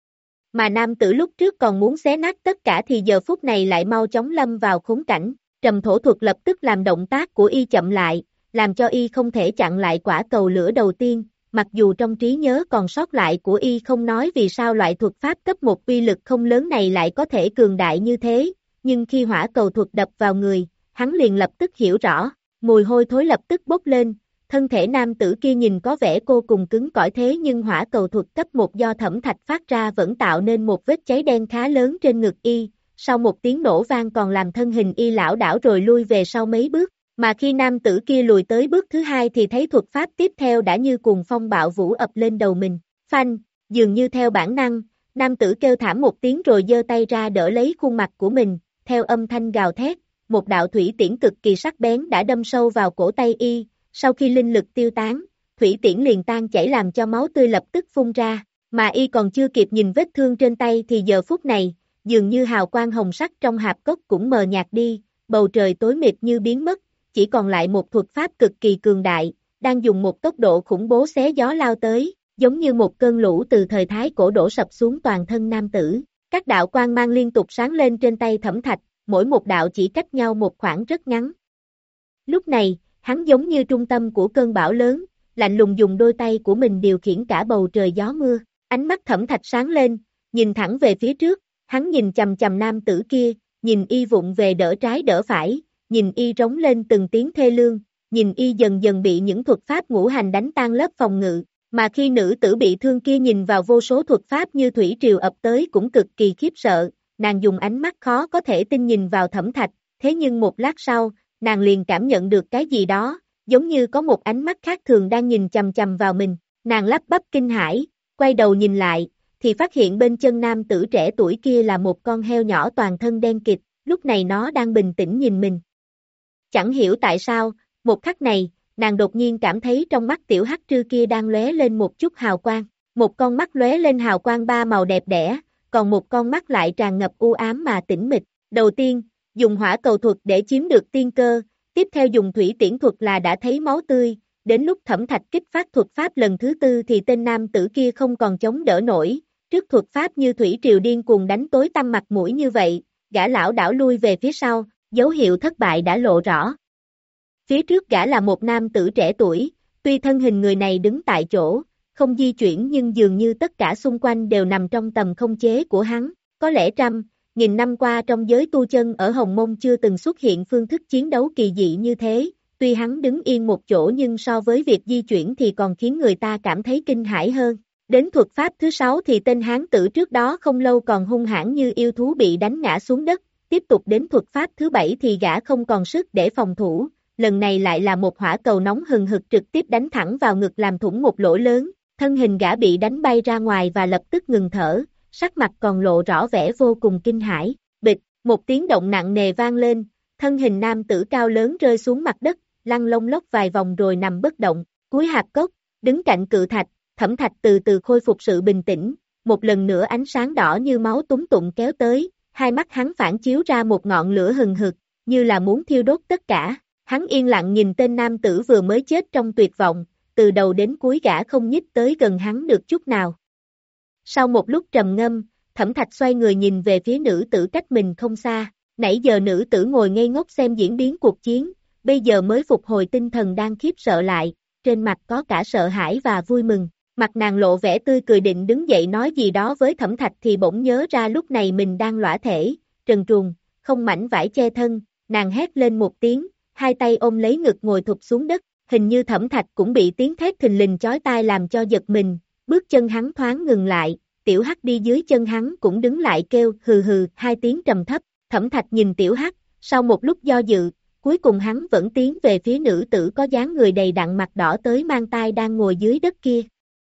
Mà nam tử lúc trước còn muốn xé nát tất cả thì giờ phút này lại mau chóng lâm vào khốn cảnh. Trầm thổ thuật lập tức làm động tác của y chậm lại, làm cho y không thể chặn lại quả cầu lửa đầu tiên, mặc dù trong trí nhớ còn sót lại của y không nói vì sao loại thuật pháp cấp một uy lực không lớn này lại có thể cường đại như thế, nhưng khi hỏa cầu thuật đập vào người, hắn liền lập tức hiểu rõ, mùi hôi thối lập tức bốc lên, thân thể nam tử kia nhìn có vẻ vô cùng cứng cỏi thế nhưng hỏa cầu thuật cấp một do Thẩm Thạch phát ra vẫn tạo nên một vết cháy đen khá lớn trên ngực y. Sau một tiếng nổ vang còn làm thân hình y lảo đảo rồi lui về sau mấy bước, mà khi nam tử kia lùi tới bước thứ hai thì thấy thuật pháp tiếp theo đã như cuồng phong bạo vũ ập lên đầu mình. Phanh, dường như theo bản năng, nam tử kêu thảm một tiếng rồi giơ tay ra đỡ lấy khuôn mặt của mình, theo âm thanh gào thét, một đạo thủy tiễn cực kỳ sắc bén đã đâm sâu vào cổ tay y, sau khi linh lực tiêu tán, thủy tiễn liền tan chảy làm cho máu tươi lập tức phun ra, mà y còn chưa kịp nhìn vết thương trên tay thì giờ phút này, dường như hào quang hồng sắc trong hạp cốc cũng mờ nhạt đi, bầu trời tối mịt như biến mất, chỉ còn lại một thuật pháp cực kỳ cường đại, đang dùng một tốc độ khủng bố xé gió lao tới, giống như một cơn lũ từ thời Thái cổ đổ sập xuống toàn thân nam tử. Các đạo quang mang liên tục sáng lên trên tay Thẩm Thạch, mỗi một đạo chỉ cách nhau một khoảng rất ngắn. Lúc này, hắn giống như trung tâm của cơn bão lớn, lạnh lùng dùng đôi tay của mình điều khiển cả bầu trời gió mưa, ánh mắt Thẩm Thạch sáng lên, nhìn thẳng về phía trước. Hắn nhìn chầm chầm nam tử kia, nhìn y vụng về đỡ trái đỡ phải, nhìn y rống lên từng tiếng thê lương, nhìn y dần dần bị những thuật pháp ngũ hành đánh tan lớp phòng ngự, mà khi nữ tử bị thương kia nhìn vào vô số thuật pháp như thủy triều ập tới cũng cực kỳ khiếp sợ, nàng dùng ánh mắt khó có thể tin nhìn vào Thẩm Thạch, thế nhưng một lát sau, nàng liền cảm nhận được cái gì đó, giống như có một ánh mắt khác thường đang nhìn chầm chầm vào mình, nàng lắp bắp kinh hãi, quay đầu nhìn lại, thì phát hiện bên chân nam tử trẻ tuổi kia là một con heo nhỏ toàn thân đen kịt, lúc này nó đang bình tĩnh nhìn mình. Chẳng hiểu tại sao, một khắc này, nàng đột nhiên cảm thấy trong mắt tiểu hắc trư kia đang lóe lên một chút hào quang, một con mắt lóe lên hào quang ba màu đẹp đẽ, còn một con mắt lại tràn ngập u ám mà tĩnh mịch. Đầu tiên, dùng hỏa cầu thuật để chiếm được tiên cơ, tiếp theo dùng thủy tiễn thuật là đã thấy máu tươi, đến lúc Thẩm Thạch kích phát thuật pháp lần thứ tư thì tên nam tử kia không còn chống đỡ nổi. Trước thuật pháp như thủy triều điên cuồng đánh tối tăm mặt mũi như vậy, gã lão đảo lui về phía sau, dấu hiệu thất bại đã lộ rõ. Phía trước gã là một nam tử trẻ tuổi, tuy thân hình người này đứng tại chỗ, không di chuyển nhưng dường như tất cả xung quanh đều nằm trong tầm không chế của hắn, có lẽ trăm, nghìn năm qua trong giới tu chân ở Hồng Mông chưa từng xuất hiện phương thức chiến đấu kỳ dị như thế, tuy hắn đứng yên một chỗ nhưng so với việc di chuyển thì còn khiến người ta cảm thấy kinh hãi hơn. Đến thuật pháp thứ sáu thì tên hán tử trước đó không lâu còn hung hãn như yêu thú bị đánh ngã xuống đất, tiếp tục đến thuật pháp thứ bảy thì gã không còn sức để phòng thủ, lần này lại là một hỏa cầu nóng hừng hực trực tiếp đánh thẳng vào ngực làm thủng một lỗ lớn, thân hình gã bị đánh bay ra ngoài và lập tức ngừng thở, sắc mặt còn lộ rõ vẻ vô cùng kinh hãi. Bịch, một tiếng động nặng nề vang lên, thân hình nam tử cao lớn rơi xuống mặt đất, lăn lông lốc vài vòng rồi nằm bất động. Cuối hạp cốc, đứng cạnh cự thạch, Thẩm Thạch từ từ khôi phục sự bình tĩnh, một lần nữa ánh sáng đỏ như máu túng tụng kéo tới, hai mắt hắn phản chiếu ra một ngọn lửa hừng hực, như là muốn thiêu đốt tất cả. Hắn yên lặng nhìn tên nam tử vừa mới chết trong tuyệt vọng, từ đầu đến cuối gã không nhích tới gần hắn được chút nào. Sau một lúc trầm ngâm, Thẩm Thạch xoay người nhìn về phía nữ tử cách mình không xa, nãy giờ nữ tử ngồi ngây ngốc xem diễn biến cuộc chiến, bây giờ mới phục hồi tinh thần đang khiếp sợ lại, trên mặt có cả sợ hãi và vui mừng. Mặt nàng lộ vẻ tươi cười định đứng dậy nói gì đó với Thẩm Thạch thì bỗng nhớ ra lúc này mình đang lõa thể, trần truồng, không mảnh vải che thân, nàng hét lên một tiếng, hai tay ôm lấy ngực ngồi thụp xuống đất, hình như Thẩm Thạch cũng bị tiếng thét thình lình chói tai làm cho giật mình, bước chân hắn thoáng ngừng lại, Tiểu Hắc đi dưới chân hắn cũng đứng lại kêu hừ hừ hai tiếng trầm thấp, Thẩm Thạch nhìn Tiểu Hắc, sau một lúc do dự, cuối cùng hắn vẫn tiến về phía nữ tử có dáng người đầy đặn mặt đỏ tới mang tai đang ngồi dưới đất kia.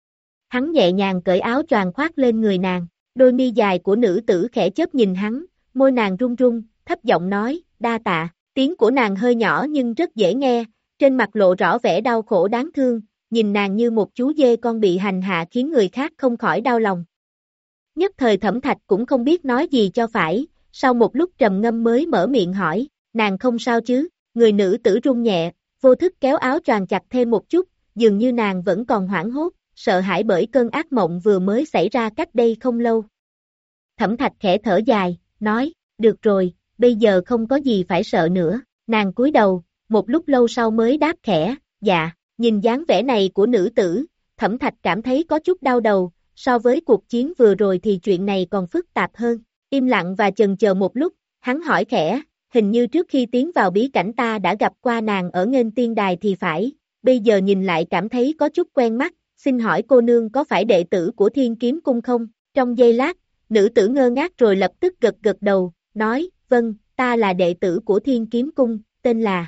Hắn nhẹ nhàng cởi áo choàng khoác lên người nàng, đôi mi dài của nữ tử khẽ chớp nhìn hắn, môi nàng run run, thấp giọng nói, đa tạ, tiếng của nàng hơi nhỏ nhưng rất dễ nghe, trên mặt lộ rõ vẻ đau khổ đáng thương, nhìn nàng như một chú dê con bị hành hạ khiến người khác không khỏi đau lòng. Nhất thời Thẩm Thạch cũng không biết nói gì cho phải, sau một lúc trầm ngâm mới mở miệng hỏi, nàng không sao chứ, người nữ tử run nhẹ, vô thức kéo áo choàng chặt thêm một chút, dường như nàng vẫn còn hoảng hốt, sợ hãi bởi cơn ác mộng vừa mới xảy ra cách đây không lâu. Thẩm Thạch khẽ thở dài, nói, được rồi, bây giờ không có gì phải sợ nữa, nàng cúi đầu, một lúc lâu sau mới đáp khẽ, dạ, nhìn dáng vẻ này của nữ tử, Thẩm Thạch cảm thấy có chút đau đầu, so với cuộc chiến vừa rồi thì chuyện này còn phức tạp hơn, im lặng và chần chờ một lúc, hắn hỏi khẽ, hình như trước khi tiến vào bí cảnh ta đã gặp qua nàng ở Nghênh Tiên Đài thì phải, bây giờ nhìn lại cảm thấy có chút quen mắt, xin hỏi cô nương có phải đệ tử của Thiên Kiếm Cung không? Trong giây lát, nữ tử ngơ ngác rồi lập tức gật gật đầu, nói, vâng, ta là đệ tử của Thiên Kiếm Cung, tên là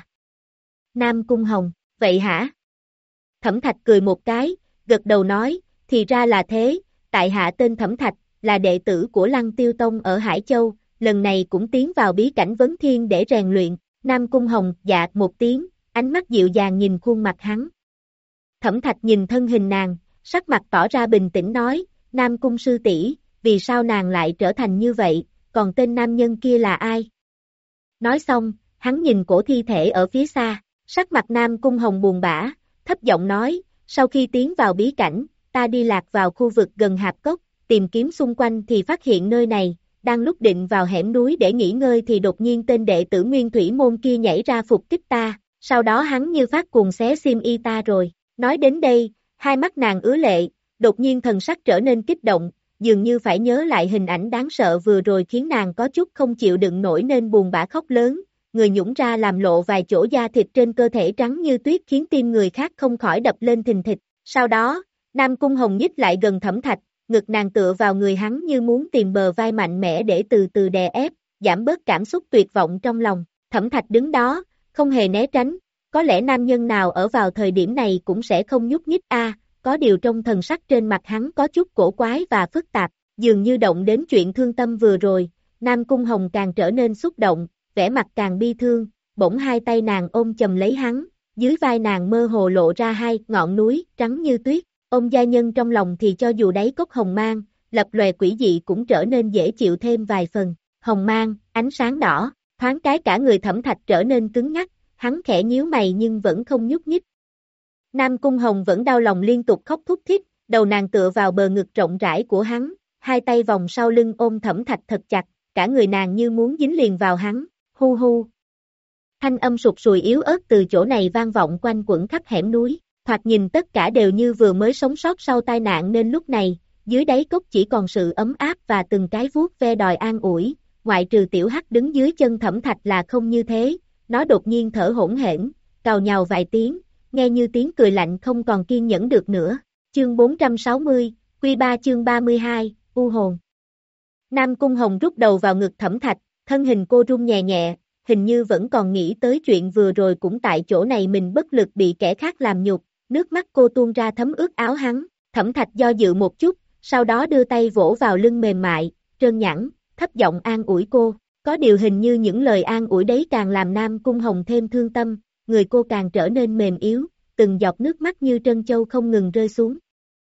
Nam Cung Hồng, vậy hả? Thẩm Thạch cười một cái, gật đầu nói, thì ra là thế, tại hạ tên Thẩm Thạch, là đệ tử của Lăng Tiêu Tông ở Hải Châu, lần này cũng tiến vào bí cảnh Vấn Thiên để rèn luyện, Nam Cung Hồng dạ một tiếng, ánh mắt dịu dàng nhìn khuôn mặt hắn. Thẩm Thạch nhìn thân hình nàng, sắc mặt tỏ ra bình tĩnh nói, Nam Cung sư tỷ, vì sao nàng lại trở thành như vậy, còn tên nam nhân kia là ai? Nói xong, hắn nhìn cổ thi thể ở phía xa, sắc mặt Nam Cung Hồng buồn bã, thấp giọng nói, sau khi tiến vào bí cảnh, ta đi lạc vào khu vực gần hạp cốc, tìm kiếm xung quanh thì phát hiện nơi này, đang lúc định vào hẻm núi để nghỉ ngơi thì đột nhiên tên đệ tử Nguyên Thủy Môn kia nhảy ra phục kích ta, sau đó hắn như phát cuồng xé xiêm y ta rồi. Nói đến đây, hai mắt nàng ứa lệ, đột nhiên thần sắc trở nên kích động, dường như phải nhớ lại hình ảnh đáng sợ vừa rồi khiến nàng có chút không chịu đựng nổi nên buồn bã khóc lớn, người nhũng ra làm lộ vài chỗ da thịt trên cơ thể trắng như tuyết khiến tim người khác không khỏi đập lên thình thịch. Sau đó, Nam Cung Hồng nhích lại gần Thẩm Thạch, ngực nàng tựa vào người hắn như muốn tìm bờ vai mạnh mẽ để từ từ đè ép, giảm bớt cảm xúc tuyệt vọng trong lòng. Thẩm Thạch đứng đó, không hề né tránh. Có lẽ nam nhân nào ở vào thời điểm này cũng sẽ không nhúc nhích a, à, có điều trong thần sắc trên mặt hắn có chút cổ quái và phức tạp, dường như động đến chuyện thương tâm vừa rồi, Nam Cung Hồng càng trở nên xúc động, vẻ mặt càng bi thương, bỗng hai tay nàng ôm chầm lấy hắn, dưới vai nàng mơ hồ lộ ra hai ngọn núi trắng như tuyết, ôm gia nhân trong lòng thì cho dù đáy cốc hồng mang, lập lòe quỷ dị cũng trở nên dễ chịu thêm vài phần, hồng mang, ánh sáng đỏ, thoáng cái cả người Thẩm Thạch trở nên cứng ngắc. Hắn khẽ nhíu mày nhưng vẫn không nhúc nhích. Nam Cung Hồng vẫn đau lòng liên tục khóc thút thít, đầu nàng tựa vào bờ ngực rộng rãi của hắn, hai tay vòng sau lưng ôm Thẩm Thạch thật chặt, cả người nàng như muốn dính liền vào hắn, hu hu. Thanh âm sụt sùi yếu ớt từ chỗ này vang vọng quanh quẩn khắp hẻm núi, thoạt nhìn tất cả đều như vừa mới sống sót sau tai nạn nên lúc này, dưới đáy cốc chỉ còn sự ấm áp và từng cái vuốt ve đòi an ủi, ngoại trừ tiểu hắc đứng dưới chân Thẩm Thạch là không như thế, nó đột nhiên thở hổn hển, cào nhào vài tiếng, nghe như tiếng cười lạnh không còn kiên nhẫn được nữa. Chương bốn trăm sáu mươi, Quy ba chương ba mươi hai, U hồn. Nam Cung Hồng rút đầu vào ngực Thẩm Thạch, thân hình cô run nhẹ nhẹ, hình như vẫn còn nghĩ tới chuyện vừa rồi cũng tại chỗ này mình bất lực bị kẻ khác làm nhục, nước mắt cô tuôn ra thấm ướt áo hắn, Thẩm Thạch do dự một chút, sau đó đưa tay vỗ vào lưng mềm mại, trơn nhẵn, thấp giọng an ủi cô, có điều hình như những lời an ủi đấy càng làm Nam Cung Hồng thêm thương tâm, người cô càng trở nên mềm yếu, từng giọt nước mắt như trân châu không ngừng rơi xuống.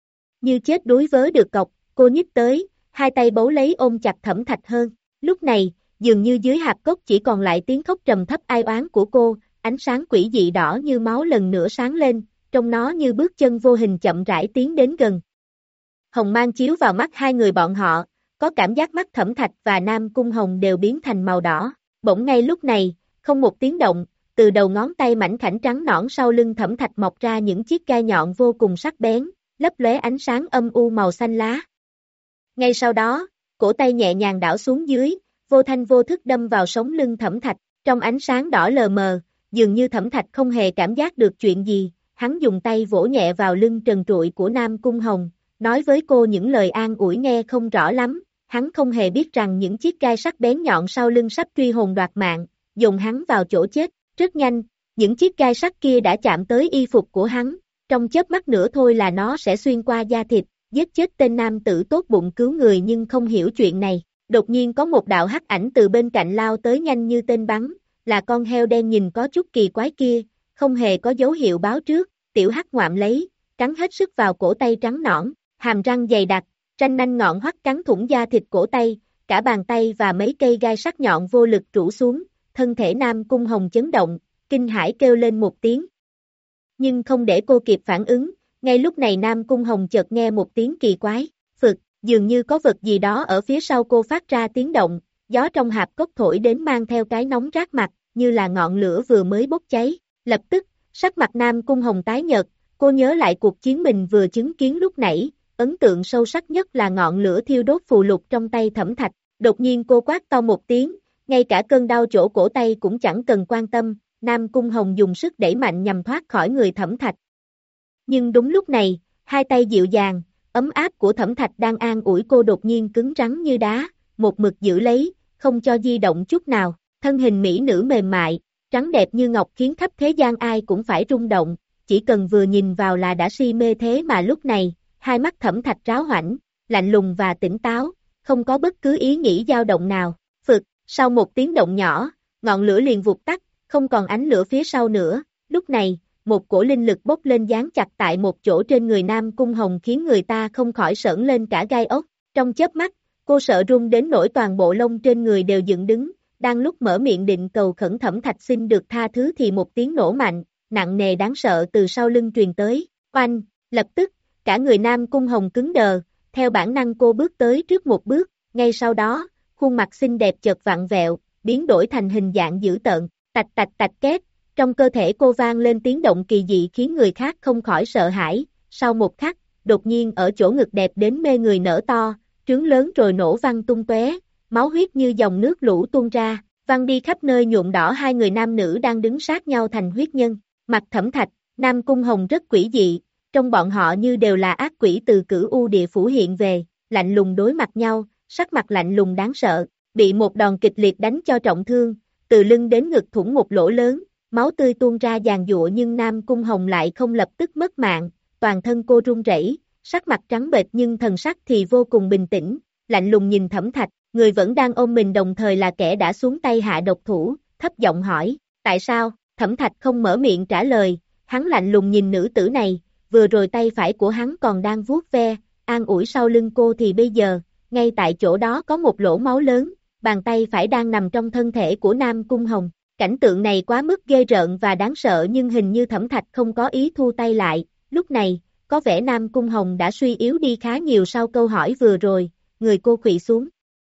Như chết đuối vớ được cọc, cô nhích tới, hai tay bấu lấy ôm chặt Thẩm Thạch hơn, lúc này, dường như dưới hạp cốc chỉ còn lại tiếng khóc trầm thấp ai oán của cô, ánh sáng quỷ dị đỏ như máu lần nữa sáng lên, trong nó như bước chân vô hình chậm rãi tiến đến gần. Hồng mang chiếu vào mắt hai người bọn họ, có cảm giác mắt Thẩm Thạch và Nam Cung Hồng đều biến thành màu đỏ, bỗng ngay lúc này, không một tiếng động, từ đầu ngón tay mảnh khảnh trắng nõn sau lưng Thẩm Thạch mọc ra những chiếc gai nhọn vô cùng sắc bén, lấp lóe ánh sáng âm u màu xanh lá. Ngay sau đó, cổ tay nhẹ nhàng đảo xuống dưới, vô thanh vô thức đâm vào sống lưng Thẩm Thạch, trong ánh sáng đỏ lờ mờ, dường như Thẩm Thạch không hề cảm giác được chuyện gì, hắn dùng tay vỗ nhẹ vào lưng trần trụi của Nam Cung Hồng, nói với cô những lời an ủi nghe không rõ lắm, hắn không hề biết rằng những chiếc gai sắc bén nhọn sau lưng sắp truy hồn đoạt mạng, dồn hắn vào chỗ chết, rất nhanh, những chiếc gai sắt kia đã chạm tới y phục của hắn, trong chớp mắt nữa thôi là nó sẽ xuyên qua da thịt, giết chết tên nam tử tốt bụng cứu người nhưng không hiểu chuyện này. Đột nhiên có một đạo hắc ảnh từ bên cạnh lao tới nhanh như tên bắn, là con heo đen nhìn có chút kỳ quái kia, không hề có dấu hiệu báo trước, tiểu hắc ngoạm lấy, cắn hết sức vào cổ tay trắng nõn, hàm răng dày đặc, ranh nanh ngọn hoắt cắn thủng da thịt cổ tay, cả bàn tay và mấy cây gai sắc nhọn vô lực rũ xuống, thân thể Nam Cung Hồng chấn động, kinh hãi kêu lên một tiếng. Nhưng không để cô kịp phản ứng, ngay lúc này Nam Cung Hồng chợt nghe một tiếng kỳ quái, phực. Dường như có vật gì đó ở phía sau cô phát ra tiếng động, gió trong hạp cốc thổi đến mang theo cái nóng rát mặt, như là ngọn lửa vừa mới bốc cháy. Lập tức, sắc mặt Nam Cung Hồng tái nhợt, cô nhớ lại cuộc chiến mình vừa chứng kiến lúc nãy, ấn tượng sâu sắc nhất là ngọn lửa thiêu đốt phù lục trong tay Thẩm Thạch. Đột nhiên cô quát to một tiếng, ngay cả cơn đau chỗ cổ tay cũng chẳng cần quan tâm, Nam Cung Hồng dùng sức đẩy mạnh nhằm thoát khỏi người Thẩm Thạch. Nhưng đúng lúc này, hai tay dịu dàng, ấm áp của Thẩm Thạch đang an ủi cô đột nhiên cứng rắn như đá, một mực giữ lấy, không cho di động chút nào, thân hình mỹ nữ mềm mại, trắng đẹp như ngọc khiến khắp thế gian ai cũng phải rung động, chỉ cần vừa nhìn vào là đã si mê thế mà lúc này, hai mắt Thẩm Thạch ráo hoảnh, lạnh lùng và tỉnh táo, không có bất cứ ý nghĩ dao động nào, phực, sau một tiếng động nhỏ, ngọn lửa liền vụt tắt, không còn ánh lửa phía sau nữa, lúc này, một cổ linh lực bốc lên dán chặt tại một chỗ trên người Nam Cung Hồng khiến người ta không khỏi sởn lên cả gai ốc, trong chớp mắt, cô sợ run đến nỗi toàn bộ lông trên người đều dựng đứng, đang lúc mở miệng định cầu khẩn Thẩm Thạch xin được tha thứ thì một tiếng nổ mạnh, nặng nề đáng sợ từ sau lưng truyền tới, oanh, lập tức, cả người Nam Cung Hồng cứng đờ, theo bản năng cô bước tới trước một bước, ngay sau đó, khuôn mặt xinh đẹp chợt vặn vẹo, biến đổi thành hình dạng dữ tợn, tạch tạch tạch két. Trong cơ thể cô vang lên tiếng động kỳ dị khiến người khác không khỏi sợ hãi, sau một khắc, đột nhiên ở chỗ ngực đẹp đến mê người nở to, trướng lớn rồi nổ văng tung tóe, máu huyết như dòng nước lũ tuôn ra, văng đi khắp nơi nhuộm đỏ hai người nam nữ đang đứng sát nhau thành huyết nhân. Mặt Thẩm Thạch, Nam Cung Hồng rất quỷ dị, trong bọn họ như đều là ác quỷ từ Cửu U địa phủ hiện về, lạnh lùng đối mặt nhau, sắc mặt lạnh lùng đáng sợ, bị một đòn kịch liệt đánh cho trọng thương, từ lưng đến ngực thủng một lỗ lớn. Máu tươi tuôn ra giàn giụa nhưng Nam Cung Hồng lại không lập tức mất mạng, toàn thân cô run rẩy, sắc mặt trắng bệch nhưng thần sắc thì vô cùng bình tĩnh, lạnh lùng nhìn Thẩm Thạch, người vẫn đang ôm mình đồng thời là kẻ đã xuống tay hạ độc thủ, thấp giọng hỏi, tại sao? Thẩm Thạch không mở miệng trả lời, hắn lạnh lùng nhìn nữ tử này, vừa rồi tay phải của hắn còn đang vuốt ve, an ủi sau lưng cô thì bây giờ, ngay tại chỗ đó có một lỗ máu lớn, bàn tay phải đang nằm trong thân thể của Nam Cung Hồng. Cảnh tượng này quá mức ghê rợn và đáng sợ nhưng hình như Thẩm Thạch không có ý thu tay lại, lúc này, có vẻ Nam Cung Hồng đã suy yếu đi khá nhiều sau câu hỏi vừa rồi, người cô khuỵu xuống.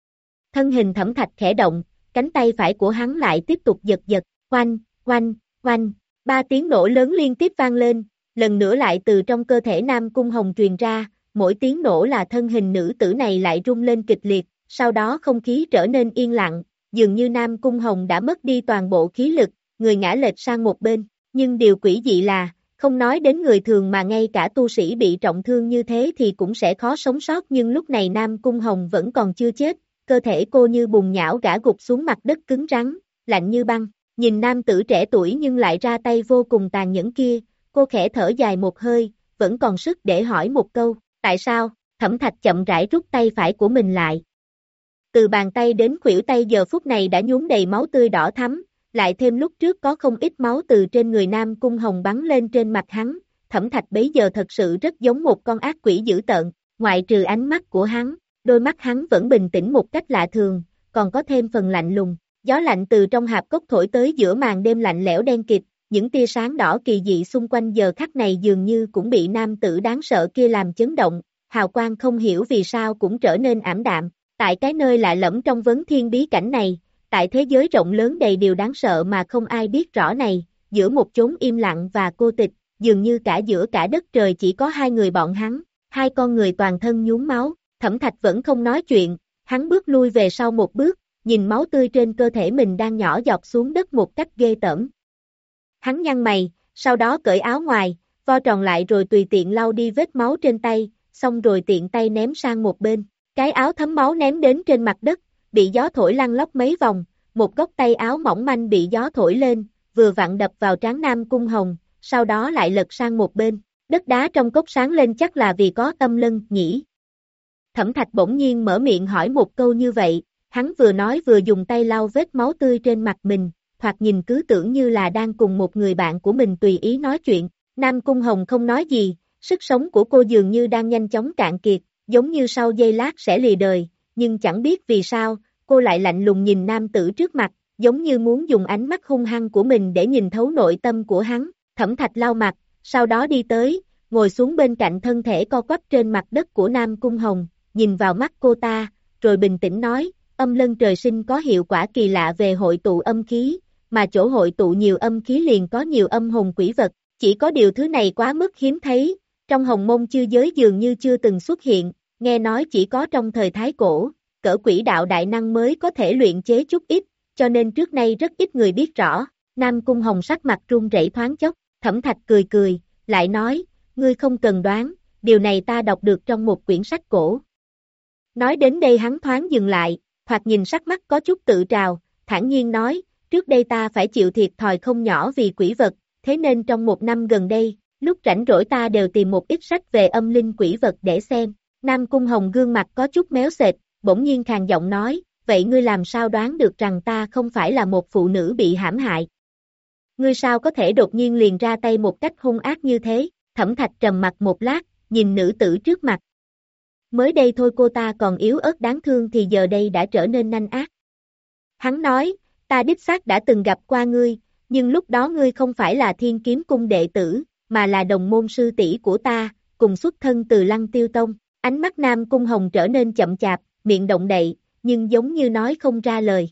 Thân hình Thẩm Thạch khẽ động, cánh tay phải của hắn lại tiếp tục giật giật, oanh, oanh, oanh, ba tiếng nổ lớn liên tiếp vang lên, lần nữa lại từ trong cơ thể Nam Cung Hồng truyền ra, mỗi tiếng nổ là thân hình nữ tử này lại rung lên kịch liệt, sau đó không khí trở nên yên lặng, dường như Nam Cung Hồng đã mất đi toàn bộ khí lực, người ngã lệch sang một bên, nhưng điều quỷ dị là, không nói đến người thường mà ngay cả tu sĩ bị trọng thương như thế thì cũng sẽ khó sống sót, nhưng lúc này Nam Cung Hồng vẫn còn chưa chết, cơ thể cô như bùn nhão gã gục xuống mặt đất cứng rắn, lạnh như băng, nhìn nam tử trẻ tuổi nhưng lại ra tay vô cùng tàn nhẫn kia, cô khẽ thở dài một hơi, vẫn còn sức để hỏi một câu, tại sao? Thẩm Thạch chậm rãi rút tay phải của mình lại. Từ bàn tay đến khuỷu tay giờ phút này đã nhuốm đầy máu tươi đỏ thắm, lại thêm lúc trước có không ít máu từ trên người Nam Cung Hồng bắn lên trên mặt hắn, Thẩm Thạch bấy giờ thật sự rất giống một con ác quỷ dữ tợn, ngoại trừ ánh mắt của hắn, đôi mắt hắn vẫn bình tĩnh một cách lạ thường, còn có thêm phần lạnh lùng, gió lạnh từ trong hạp cốc thổi tới giữa màn đêm lạnh lẽo đen kịt, những tia sáng đỏ kỳ dị xung quanh giờ khắc này dường như cũng bị nam tử đáng sợ kia làm chấn động, hào quang không hiểu vì sao cũng trở nên ảm đạm, tại cái nơi lạ lẫm trong vấn thiên bí cảnh này, tại thế giới rộng lớn đầy điều đáng sợ mà không ai biết rõ này, giữa một chốn im lặng và cô tịch, dường như cả giữa cả đất trời chỉ có hai người bọn hắn, hai con người toàn thân nhuốm máu, Thẩm Thạch vẫn không nói chuyện, hắn bước lui về sau một bước, nhìn máu tươi trên cơ thể mình đang nhỏ giọt xuống đất một cách ghê tởm. Hắn nhăn mày, sau đó cởi áo ngoài, vo tròn lại rồi tùy tiện lau đi vết máu trên tay, xong rồi tiện tay ném sang một bên, cái áo thấm máu ném đến trên mặt đất, bị gió thổi lăn lóc mấy vòng, một góc tay áo mỏng manh bị gió thổi lên, vừa vặn đập vào trán Nam Cung Hồng, sau đó lại lật sang một bên, đất đá trong cốc sáng lên chắc là vì có tâm lân, nhỉ. Thẩm Thạch bỗng nhiên mở miệng hỏi một câu như vậy, hắn vừa nói vừa dùng tay lau vết máu tươi trên mặt mình, thoạt nhìn cứ tưởng như là đang cùng một người bạn của mình tùy ý nói chuyện, Nam Cung Hồng không nói gì, sức sống của cô dường như đang nhanh chóng cạn kiệt, giống như sau giây lát sẽ lìa đời, nhưng chẳng biết vì sao, cô lại lạnh lùng nhìn nam tử trước mặt, giống như muốn dùng ánh mắt hung hăng của mình để nhìn thấu nội tâm của hắn, Thẩm Thạch lau mặt, sau đó đi tới, ngồi xuống bên cạnh thân thể co quắp trên mặt đất của Nam Cung Hồng, nhìn vào mắt cô ta, rồi bình tĩnh nói, âm lân trời sinh có hiệu quả kỳ lạ về hội tụ âm khí, mà chỗ hội tụ nhiều âm khí liền có nhiều âm hồn quỷ vật, chỉ có điều thứ này quá mức hiếm thấy, trong hồng môn chư giới dường như chưa từng xuất hiện, nghe nói chỉ có trong thời Thái Cổ, cỡ quỷ đạo đại năng mới có thể luyện chế chút ít, cho nên trước nay rất ít người biết rõ, Nam Cung Hồng sắc mặt run rẩy thoáng chốc, Thẩm Thạch cười cười, lại nói, ngươi không cần đoán, điều này ta đọc được trong một quyển sách cổ. Nói đến đây hắn thoáng dừng lại, thoạt nhìn sắc mắt có chút tự trào, thản nhiên nói, trước đây ta phải chịu thiệt thòi không nhỏ vì quỷ vật, thế nên trong một năm gần đây, lúc rảnh rỗi ta đều tìm một ít sách về âm linh quỷ vật để xem. Nam Cung Hồng gương mặt có chút méo xệch, bỗng nhiên khàn giọng nói, vậy ngươi làm sao đoán được rằng ta không phải là một phụ nữ bị hãm hại? Ngươi sao có thể đột nhiên liền ra tay một cách hung ác như thế? Thẩm Thạch trầm mặt một lát, nhìn nữ tử trước mặt. Mới đây thôi cô ta còn yếu ớt đáng thương thì giờ đây đã trở nên nanh ác. Hắn nói, ta đích xác đã từng gặp qua ngươi, nhưng lúc đó ngươi không phải là Thiên Kiếm Cung đệ tử, mà là đồng môn sư tỷ của ta, cùng xuất thân từ Lăng Tiêu Tông. Ánh mắt Nam Cung Hồng trở nên chậm chạp, miệng động đậy, nhưng giống như nói không ra lời.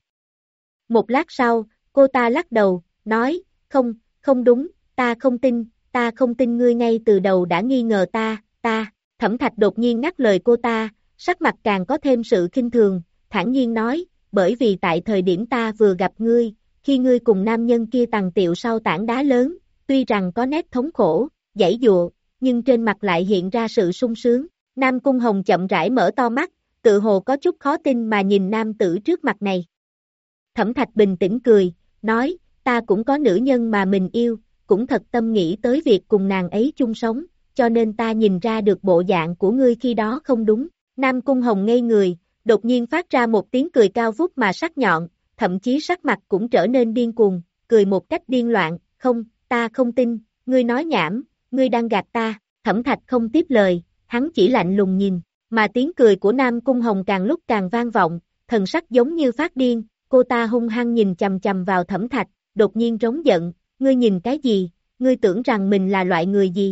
Một lát sau, cô ta lắc đầu, nói, không, không đúng, ta không tin, ta không tin ngươi ngay từ đầu đã nghi ngờ ta, ta. Thẩm Thạch đột nhiên ngắt lời cô ta, sắc mặt càng có thêm sự khinh thường, thản nhiên nói, bởi vì tại thời điểm ta vừa gặp ngươi, khi ngươi cùng nam nhân kia tằng tiệu sau tảng đá lớn, tuy rằng có nét thống khổ, giãy giụa, nhưng trên mặt lại hiện ra sự sung sướng. Nam Cung Hồng chậm rãi mở to mắt, tự hồ có chút khó tin mà nhìn nam tử trước mặt này. Thẩm Thạch bình tĩnh cười, nói, ta cũng có nữ nhân mà mình yêu, cũng thật tâm nghĩ tới việc cùng nàng ấy chung sống, cho nên ta nhìn ra được bộ dạng của ngươi khi đó không đúng. Nam Cung Hồng ngây người, đột nhiên phát ra một tiếng cười cao vút mà sắc nhọn, thậm chí sắc mặt cũng trở nên điên cuồng, cười một cách điên loạn, không, ta không tin, ngươi nói nhảm, ngươi đang gạt ta. Thẩm Thạch không tiếp lời, hắn chỉ lạnh lùng nhìn, mà tiếng cười của Nam Cung Hồng càng lúc càng vang vọng, thần sắc giống như phát điên, cô ta hung hăng nhìn chằm chằm vào Thẩm Thạch, đột nhiên rống giận, ngươi nhìn cái gì, ngươi tưởng rằng mình là loại người gì?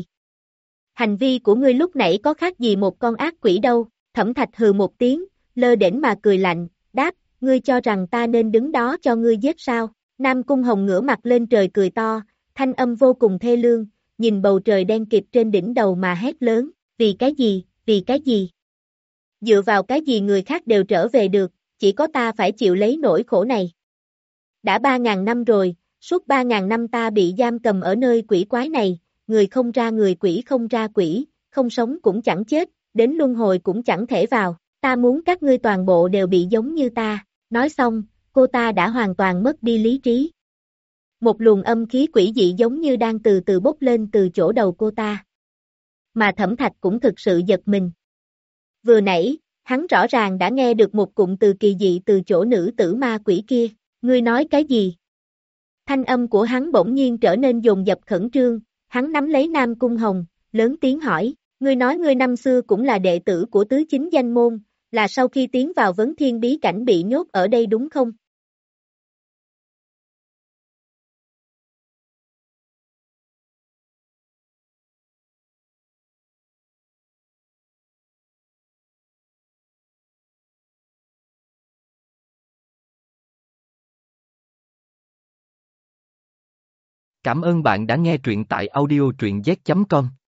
Hành vi của ngươi lúc nãy có khác gì một con ác quỷ đâu? Thẩm Thạch hừ một tiếng, lơ đễnh mà cười lạnh, đáp, ngươi cho rằng ta nên đứng đó cho ngươi giết sao? Nam Cung Hồng ngửa mặt lên trời cười to, thanh âm vô cùng thê lương, nhìn bầu trời đen kịt trên đỉnh đầu mà hét lớn, vì cái gì, vì cái gì? Dựa vào cái gì người khác đều trở về được, chỉ có ta phải chịu lấy nỗi khổ này. Đã ba ngàn năm rồi, suốt ba ngàn năm ta bị giam cầm ở nơi quỷ quái này, người không ra người quỷ không ra quỷ, không sống cũng chẳng chết, đến luân hồi cũng chẳng thể vào, ta muốn các ngươi toàn bộ đều bị giống như ta. Nói xong, cô ta đã hoàn toàn mất đi lý trí. Một luồng âm khí quỷ dị giống như đang từ từ bốc lên từ chỗ đầu cô ta. Mà Thẩm Thạch cũng thực sự giật mình. Vừa nãy, hắn rõ ràng đã nghe được một cụm từ kỳ dị từ chỗ nữ tử ma quỷ kia. Ngươi nói cái gì? Thanh âm của hắn bỗng nhiên trở nên dồn dập khẩn trương, hắn nắm lấy Nam Cung Hồng, lớn tiếng hỏi, ngươi nói ngươi năm xưa cũng là đệ tử của tứ chính danh môn, là sau khi tiến vào vấn thiên bí cảnh bị nhốt ở đây đúng không? Cảm ơn bạn đã nghe truyện tại audio truyện z chấm com.